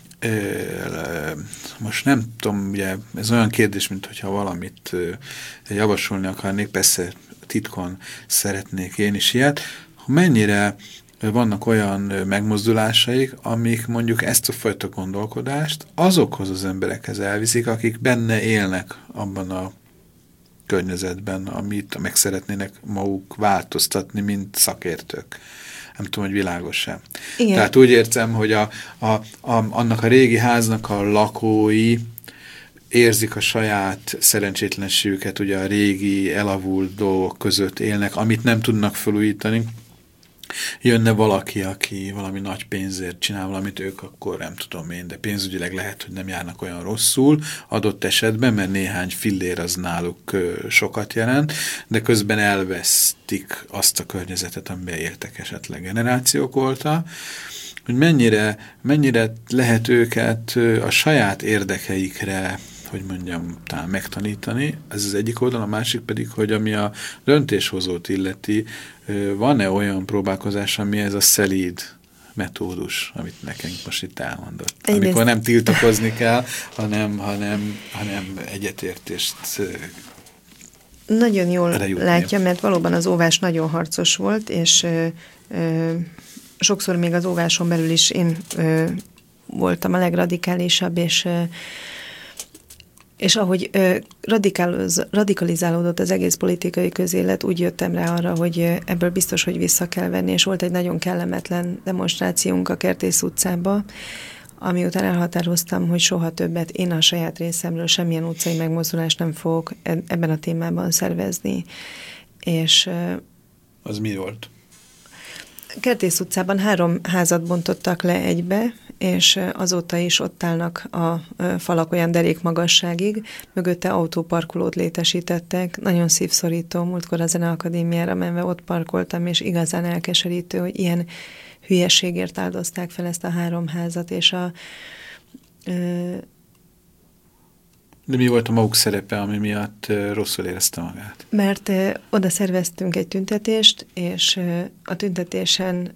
most nem tudom, ugye ez olyan kérdés, mint hogyha valamit javasolni akarnék, persze titkon szeretnék én is ilyet, mennyire vannak olyan megmozdulásaik, amik mondjuk ezt a fajta gondolkodást azokhoz az emberekhez elviszik, akik benne élnek abban a környezetben, amit meg szeretnének maguk változtatni, mint szakértők. Nem tudom, hogy világos-e. Tehát úgy értem, hogy annak a régi háznak a lakói érzik a saját szerencsétlenségüket, ugye a régi elavult dolgok között élnek, amit nem tudnak felújítani. Jönne valaki, aki valami nagy pénzért csinál valamit, ők akkor nem tudom én, de pénzügyileg lehet, hogy nem járnak olyan rosszul adott esetben, mert néhány fillér az náluk sokat jelent, de közben elvesztik azt a környezetet, amiben éltek esetleg generációk óta, hogy mennyire lehet őket a saját érdekeikre, hogy mondjam, talán megtanítani, ez az egyik oldal, a másik pedig, hogy ami a döntéshozót illeti, van-e olyan próbálkozás, ami ez a szelíd metódus, amit nekünk most itt elmondott. Amikor nem tiltakozni kell, hanem egyetértést nagyon jól látja, mert valóban az óvás nagyon harcos volt, és sokszor még az óváson belül is én voltam a legradikálisabb, és ahogy radikalizálódott az egész politikai közélet, úgy jöttem rá arra, hogy ebből biztos, hogy vissza kell venni, és volt egy nagyon kellemetlen demonstrációnk a Kertész utcába, amiután elhatároztam, hogy soha többet én a saját részemről semmilyen utcai megmozdulást nem fogok ebben a témában szervezni. És az mi volt? Kertész utcában 3 házat bontottak le egybe, és azóta is ott állnak a falak olyan derékmagasságig, mögötte autóparkolót létesítettek. Nagyon szívszorító, múltkor a Zeneakadémiára menve ott parkoltam, és igazán elkeserítő, hogy ilyen hülyeségért áldozták fel ezt a 3 házat, és De mi volt a maguk szerepe, ami miatt rosszul érezte magát? Mert oda szerveztünk egy tüntetést, és a tüntetésen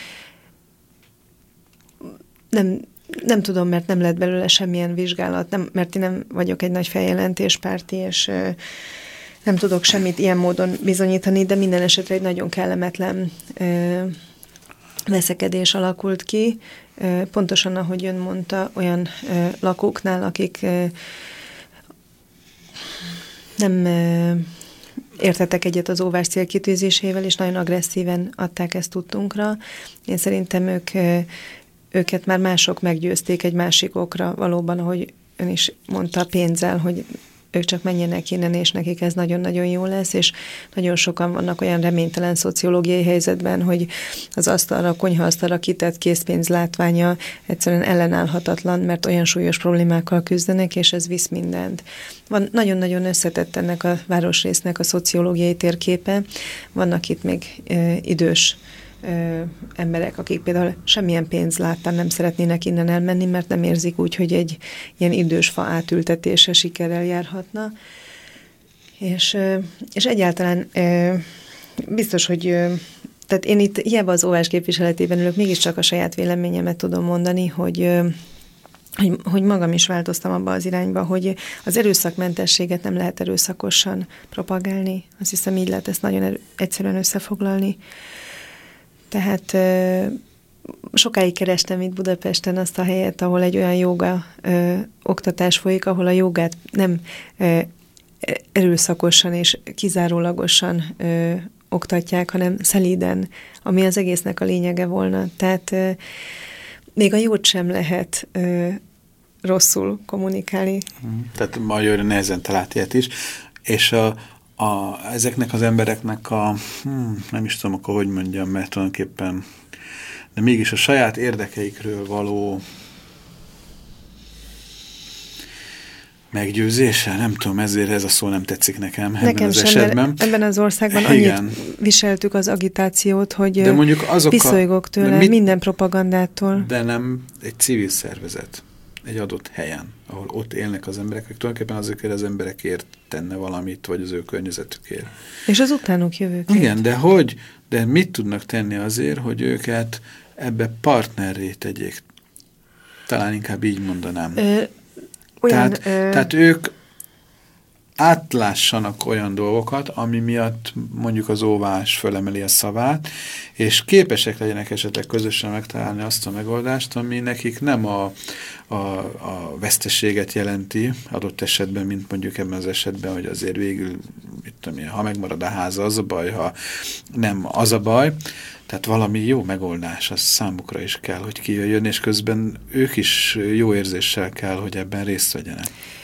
nem tudom, mert nem lett belőle semmilyen vizsgálat, mert én nem vagyok egy nagy feljelentéspárti, és nem tudok semmit ilyen módon bizonyítani, de minden esetre egy nagyon kellemetlen veszekedés alakult ki. Pontosan, ahogy ön mondta, olyan lakóknál, akik nem értettek egyet az óvás célkitűzésével, és nagyon agresszíven adták ezt tudtunkra. Én szerintem őket már mások meggyőzték egy másik okra, valóban, ahogy ön is mondta, pénzzel, hogy ők csak menjenek innen, és nekik ez nagyon-nagyon jó lesz, és nagyon sokan vannak olyan reménytelen szociológiai helyzetben, hogy az asztalra, a konyhaasztalra kitett készpénz látványa egyszerűen ellenállhatatlan, mert olyan súlyos problémákkal küzdenek, és ez visz mindent. Van nagyon-nagyon összetett ennek a városrésznek a szociológiai térképe. Vannak itt még idős emberek, akik például semmilyen pénz láttán nem szeretnének innen elmenni, mert nem érzik úgy, hogy egy ilyen idős fa átültetése sikerrel járhatna. És egyáltalán biztos, hogy tehát én itt hiába az óvás képviseletében ülök, mégiscsak a saját véleményemet tudom mondani, hogy magam is változtam abba az irányba, hogy az erőszakmentességet nem lehet erőszakosan propagálni. Azt hiszem, így lehet ezt nagyon egyszerűen összefoglalni. Tehát sokáig kerestem itt Budapesten azt a helyet, ahol egy olyan jóga oktatás folyik, ahol a jogát nem erőszakosan és kizárólagosan oktatják, hanem szelíden, ami az egésznek a lényege volna. Tehát még a jót sem lehet rosszul kommunikálni. Tehát majd nehezen talált ilyet is. És ezeknek az embereknek nem is tudom, akkor hogy mondjam, mert tulajdonképpen, de mégis a saját érdekeikről való meggyőzése, nem tudom, ezért ez a szó nem tetszik nekem ebben az esetben. Ebben az országban annyit viseltük az agitációt, hogy viszolygok tőle minden propagandától. De nem egy civil szervezet egy adott helyen, ahol ott élnek az emberek, akik tulajdonképpen azokért az emberekért tenne valamit, vagy az ő környezetükért. És az utánuk jövőkért. Igen, de mit tudnak tenni azért, hogy őket ebbe partnerré tegyék? Talán inkább így mondanám. Tehát ők átlássanak olyan dolgokat, ami miatt mondjuk az óvás fölemeli a szavát, és képesek legyenek esetleg közösen megtalálni azt a megoldást, ami nekik nem a veszteséget jelenti adott esetben, mint mondjuk ebben az esetben, hogy azért végül, ha megmarad a háza, az a baj, ha nem, az a baj. Tehát valami jó megoldás, az számukra is kell, hogy kijöjjön, és közben ők is jó érzéssel kell, hogy ebben részt vegyenek.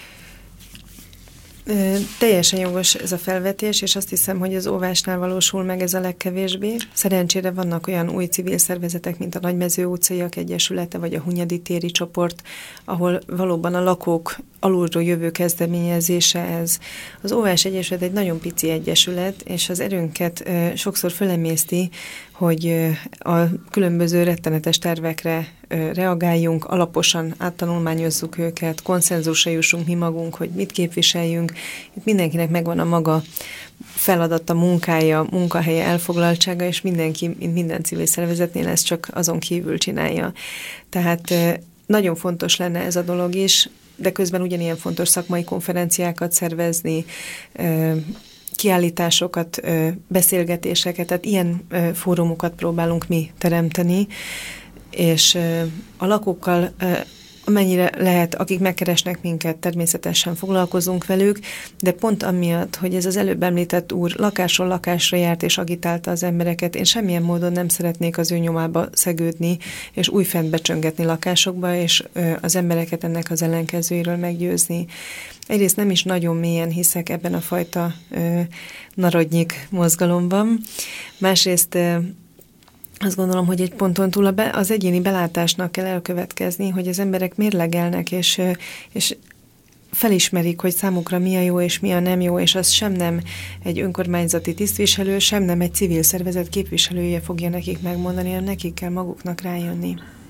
Teljesen jogos ez a felvetés, és azt hiszem, hogy az óvásnál valósul meg ez a legkevésbé. Szerencsére vannak olyan új civil szervezetek, mint a Nagymező utcaiak egyesülete, vagy a Hunyadi téri csoport, ahol valóban a lakók alulról jövő kezdeményezése ez. Az óvás egyesület egy nagyon pici egyesület, és az erőnket sokszor fölemészti, hogy a különböző rettenetes tervekre reagáljunk, alaposan áttanulmányozzuk őket, konszenzusra jussunk mi magunk, hogy mit képviseljünk. Itt mindenkinek megvan a maga feladata, munkája, munkahelye, elfoglaltsága, és mindenki, mint minden civil szervezetnél ezt csak azon kívül csinálja. Tehát nagyon fontos lenne ez a dolog is, de közben ugyanilyen fontos szakmai konferenciákat szervezni, kiállításokat, beszélgetéseket, tehát ilyen fórumokat próbálunk mi teremteni, és a lakókkal amennyire lehet, akik megkeresnek minket, természetesen foglalkozunk velük, de pont amiatt, hogy ez az előbb említett úr lakásról lakásra járt és agitálta az embereket, én semmilyen módon nem szeretnék az ő nyomába szegődni, és újfent becsöngetni lakásokba, és az embereket ennek az ellenkezőiről meggyőzni. Egyrészt nem is nagyon mélyen hiszek ebben a fajta narodnyik mozgalomban, másrészt azt gondolom, hogy egy ponton túl az egyéni belátásnak kell elkövetkezni, hogy az emberek mérlegelnek, és felismerik, hogy számukra mi a jó és mi a nem jó, és az sem nem egy önkormányzati tisztviselő, sem nem egy civil szervezet képviselője fogja nekik megmondani, hanem nekik kell maguknak rájönni.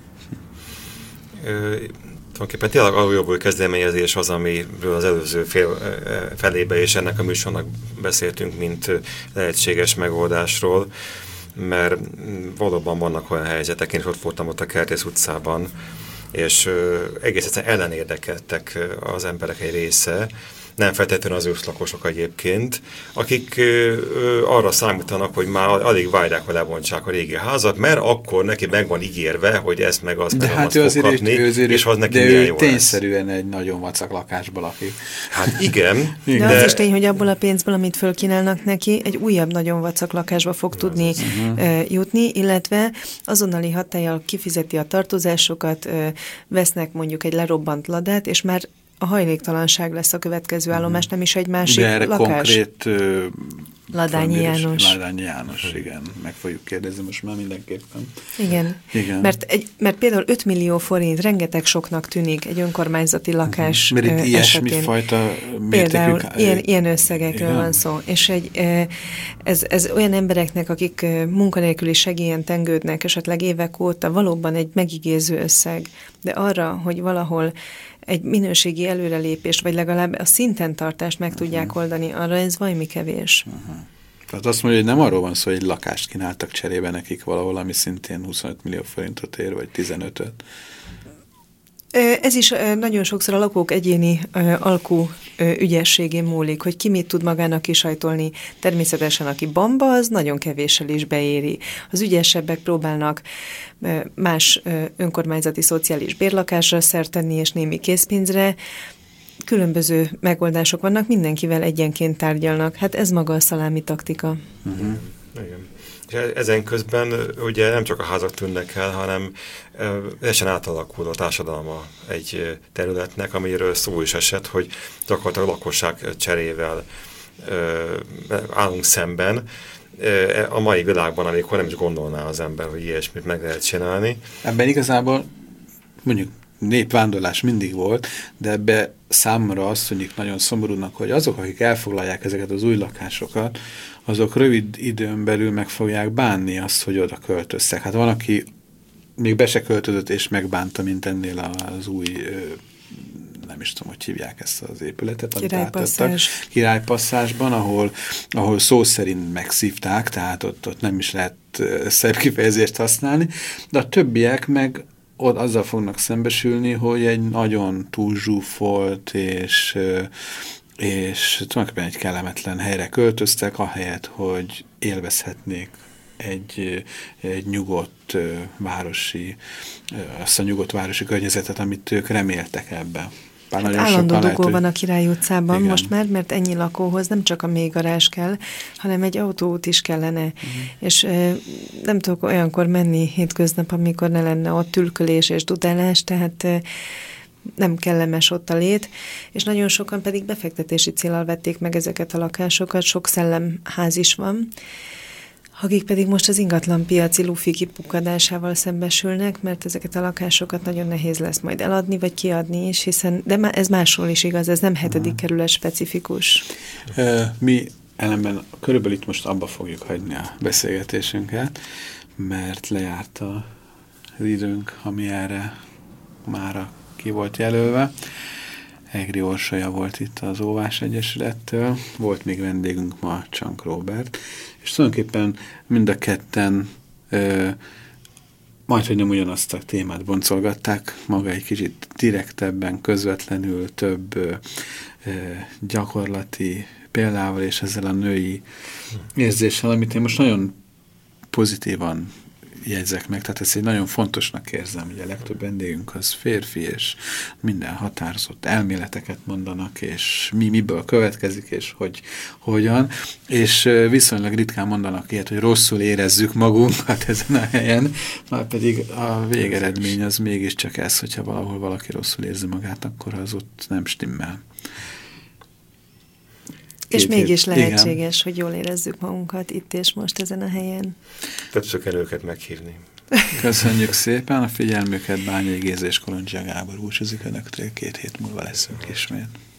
Tulajdonképpen tényleg aluljobbul kezdeményezés az, amiről az előző felébe és ennek a műsornak beszéltünk, mint lehetséges megoldásról, mert valóban vannak olyan helyzetek, én is ott voltam ott a Kertész utcában, és egész egyszerűen ellenérdekeltek az emberek egy része, nem feltétlenül az őslakosok egyébként, akik arra számítanak, hogy már alig várják, hogy lebontsák a régi házat, mert akkor neki meg van ígérve, hogy ezt meg azt meg azt fog kapni, és az neki milyen jó lesz. Tényszerűen egy nagyon vacak lakásban lakik. Hát igen. De az is tény, hogy abból a pénzből, amit fölkínálnak neki, egy újabb nagyon vacak lakásba fog tudni jutni, illetve azonnali hatállyal kifizeti a tartozásokat, vesznek mondjuk egy lerobbant ladát, és már a hajléktalanság lesz a következő állomás, nem is egy másik de erre lakás. Konkrét Ladányi János. Ladányi János, igen. Meg fogjuk kérdezni most már mindenképpen. Igen. Mert például 5 millió forint rengeteg soknak tűnik egy önkormányzati lakás mert itt ilyesmi fajta például ilyen összegekről van szó. És ez olyan embereknek, akik munkanélküli segélyen tengődnek, esetleg évek óta valóban egy megigéző összeg, de arra, hogy valahol egy minőségi előrelépést, vagy legalább a szinten tartást meg tudják oldani, arra ez valami kevés. Tehát azt mondja, hogy nem arról van szó, hogy egy lakást kínáltak cserébe nekik valahol, ami szintén 25 millió forintot ér, vagy 15-öt. Ez is nagyon sokszor a lakók egyéni alkú ügyességén múlik, hogy ki mit tud magának kisajtolni. Természetesen, aki bamba, az nagyon kevéssel is beéri. Az ügyesebbek próbálnak más önkormányzati szociális bérlakásra szert tenni, és némi készpénzre. Különböző megoldások vannak, mindenkivel egyenként tárgyalnak. Hát ez maga a szalámi taktika. Igen. És ezen közben ugye nem csak a házak tűnnek el, hanem teljesen átalakul a társadalma egy területnek, amiről szó is esett, hogy gyakorlatilag lakosság cserével állunk szemben a mai világban, amikor nem is gondolná az ember, hogy ilyesmit meg lehet csinálni. Ebben igazából mondjuk népvándorlás mindig volt, de ebbe számomra azt mondjuk nagyon szomorúnak, hogy azok, akik elfoglalják ezeket az új lakásokat, azok rövid időn belül meg fogják bánni azt, hogy oda költöztek. Hát van, aki még be se költözött és megbánta, mint ennél az új, nem is tudom, hogy hívják ezt az épületet, amit átadtak. Királypasszásban, ahol szó szerint megszívták, tehát ott nem is lehet szebb kifejezést használni, de a többiek meg ott azzal fognak szembesülni, hogy egy nagyon túlzsúfolt és tulajdonképpen egy kellemetlen helyre költöztek, ahelyett, hogy élvezhetnék egy nyugodt városi, azt a nyugodt városi környezetet, amit ők reméltek ebbe. Állandó dugó van a Király utcában most már, mert ennyi lakóhoz nem csak a mélygarázs kell, hanem egy autóút is kellene. És nem tudok olyankor menni hétköznap, amikor ne lenne ott ülkölés és dudálás, tehát nem kellemes ott a lét, és nagyon sokan pedig befektetési céllal vették meg ezeket a lakásokat, sok szellemház is van, akik pedig most az ingatlanpiaci lufi kipukkadásával szembesülnek, mert ezeket a lakásokat nagyon nehéz lesz majd eladni, vagy kiadni is, de ez másról is igaz, ez nem 7. kerület specifikus. Mi ellenben körülbelül itt most abba fogjuk hagyni a beszélgetésünket, mert lejárt az időnk, ami erre mára ki volt jelölve. Egri Orsolya volt itt az Óvás Egyesülettől, volt még vendégünk ma, Csank Róbert, és tulajdonképpen mind a ketten majdhogy nem ugyanazt a témát boncolgatták, maga egy kicsit direktebben, közvetlenül több gyakorlati példával és ezzel a női érzéssel, amit én most nagyon pozitívan jegyzek meg, tehát ezt egy nagyon fontosnak érzem, hogy a legtöbb vendégünk az férfi, és minden határozott elméleteket mondanak, és miből következik, és hogyan, és viszonylag ritkán mondanak ilyet, hogy rosszul érezzük magunkat ezen a helyen, már pedig a végeredmény az mégiscsak ez, hogyha valahol valaki rosszul érzi magát, akkor az ott nem stimmel. És mégis lehetséges, hogy jól érezzük magunkat itt és most ezen a helyen. Többször kell őket meghívni. Köszönjük szépen a figyelmüket, Bányai Géza és Kolondzsia Gábor búcsúzik önöktől, 2 hét múlva leszünk ismét.